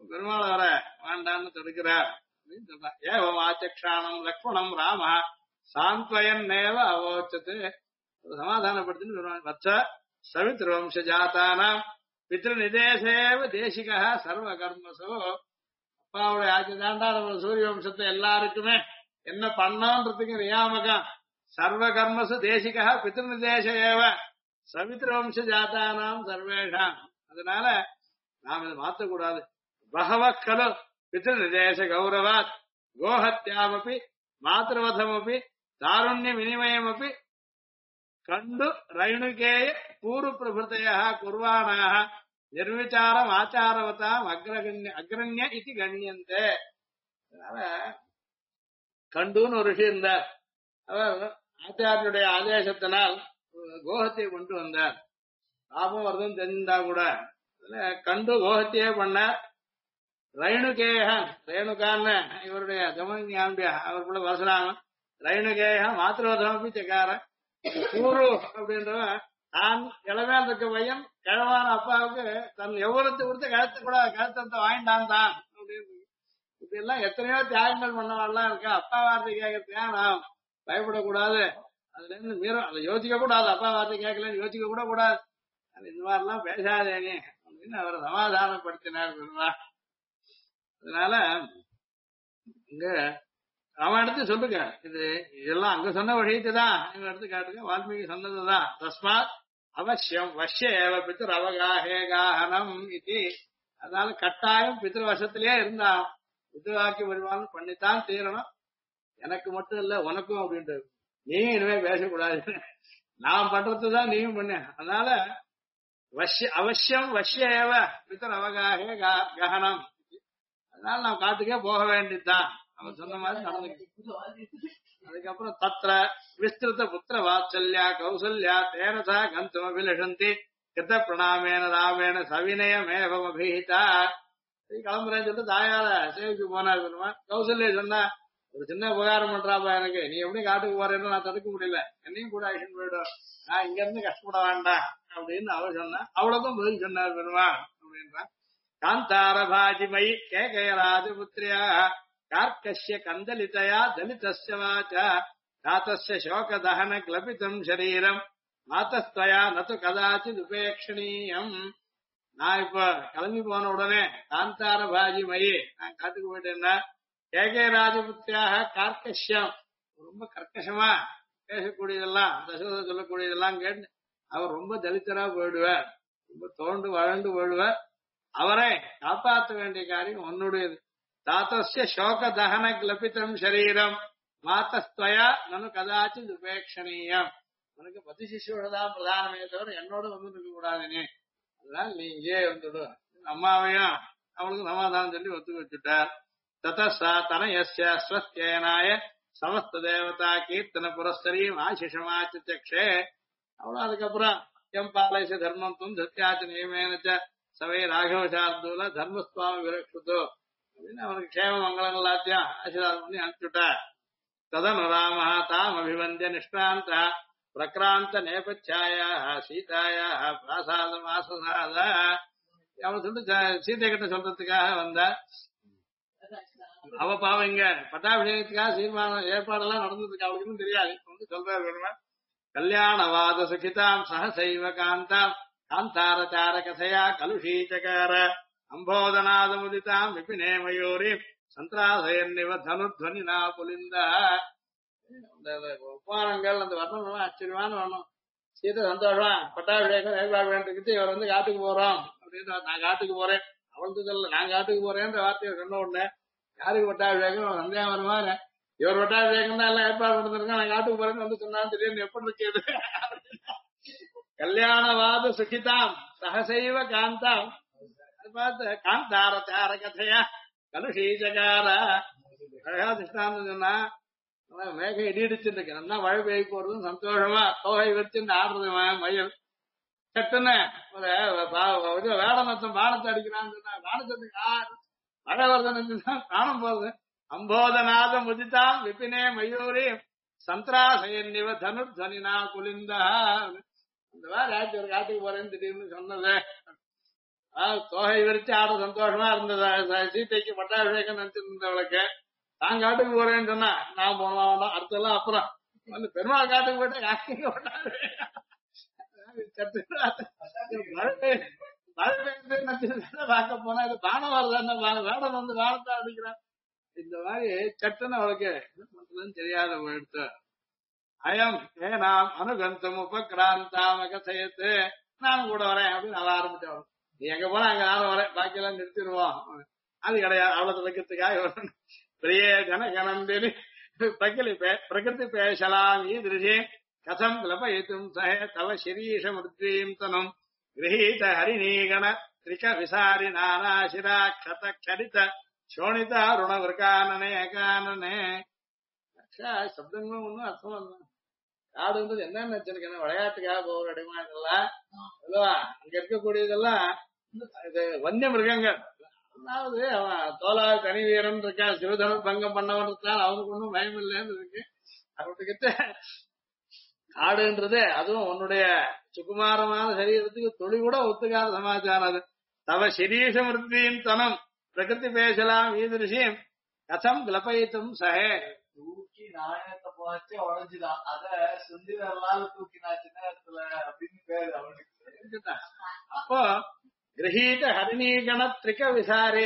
பெருமாள் வர வேண்டான்னு தடுக்கிறார் அப்படின்னு சொல்றான். ஏவம் ஆச்சக்ஷானம் லக்ஷ்மணம் ராம சாந்த்வயன் நேவ அவோச்சத்து சமாதானப்படுத்தின்னு சொல்றாங்க. வச்ச சவித்ருவம்ச ஜாத்தானாம் பித்ரு நிதேசேவ தேசிகா சர்வ கர்மசோ. அப்பாவுடைய ஆட்சி தாண்டா நம்ம சூரிய வம்சத்தை எல்லாருக்குமே என்ன பண்ணோன்றதுக்கு நியாமகம். சர்வ கர்மசு தேசிகா பித்ரு நிதேச ஏவ சவித்ரு வம்ச ஜாத்தானாம் சர்வேஷாம். அதனால நாம் இதை மாற்றக்கூடாது. பகவ கலு பித்ரு நிதேச கௌரவாத் கோஹத்யாமப்பி மாத்திருவதமப்பி தாருண்ய வினிமயமப்பி கண்டு ரைணுகேய பூர்வ பிரபுத்தைய குர்வாணாக நிர்விச்சாரம் ஆச்சாரவதாம் அக்ரண்ய இது கண்யந்தே. அதனால கண்டுன்னு ஒரு ரிஷி இருந்தார். அவர் ஆச்சாரியனுடைய ஆதேசத்தினால் கோஹத்தை கொண்டு வந்தார். லாபம் வருதுன்னு தெரிஞ்சிருந்தா கூட அதுல கண்டு கோஹத்தையே பண்ணார். ரைணுகேயன் ரேணுகான்னு இவருடைய தமன்யாம்பிய அவருக்குள்ள வசனாமன் ரைணுகேய மாத்திரோதமப்பி சக்கார பூரு அப்படின்றவன் தான் இளமையால் இருக்க பையன் கிழவான அப்பாவுக்கு தன் எவ்வளவு கொடுத்து கழுத்தத்தை வாங்கிட்டான் தான் அப்படின்னு. இப்படி எல்லாம் எத்தனையோ தியாகங்கள் பண்ணவாள்லாம் இருக்கா. அப்பா வார்த்தை கேட்கறதுக்கா நாம் பயப்படக்கூடாது. அதுல இருந்து மீறும் அதை யோசிக்க கூடாது. அப்பா வார்த்தை கேட்கலன்னு யோசிக்க கூட கூடாது. இந்த மாதிரிலாம் பேசாதேனே அப்படின்னு அவரை சமாதானப்படுத்தினார் பெருமாள். அதனால இங்க அவன் எடுத்து சொல்லுங்க. இதெல்லாம் அங்க சொன்ன விஷயத்தை தான் இவங்க எடுத்து காட்டுங்க. வால்மீகி சொன்னதுதான். தஸ்மாத் அவசியம் வஷ்ய ஏவ பித்ரு அவகாஹே காஹனம் இது. அதனால கட்டாயம் பித்ரு வசத்திலேயே இருந்தான். பித்ருவாக்கி வருவான்னு பண்ணித்தான் தீரணும். எனக்கு மட்டும் இல்ல உனக்கும் அப்படின்றது. நீயும் இனிமே பேசக்கூடாது. நான் பண்றதுதான் நீயும் பண்ண. அதனால அவசியம் வஷ்ய ஏவ பித்ரு அவகாஹே கஹனம். அதனால நான் காட்டுக்கே போக வேண்டியதுதான். அவன் சொன்ன மாதிரி நடந்து. அதுக்கப்புறம் தத்ர விஸ்திருத புத்திர வாத்சல்யா கௌசல்யா தேனசா கந்தம் அபிலஷந்தி கிருத்த பிரணாமேன ராமேன சவினயமேவம் அபிஹிதா. கிளம்புறேன்னு சொல்லிட்டு தாயார சேவிக்கு போனார் பெருமாள். கௌசல்யா சொன்னா ஒரு சின்ன உபகாரம் பண்றாப்பா எனக்கு. நீ எப்படி காட்டுக்கு போறேன்னு நான் தடுக்க முடியல. என்னையும் கூட ஆக்ஷன் போயிடும். நான் இங்க இருந்து கஷ்டப்பட வேண்டாம் அப்படின்னு அவள் சொன்னா. அவளுக்கும் பதில் சொன்னார் பெருமாள் அப்படின்றான். காந்தார பாஜிமயி கேகயராஜபுத்திரியா கார்கஷ்ய கந்தலிதயா தலிதஸ்ய வாச்சா தாத்தஸ்ய சோக தஹன கிளபிதம் சரீரம் மாதஸ்தயா நது கதாச்சித் உபேக்ஷணீயம். நான் இப்ப கிளம்பி போன உடனே காந்தார பாஜிமயி நான் காட்டுக்கு போயிட்டேன்னா கேகே ராஜபுத்திரியாக கார்கஷ்யம் ரொம்ப கர்க்கசமா பேசக்கூடியதெல்லாம் தசரத சொல்லக்கூடியதெல்லாம் கேட்டு அவர் ரொம்ப தலித்தரா போயிடுவார். ரொம்ப தோண்டு வளர்ந்து போயிடுவார். அவரை காப்பாற்ற வேண்டிய காரியம் உன்னுடையது. தாத்தஸ்ய சோக தஹன கிளபிதம் சரீரம் மாத்தஸ்துவயா நனு கதாச்சித் உபேக்ஷணீயம். உனக்கு பதி சிசுதான் பிரதானமே தவிர என்னோட வந்து இருக்க கூடாதுனே. அதனால நீ இங்கே வந்துடும். அம்மாவையும் அவளுக்கு சமாதானம் சொல்லி ஒத்துக்க வச்சுட்டார். ததசா தனயஸ்ய ஸ்வஸ்தியனாய சமஸ்த தேவதா கீர்த்தன புரஸ்தரீம் ஆசிஷமாச்சே. அவளும் அதுக்கப்புறம் எம் பாலேச தர்மம் தும் சத்யாச்ச நியமேனச்ச சவை ராகவ சார்தூல தர்மஸ்வாமி விரக்ஷுதோ அப்படின்னு அவனுக்கு க்ஷேம மங்களம் எல்லாத்தையும் ஆசீர்வாதம் பண்ணி அனுப்பிச்சுட்டார். ததனு ராம தாம் அபிவந்திய நிஷ்டாந்த பிரக்ராந்த நேபச்சாயா சீதாயா பிராசாதம் ஆசசாத. அவன் சொல்லிட்டு சீதை கிட்ட சொல்றதுக்காக வந்தார். அவ பாவம் இங்க பட்டாபிஷேகத்துக்காக தீர்மானம் ஏற்பாடெல்லாம் நடந்ததுக்கு அவளுக்கு தெரியாது. வந்து சொல்றாரு கல்யாணவாத சுகிதாம் சகசைவ காந்தாம் காந்தாரச்சார கசையா கலுஷீச்சகார அம்போதநாதமுதிதாம் விபினே மயூரி சந்திராசயன்னிவ தனுத்வனினா புலிந்த. உபாரங்கள் அந்த வர்ணம் ஆச்சரியமான வர்ணம். சீதை சந்தோஷமா பட்டாபிஷேகம் ஏற்பாடு வேண்டியது. இவர் வந்து காட்டுக்கு போறோம் அப்படின்னு. நான் காட்டுக்கு போறேன் அவளுக்கு சொல்ல. நான் காட்டுக்கு போறேன்ற வார்த்தையை சொன்ன உடனே யாருக்கு பட்டாபிஷேகம் சந்தேகம் வருமா? இவர் பட்டாபிஷேகம் தான் எல்லாம் ஏற்பாடு பண்ணிருக்கேன். நான் காட்டுக்கு போறேன்னு வந்து சொன்னான்னு தெரியும். எப்படி இருக்குது கல்யாணவாத சுகிதாம் சகசைவ காந்தாம். அது பார்த்து காந்தார சார கதையா கலுஷீச்சகார அழகா திஷ்டாந்தம் சொன்னா. மேகம் இடி இடிச்சுருக்கு. நல்லா மழை பெய்ய போறதும் சந்தோஷமா தோகை வச்சுட்டு ஆடுறது மயில். சட்டுன்னு ஒரு வேடநத்தம் பானத்தை அடிக்கிறான்னு சொன்னா பானத்துக்கு மழை வருதுன்னு காணம் போறது. அம்போதநாத முதிதாம் விபினே மயூரி சந்திராசயன்னிவ தனுர்த்வனினா குலிந்தா. அந்த மாதிரி ஆச்சு ஒரு காட்டுக்கு போறேன்னு திடீர்னு சொன்னது. தோகை விரிச்சு ஆட சந்தோஷமா இருந்தது சீதைக்கு பட்டாபிஷேகம் நினைச்சிருந்தவளுக்கு நான் காட்டுக்கு போறேன்னு சொன்னா நான் போனோம் அடுத்தெல்லாம் அப்புறம் வந்து பெருமாள் காட்டுக்கு போயிட்டா யாருங்க போட்டாரு மழை பெய்யுது பார்க்க போனா இது பானம் வருதானே வேடம் வந்து வானத்தை அடிக்கிறான் இந்த மாதிரி சட்டுன்னு அவளுக்கு என்ன பண்றதுன்னு தெரியாத எடுத்து அயம் ஏனாம் அனுகந்தம் உபகிராந்தாம கதையத்து நானும் கூட வரேன் அப்படின்னு அவ ஆரம்பிச்சவன் நீ எங்க போனா அங்க நானும் வரேன் பாக்கியெல்லாம் நிறுத்திடுவோம் அது கிடையாது அவ்வளவு வைக்கிறதுக்காக வரணும் பிரிய ஜனகணந்தினி பிரகிருதி பேசலாம் ஈதிருஷே கதம் லபயித்தும் சஹ தவ சிரீஷமுத்ரீம் தனம் கிரகீத ஹரிணீகண திரிக விசாரி நானாசிரா க்ஷத க்ஷரித சோனிதா ருணவிருக்கானனே கானனே சப்தங்களும் ஒன்றும் அர்த்தம் இல்லை காடுன்றது என்னன்னு வச்சிருக்கேன் விளையாட்டுக்காக போகிற இடமா இதெல்லாம் இல்லவா அங்க இருக்கக்கூடியதெல்லாம் இது வன்னிய மிருகங்கள் அதாவது அவன் தோலா தனி வீரன் இருக்கா சிவதனும் பங்கம் பண்ணவன் இருக்கான் அவனுக்கு ஒன்றும் பயம் இல்லைன்னு இருக்கு அவர்கிட்ட காடுன்றது அதுவும் உன்னுடைய சுகுமாரமான சரீரத்துக்கு தொழி கூட ஒத்துக்காத சமாச்சாரம் அது தவ சிரீஷ மிருத்தியின் தனம் பிரகிருதி பேசலாம் ஈதிருஷியம் கதம் கிளப்பயித்தும் சஹே தூக்கி நாணயத்தை போச்சு உடஞ்சுதான் அத சுந்திரலால் தூக்கினா சின்ன இடத்துல அப்படின்னு பேரு அவனுக்கு அப்போ கிரகீத ஹரிணீகண திரிக விசாரே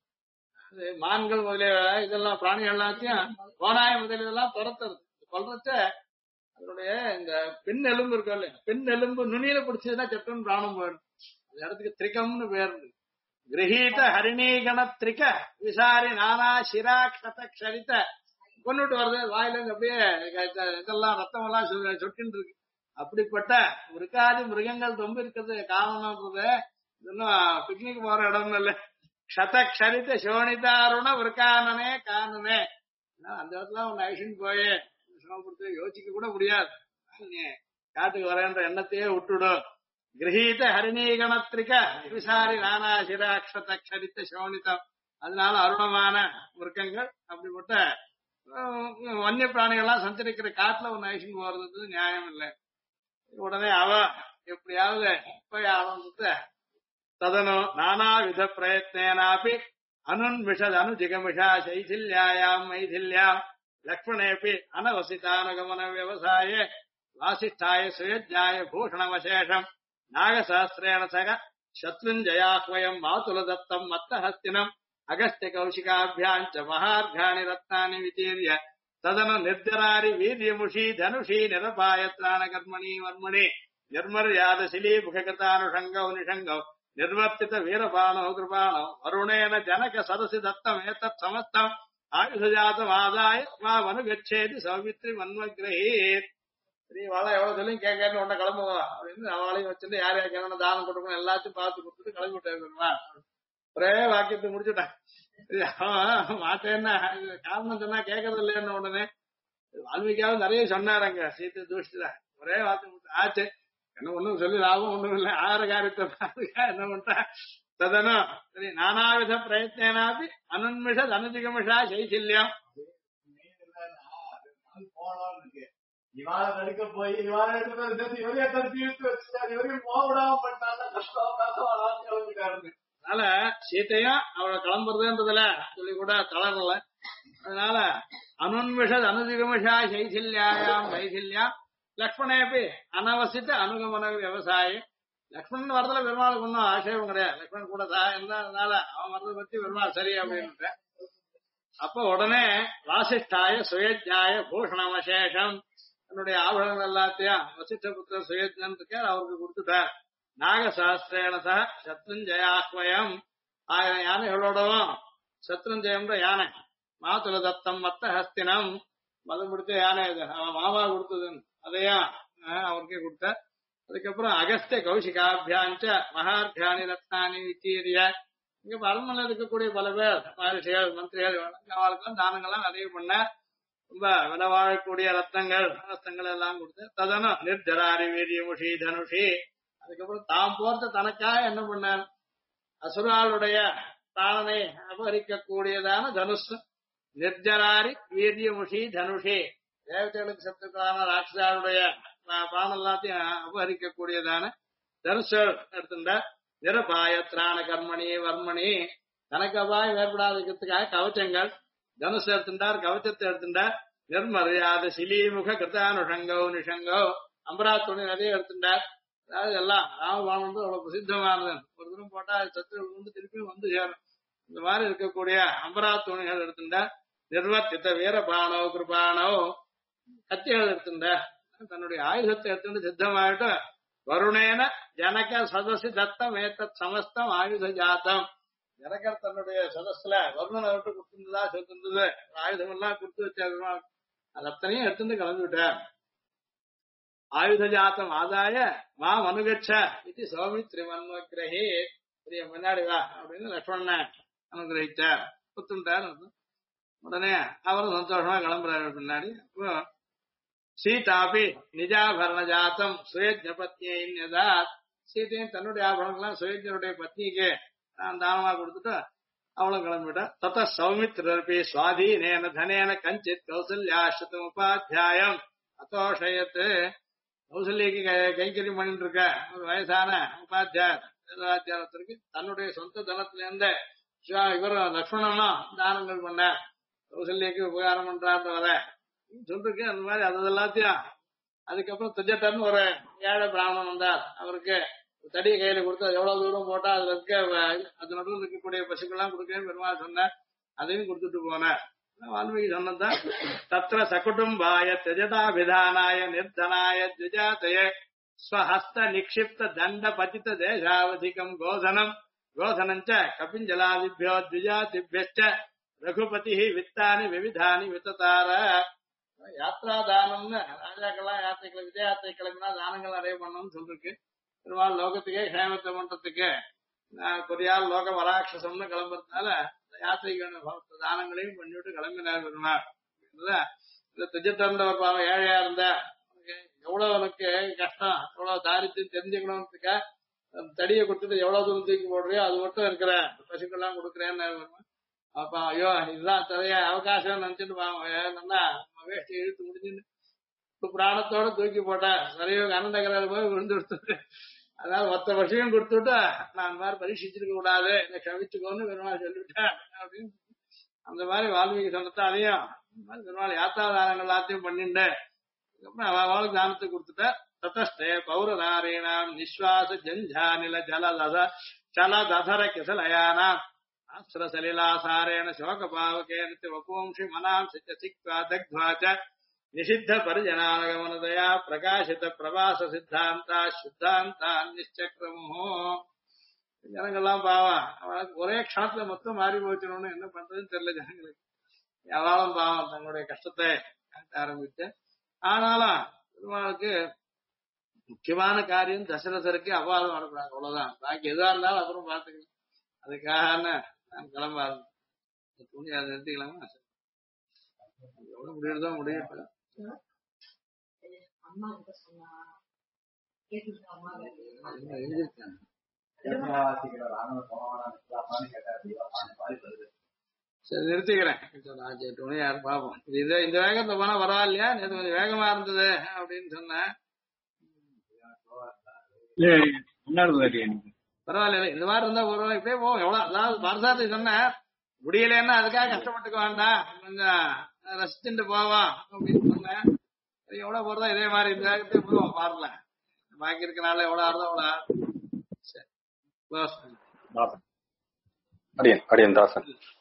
மான்கள் முதலிய இதெல்லாம் பிராணிகள் எல்லாத்தையும் ஓனாய முதலியெல்லாம் துரத்துறது கொல்றச்ச அதனுடைய இந்த பெண் எலும்பு இருக்கும் இல்லையா பெண் எலும்பு நுனியில பிடிச்சதுன்னா சட்டம் பிராணம் போயிடும் அந்த இடத்துக்கு திரிகம்னு பேர் கிரகீத ஹரிணீகண திரிக விசாரி நானா சிரா க்ஷத க்ஷரித கொண்டுட்டு வருது வாயில இருந்து அப்படியே இதெல்லாம் ரத்தம் எல்லாம் சொட்டின்னு இருக்கு அப்படிப்பட்ட மிருகாதி மிருகங்கள் ரொம்ப இருக்கிறது காரணம்ன்றது இன்னும் பிக்னிக் போற இடம் இல்ல க்ஷத க்ஷரித சோனிதாருண விருக்கானனே காணனே அந்த இடத்துல உன்னை ஐஷன் போய் சிரமப்படுத்த யோசிக்க கூட முடியாது நீ காட்டுக்கு வரேன்ற எண்ணத்தையே விட்டுடும் கிரகீத ஹரிணீகணத்திரிக விசாரி நானாசிரா க்ஷத க்ஷரித்த சோனிதம் அதனால அருணமான மிருகங்கள் அப்படிப்பட்ட வன்னிய பிராணிகள்லாம் சஞ்சரிக்கிற காட்டுல ஒரு ஐஷன் போறது நியாயம் இல்லை உடனே அவ எப்படியாவது போய் ஆரம்பித்த ததனோ நானாவித பிரயத்னேனாபி அனுன்மிஷத் அனுஜிகமிஷா சைதில்யாயாம் மைதில்யாம் லக்ஷ்மணேபி அனவசிதானுகமன விவசாய வாசிஷ்டாய சுயஜாய பூஷணவசேஷம் நாகசஹஸ்ரேண சக சத்ருஞ்சயாஹ்வயம் மாதுலதத்தம் மத்தஹஸ்தினம் அகஸ்திய கௌஷிகாபியாஞ்ச மகார்காணி ரத்னானி விதீர்ய ததனு நிர்ஜராரி வீரியமுஷி தனுஷி நிரபாயத்ராண கர்மணி வர்மணி நிர்மர்யாத சிலீ முககிருதானுஷங்கௌ நிஷங்கௌ நிர்வர்த்தித வீரபாணோ கிருபாணோ வருணேன ஜனக சதசி தத்தம் ஏதத் சமஸ்தம் ஆயுதஜாதம் ஆதாய மாவனுகச்சேதி சௌமித்ரி மன்வகிரஹீர் சரி வாழ எவ்வளவு சொல்லியும் கேட்கன்னு உடனே கிளம்புவா அப்படின்னு அவளையும் வச்சுட்டு யார் யாருக்கு என்னென்ன தானம் கொடுக்கணும் எல்லாத்தையும் பார்த்து கொடுத்துட்டு கிளம்பி விட்டேன் ஒரே வாக்கியத்தை முடிச்சுட்டான் மாட்டேன்னா காரணம் சொன்னா கேட்கறது இல்லைன்னு உடனே வால்மீகியாவது நிறைய சொன்னாரங்க சீத்தை தூஷிச்சுதான் ஒரே வார்த்தை ஆச்சு என்ன ஒண்ணும் சொல்லி லாபம் ஒண்ணும் இல்லை ஆற காரியத்தை என்ன பண்றா ததனும் சரி நானாவித பிரயத்னாபி அனுன்மிஷ அனுஜிகமிஷா சைசில்யம் இவாள தடுக்க போய் இவாள எடுத்து இவரையே தடுத்து இழுத்து வச்சுட்டாரு இவரையும் போக விடாம பண்ணிட்டாங்க கஷ்டம் கிளம்பிட்டாரு அதனால சீத்தையும் அவளை கிளம்புறதுன்றதுல சொல்லி கூட தளரல அதனால அனுன்மிஷத் அனுதிகமிஷா சைசில்யாயாம் வைசில்யாம் லக்ஷ்மணேபி அனவசித்த அனுகமன விவசாயம் லக்ஷ்மணன் வரதுல பெருமாளுக்கு ஒன்றும் ஆட்சேபம் கிடையாது லக்ஷ்மணன் கூட இருந்ததுனால அவன் வரதை பத்தி பெருமாள் சரி அப்படின்னு அப்ப உடனே வாசிஷ்டாய சுயஜாய பூஷணமசேஷம் தன்னுடைய ஆபரணங்கள் எல்லாத்தையும் வசிஷ்ட புத்திர சுயஜன் இருக்க அவருக்கு கொடுத்துட்டார் நாகசாஸ்திரேன சக சத்ருஞ்சயாஹ்வயம் 1000 யானைகளோடவும் சத்ருஞ்சயம்ன்ற யானை மாதுல தத்தம் மத்த ஹஸ்தினம் மதம் கொடுத்த யானை இது அவன் மாமா கொடுத்ததுன்னு அதையா அவருக்கே கொடுத்த அதுக்கப்புறம் அகஸ்திய கௌஷிகாபியாஞ்ச மகார்காணி ரத்னானி வித்தீரிய இங்க அரண்மனை இருக்கக்கூடிய பல பேர் மகர்ஷிகள் மந்திரிகள் அவளுக்கெல்லாம் தானங்கள்லாம் நிறைய பண்ண ரொம்ப விலை வாழக்கூடிய ரத்னங்கள் எல்லாம் கொடுத்து ததனும் நிர்ஜராரி வீரியமுஷி தனுஷி அதுக்கப்புறம் தாம் போர்த்த தனக்காக என்ன பண்ண அசுராளுடைய பிராணனை அபகரிக்கக்கூடியதான தனுஷ் நிர்ஜராரி வீரியமுஷி தனுஷி தேவதைகளுக்கு சத்துக்களான ராட்சசாளுடைய பிராணம் எல்லாத்தையும் அபகரிக்கக்கூடியதான தனுஷ் எடுத்துட்ட நிரபாயத்ரான கர்மணி வர்மணி தனக்கு அபாயம் ஏற்படாதுக்கிறதுக்காக கவச்சங்கள் தனுசு எடுத்துட்டார், கவச்சத்தை எடுத்துட்டார். நிர்மரியாத சிலீமுக கிருத்தானுஷங்கோ நிஷங்கோ அம்பராத்துணி நிறைய எடுத்துட்டார். அதாவது எல்லாம் ராமபானம் வந்து அவ்வளவு பிரசித்தமானது. ஒரு தூரம் போட்டா அது சத்துருள் வந்து திருப்பியும் வந்து சேரும். இந்த மாதிரி இருக்கக்கூடிய அம்பராத்துணிகள் எடுத்துட்டார். நிர்வர்த்தித்த வீரபானோ கிருபானோ கத்திகள் எடுத்துட்டார். தன்னுடைய ஆயுதத்தை எடுத்துட்டு சித்தமாயிட்டு வருணேன ஜனக சதசி தத்தம் ஏத்தத் சமஸ்தம் ஆயுத ஜாத்தம். ஜனகர் தன்னுடைய சதஸ்ல வருணனை விட்டு கொடுத்திருந்ததா சொல்லிருந்தது. ஆயுதம் எல்லாம் கொடுத்து வச்சாரு. அது அத்தனையும் எடுத்துட்டு கிளம்பிவிட்டார். ஆயுத ஜாத்தம் ஆதாய வா மனுகச்ச இது சௌமித்ரி மன்வகிரகி பெரிய முன்னாடி வா அப்படின்னு லட்சுமணனை அனுகிரகிச்சார், குத்துட்டார். உடனே அவரும் சந்தோஷமா கிளம்புறாரு பின்னாடி. அப்போ சீதாபி நிஜாபரண ஜாத்தம் சுயஜ பத்னியதா, சீதையும் தன்னுடைய ஆபரணங்கள்லாம் சுயஜனுடைய பத்னிக்கு தானமா கொடுத்துட்டு அவளும் கிளம்பிட்டா. தத்த சௌமித்ரபி சுவாதீனேன தனேன கஞ்சித் கௌசல்யாஸ்ருதம் உபாத்தியாயம் அத்தோஷயத்து. கௌசல்யக்கு கைங்கரியம் பண்ணிட்டு இருக்க ஒரு வயசான உபாத்தியாயத்திற்கு தன்னுடைய சொந்த தனத்துல இருந்து இவர் லக்ஷ்மணனும் தானங்கள் பண்ண கௌசல்யக்கு உபகாரம் பண்றாரு வர சொல்லிருக்கு. அந்த மாதிரி அது எல்லாத்தையும் அதுக்கப்புறம் துஜட்டன்னு ஒரு ஏழை பிராமணன் வந்தார். அவருக்கு தடியை கையில கொடுத்து அது எவ்வளவு தூரம் போட்டா அதுல இருக்க அது நடுவில் இருக்கக்கூடிய பசுக்கெல்லாம் கொடுக்கன்னு பெருமாள் சொன்னார். அதையும் கொடுத்துட்டு போனார். வால்மீகி சொன்னதுதான் தத்திர சகுடும்பாய தியஜதாபிதானாய நிர்தனாய த்விஜாதய ஸ்வஹஸ்த நிக்ஷிப்த தண்ட பதித்த தேசாவதிகம் கோதனம் கோதனஞ்ச கபிஞ்சலாதிபியோ த்விஜாதிபியச்ச ரகுபதி வித்தானி விவிதானி வித்ததார. யாத்ராதானம்னு ராஜாக்கெல்லாம் யாத்திரைகளை விஜய யாத்திரை கிளம்பினா தானங்கள் நிறைய பண்ணணும்னு சொல்லிருக்கு. பெருமாள் லோகத்துக்கே க்ஷேமத்தை பண்றதுக்கு கொரியால் லோக வராட்சசம்னு கிளம்புறதுனால யாத்திரைக்கான தானங்களையும் பண்ணிவிட்டு கிளம்பினார் பெருமாள். இந்த திஜத்தந்தவர் பாவம் ஏழையா இருந்த எவ்வளவு உனக்கு கஷ்டம் எவ்வளவு தாரித்தையும் தெரிஞ்சுக்கணும்னுக்கா தடியை கொடுத்துட்டு எவ்வளவு தூரம் தூக்கி போடுறியோ அது மட்டும் இருக்கிற பசுக்கெல்லாம் கொடுக்குறேன்னு. அப்ப ஐயோ இதுதான் தரைய அவகாசம் நினைச்சிட்டு நல்லா வேஷ்டி இழுத்து முடிஞ்சுன்னு பிராணத்தோட தூக்கி போட்டேன். நிறைய அனந்தகரால் போய் விழுந்து கொடுத்துட்டு அதனால மொத்த வருஷம் கொடுத்துட்டு நான் அந்த மாதிரி பரீட்சிச்சிருக்க கூடாது, என்னை க்ஷமிச்சுக்கோன்னு பெருமாள் சொல்லிவிட்டேன் அப்படின்னு. அந்த மாதிரி வால்மீகி சொன்னதை அதையும் பெருமாள் யாத்திராதானங்கள் எல்லாத்தையும் பண்ணிட்டு அதுக்கப்புறம் அவளுக்கு தானத்தை கொடுத்துட்டேன். தத்தஸ்தே பௌரதாரீணாம் நிஸ்வாச ஜஞ்சாநில ஜலதர கிசலயானாம் ஆஸ்ர சலிலாசாரேண சோக பாவகேன வபூம்ஷி மனாம் சிக்வா தக்வாச்ச நிஷித்த பரிஜனாகமனதயா பிரகாசித பிரவாச சித்தாந்தா சுத்தாந்தா நிச்சக்கிரமோ. ஜனங்கள்லாம் பாவம் அவளுக்கு ஒரே க்ஷணத்துல மொத்தம் மாறி போச்சணும்னு என்ன பண்றதுன்னு தெரியல ஜனங்களுக்கு. எவாளும் பாவம் தங்களுடைய கஷ்டத்தை ஆரம்பிச்சு. ஆனாலும் பெருமாளுக்கு முக்கியமான காரியம் தசரதருக்கு அபாதம் வரக்கூடாது, அவ்வளவுதான். பாக்கி எதா இருந்தாலும் அப்புறம் பாத்துக்கலாம். அதுக்காக நான் கிளம்ப ஆரம்பிச்சேன். துணி அதை நிறுத்திக்கலாமா? எவ்வளவு முடியுறதோ முடியல. சரி நிறுத்திக்கிறேன். துணி யாரும் பாப்போம். இந்த வேகத்தை போனா பரவாயில்லையா? நேற்று கொஞ்சம் வேகமா இருந்தது அப்படின்னு சொன்னேன். பரவாயில்ல இந்த மாதிரி இருந்தா ஒரு இப்படியே போவோம். எவ்வளவு அதாவது பரசாத்தி சொன்ன முடியலன்னா அதுக்காக கஷ்டப்பட்டுக்க வேண்டாம், கொஞ்சம் ரசிச்சுட்டு போவோம் அப்படின்னு சொன்னேன். எவ்வளவு போறதா இதே மாதிரி இந்த வேகத்தையே போவோம். பாருல பாக்கி இருக்கனால எவ்வளவு ஆறுதோ அவ்வளவு. சரி அடியன் தாசன்.